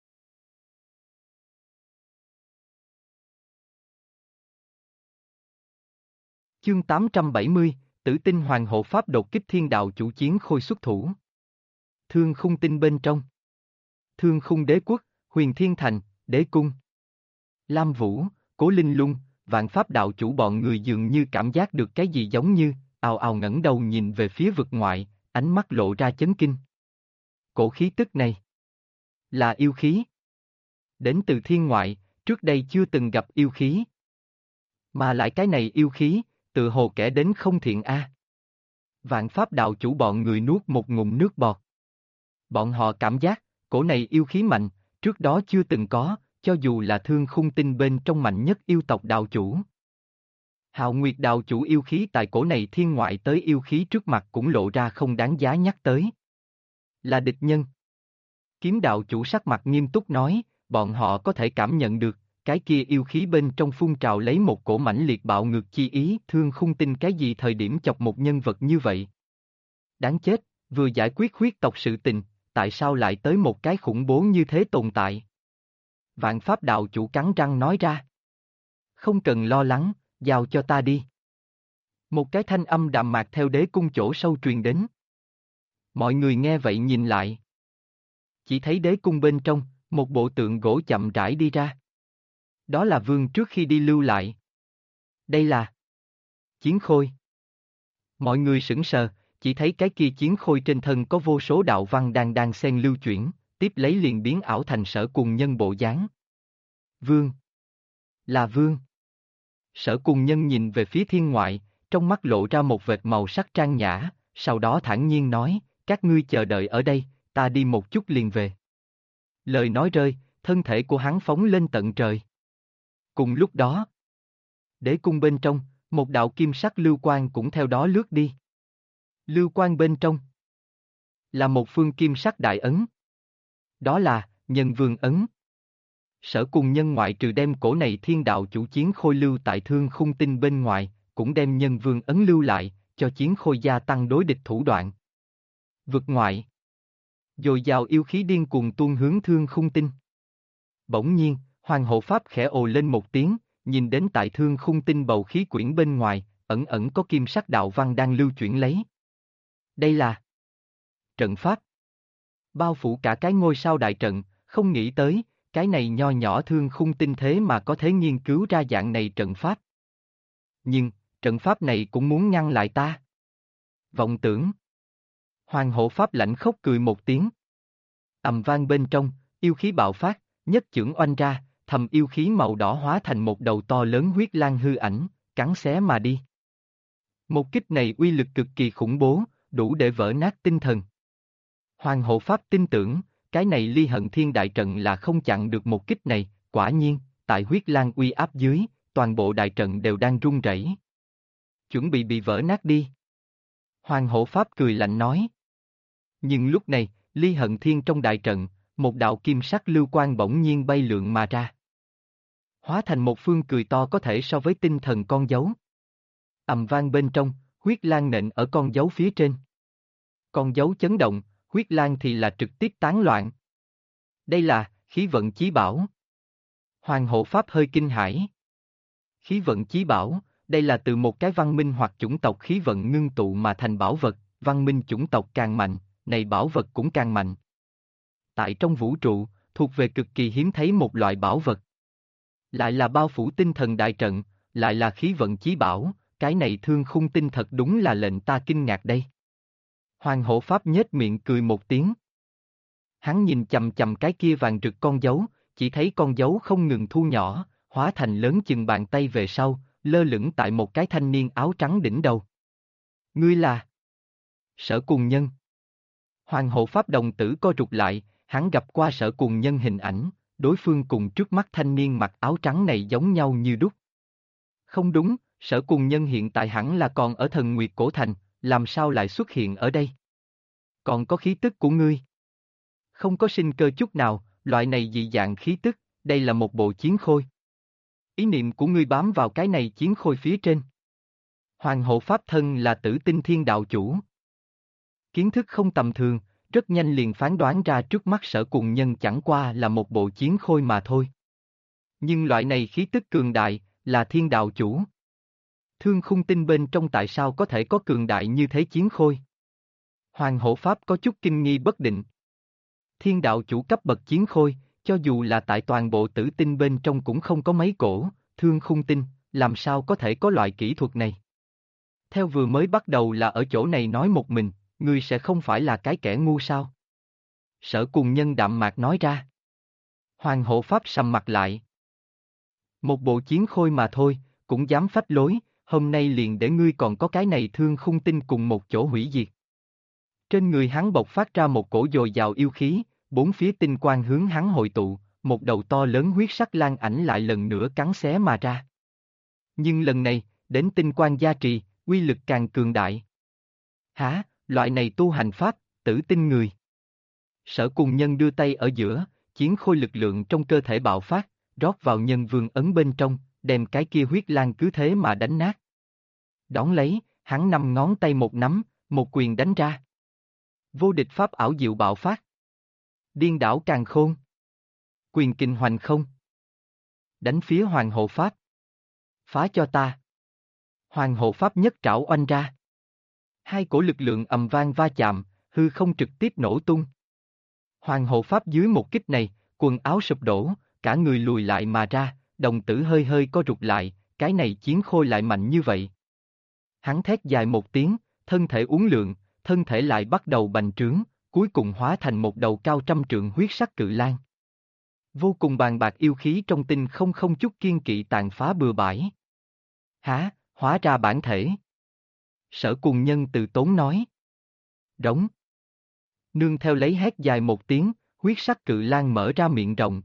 Chương 870, Tử Tinh Hoàng Hộ Pháp đột kích thiên đạo chủ chiến khôi xuất thủ. Thương Khung Tinh bên trong. Thương Khung Đế Quốc, Huyền Thiên Thành, Đế Cung. Lam Vũ, Cố Linh Lung, Vạn Pháp đạo chủ bọn người dường như cảm giác được cái gì giống như, ào ào ngẩng đầu nhìn về phía vực ngoại, ánh mắt lộ ra chấn kinh. Cổ khí tức này là yêu khí. Đến từ thiên ngoại, trước đây chưa từng gặp yêu khí. Mà lại cái này yêu khí, tự hồ kẻ đến không thiện a. Vạn Pháp đạo chủ bọn người nuốt một ngụm nước bọt. Bọn họ cảm giác, cổ này yêu khí mạnh, trước đó chưa từng có, cho dù là Thương Khung Tinh bên trong mạnh nhất yêu tộc đạo chủ. Hạo Nguyệt đạo chủ yêu khí tại cổ này thiên ngoại tới yêu khí trước mặt cũng lộ ra không đáng giá nhắc tới. Là địch nhân. Kiếm đạo chủ sắc mặt nghiêm túc nói, bọn họ có thể cảm nhận được, cái kia yêu khí bên trong phun trào lấy một cổ mãnh liệt bạo ngược chi ý, Thương Khung Tinh cái gì thời điểm chọc một nhân vật như vậy. Đáng chết, vừa giải quyết huyết tộc sự tình, tại sao lại tới một cái khủng bố như thế tồn tại? Vạn Pháp đạo chủ cắn răng nói ra. Không cần lo lắng, giao cho ta đi. Một cái thanh âm đạm mạc theo đế cung chỗ sâu truyền đến. Mọi người nghe vậy nhìn lại. Chỉ thấy đế cung bên trong, một bộ tượng gỗ chậm rãi đi ra. Đó là vương trước khi đi lưu lại. Đây là Chiến Khôi. Mọi người sững sờ, chỉ thấy cái kia chiến khôi trên thân có vô số đạo văn đang xen lưu chuyển, tiếp lấy liền biến ảo thành Sở Cùng Nhân bộ dáng. Vương! Là Vương! Sở Cùng Nhân nhìn về phía thiên ngoại, trong mắt lộ ra một vệt màu sắc trang nhã, sau đó thản nhiên nói, các ngươi chờ đợi ở đây, ta đi một chút liền về. Lời nói rơi, thân thể của hắn phóng lên tận trời. Cùng lúc đó, đế cung bên trong, một đạo kim sắc lưu quang cũng theo đó lướt đi. Lưu quang bên trong là một phương kim sắc đại ấn. Đó là Nhân Vương ấn. Sở Cùng Nhân ngoại trừ đem cổ này thiên đạo chủ chiến khôi lưu tại Thương Khung Tinh bên ngoài, cũng đem Nhân Vương ấn lưu lại, cho chiến khôi gia tăng đối địch thủ đoạn. Vực ngoại, dồi dào yêu khí điên cuồng tuôn hướng Thương Khung Tinh. Bỗng nhiên, Hoàng Hộ Pháp khẽ ồ lên một tiếng, nhìn đến tại Thương Khung Tinh bầu khí quyển bên ngoài, ẩn ẩn có kim sắc đạo văn đang lưu chuyển lấy. Đây là trận pháp. Bao phủ cả cái ngôi sao đại trận, không nghĩ tới, cái này nho nhỏ Thương Khung Tinh thế mà có thể nghiên cứu ra dạng này trận pháp. Nhưng, trận pháp này cũng muốn ngăn lại ta. Vọng tưởng. Hoàng Hộ Pháp lãnh khóc cười một tiếng. Ầm vang bên trong, yêu khí bạo phát, nhất chưởng oanh ra, thầm yêu khí màu đỏ hóa thành một đầu to lớn huyết lang hư ảnh, cắn xé mà đi. Một kích này uy lực cực kỳ khủng bố, đủ để vỡ nát tinh thần. Hoàng Hộ Pháp tin tưởng, cái này Ly Hận Thiên đại trận là không chặn được một kích này, quả nhiên, tại huyết lang uy áp dưới, toàn bộ đại trận đều đang rung rẩy. Chuẩn bị vỡ nát đi. Hoàng Hộ Pháp cười lạnh nói. Nhưng lúc này, Ly Hận Thiên trong đại trận, một đạo kim sắc lưu quang bỗng nhiên bay lượn mà ra. Hóa thành một phương cười to có thể so với tinh thần con dấu. Ầm vang bên trong, huyết lang nện ở con dấu phía trên. Con dấu chấn động, huyết lang thì là trực tiếp tán loạn. Đây là khí vận chí bảo. Hoàng Hộ Pháp hơi kinh hãi. Khí vận chí bảo, đây là từ một cái văn minh hoặc chủng tộc khí vận ngưng tụ mà thành bảo vật, văn minh chủng tộc càng mạnh, này bảo vật cũng càng mạnh. Tại trong vũ trụ, thuộc về cực kỳ hiếm thấy một loại bảo vật. Lại là bao phủ tinh thần đại trận, lại là khí vận chí bảo, cái này Thương Khung Tinh thật đúng là lệnh ta kinh ngạc đây. Hoàng Hộ Pháp nhếch miệng cười một tiếng. Hắn nhìn chầm chầm cái kia vàng rực con dấu, chỉ thấy con dấu không ngừng thu nhỏ, hóa thành lớn chừng bàn tay về sau, lơ lửng tại một cái thanh niên áo trắng đỉnh đầu. Ngươi là Sở Cùng Nhân. Hoàng Hộ Pháp đồng tử co rụt lại, hắn gặp qua Sở Cùng Nhân hình ảnh, đối phương cùng trước mắt thanh niên mặc áo trắng này giống nhau như đúc. Không đúng, Sở Cùng Nhân hiện tại hẳn là còn ở Thần Nguyệt Cổ Thành, làm sao lại xuất hiện ở đây? Còn có khí tức của ngươi. Không có sinh cơ chút nào, loại này dị dạng khí tức, đây là một bộ chiến khôi. Ý niệm của ngươi bám vào cái này chiến khôi phía trên. Hoàng Hộ Pháp thân là Tử Tinh Thiên đạo chủ. Kiến thức không tầm thường, rất nhanh liền phán đoán ra trước mắt Sở Cùng Nhân chẳng qua là một bộ chiến khôi mà thôi. Nhưng loại này khí tức cường đại, là thiên đạo chủ. Thương Khung Tinh bên trong tại sao có thể có cường đại như thế chiến khôi? Hoàng Hộ Pháp có chút kinh nghi bất định. Thiên đạo chủ cấp bậc chiến khôi, cho dù là tại toàn bộ tử tinh bên trong cũng không có mấy cổ, Thương Khung Tinh, làm sao có thể có loại kỹ thuật này? Theo vừa mới bắt đầu là ở chỗ này nói một mình, ngươi sẽ không phải là cái kẻ ngu sao? Sở Cùng Nhân đạm mạc nói ra. Hoàng Hộ Pháp sầm mặt lại. Một bộ chiến khôi mà thôi, cũng dám phách lối, hôm nay liền để ngươi còn có cái này Thương Khung Tinh cùng một chỗ hủy diệt. Trên người hắn bộc phát ra một cổ dồi dào yêu khí, bốn phía tinh quang hướng hắn hội tụ, một đầu to lớn huyết sắc lang ảnh lại lần nữa cắn xé mà ra. Nhưng lần này, đến tinh quang gia trì, uy lực càng cường đại. Hả, loại này tu hành pháp, tử tinh người. Sở Cùng Nhân đưa tay ở giữa, chiến khôi lực lượng trong cơ thể bạo phát, rót vào Nhân Vương ấn bên trong, đem cái kia huyết lang cứ thế mà đánh nát. Đón lấy, hắn 5 ngón tay một nắm, một quyền đánh ra. Vô địch pháp ảo diệu bạo phát. Điên đảo càn khôn. Quyền kình hoành không. Đánh phía Hoàng Hộ Pháp. Phá cho ta. Hoàng Hộ Pháp nhất trảo oanh ra. Hai cổ lực lượng ầm vang va chạm, hư không trực tiếp nổ tung. Hoàng Hộ Pháp dưới một kích này, quần áo sụp đổ, cả người lùi lại mà ra, đồng tử hơi hơi co rụt lại, cái này chiến khôi lại mạnh như vậy. Hắn thét dài một tiếng, thân thể uốn lượn, thân thể lại bắt đầu bành trướng, cuối cùng hóa thành một đầu cao 100 trượng huyết sắc cự lang. Vô cùng bàn bạc yêu khí trong tinh không chút kiên kỵ tàn phá bừa bãi. Hả, hóa ra bản thể. Sở Cùng Nhân từ tốn nói. Rống. Nương theo lấy hét dài một tiếng, huyết sắc cự lang mở ra miệng rộng.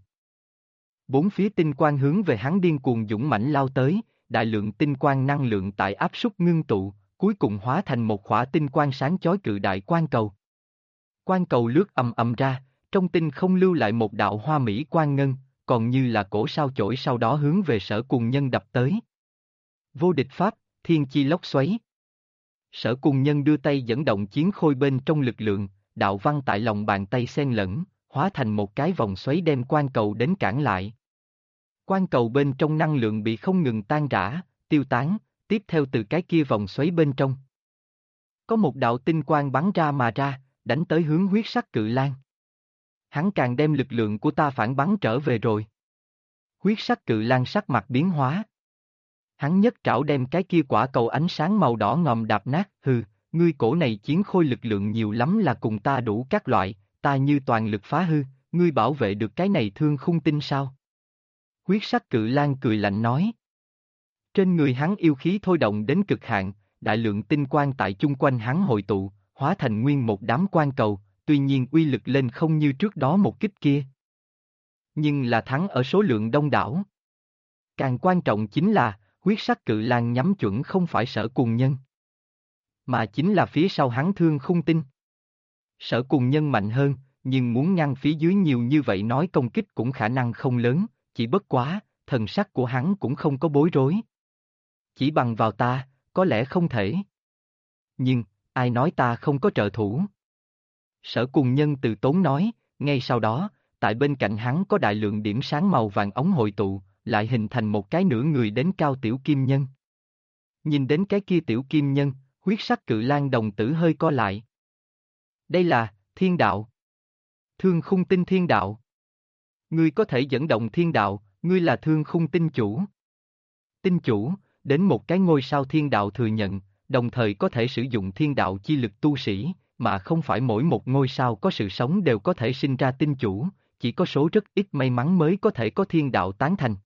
Bốn phía tinh quang hướng về hắn điên cuồng dũng mãnh lao tới, đại lượng tinh quang năng lượng tại áp suất ngưng tụ, cuối cùng hóa thành một khỏa tinh quang sáng chói cự đại quang cầu. Quang cầu lướt ầm ra, trong tinh không lưu lại một đạo hoa mỹ quang ngân, còn như là cổ sao chổi sau đó hướng về Sở Cùng Nhân đập tới. Vô địch pháp, thiên chi lốc xoáy. Sở Cùng Nhân đưa tay dẫn động chiến khôi bên trong lực lượng, đạo văn tại lòng bàn tay xen lẫn, hóa thành một cái vòng xoáy đem quang cầu đến cản lại. Quang cầu bên trong năng lượng bị không ngừng tan rã, tiêu tán, tiếp theo từ cái kia vòng xoáy bên trong. Có một đạo tinh quang bắn ra mà ra, đánh tới hướng huyết sắc cự lang. Hắn càng đem lực lượng của ta phản bắn trở về rồi. Huyết sắc cự lang sắc mặt biến hóa. Hắn nhất trảo đem cái kia quả cầu ánh sáng màu đỏ ngòm đạp nát, hừ, ngươi cổ này chiến khôi lực lượng nhiều lắm là cùng ta đủ các loại, ta như toàn lực phá hư, ngươi bảo vệ được cái này thương khung tinh sao? Huyết sắc cự lang cười lạnh nói. Trên người hắn yêu khí thôi động đến cực hạn, đại lượng tinh quang tại chung quanh hắn hội tụ, hóa thành nguyên một đám quang cầu, tuy nhiên uy lực lên không như trước đó một kích kia. Nhưng là thắng ở số lượng đông đảo. Càng quan trọng chính là, huyết sắc cự lang nhắm chuẩn không phải Sở Cùng Nhân, mà chính là phía sau hắn thương khung tinh. Sở Cùng Nhân mạnh hơn, nhưng muốn ngăn phía dưới nhiều như vậy nói công kích cũng khả năng không lớn, chỉ bất quá, thần sắc của hắn cũng không có bối rối. Chỉ bằng vào ta, có lẽ không thể. Nhưng, ai nói ta không có trợ thủ? Sở Cùng Nhân từ tốn nói, ngay sau đó, tại bên cạnh hắn có đại lượng điểm sáng màu vàng ống hội tụ, lại hình thành một cái nửa người đến cao tiểu kim nhân. Nhìn đến cái kia tiểu kim nhân, huyết sắc cự lang đồng tử hơi co lại. Đây là, thiên đạo. Thương khung tinh thiên đạo. Ngươi có thể dẫn động thiên đạo, ngươi là thương khung tinh chủ. Tinh chủ, đến một cái ngôi sao thiên đạo thừa nhận, đồng thời có thể sử dụng thiên đạo chi lực tu sĩ, mà không phải mỗi một ngôi sao có sự sống đều có thể sinh ra tinh chủ, chỉ có số rất ít may mắn mới có thể có thiên đạo tán thành.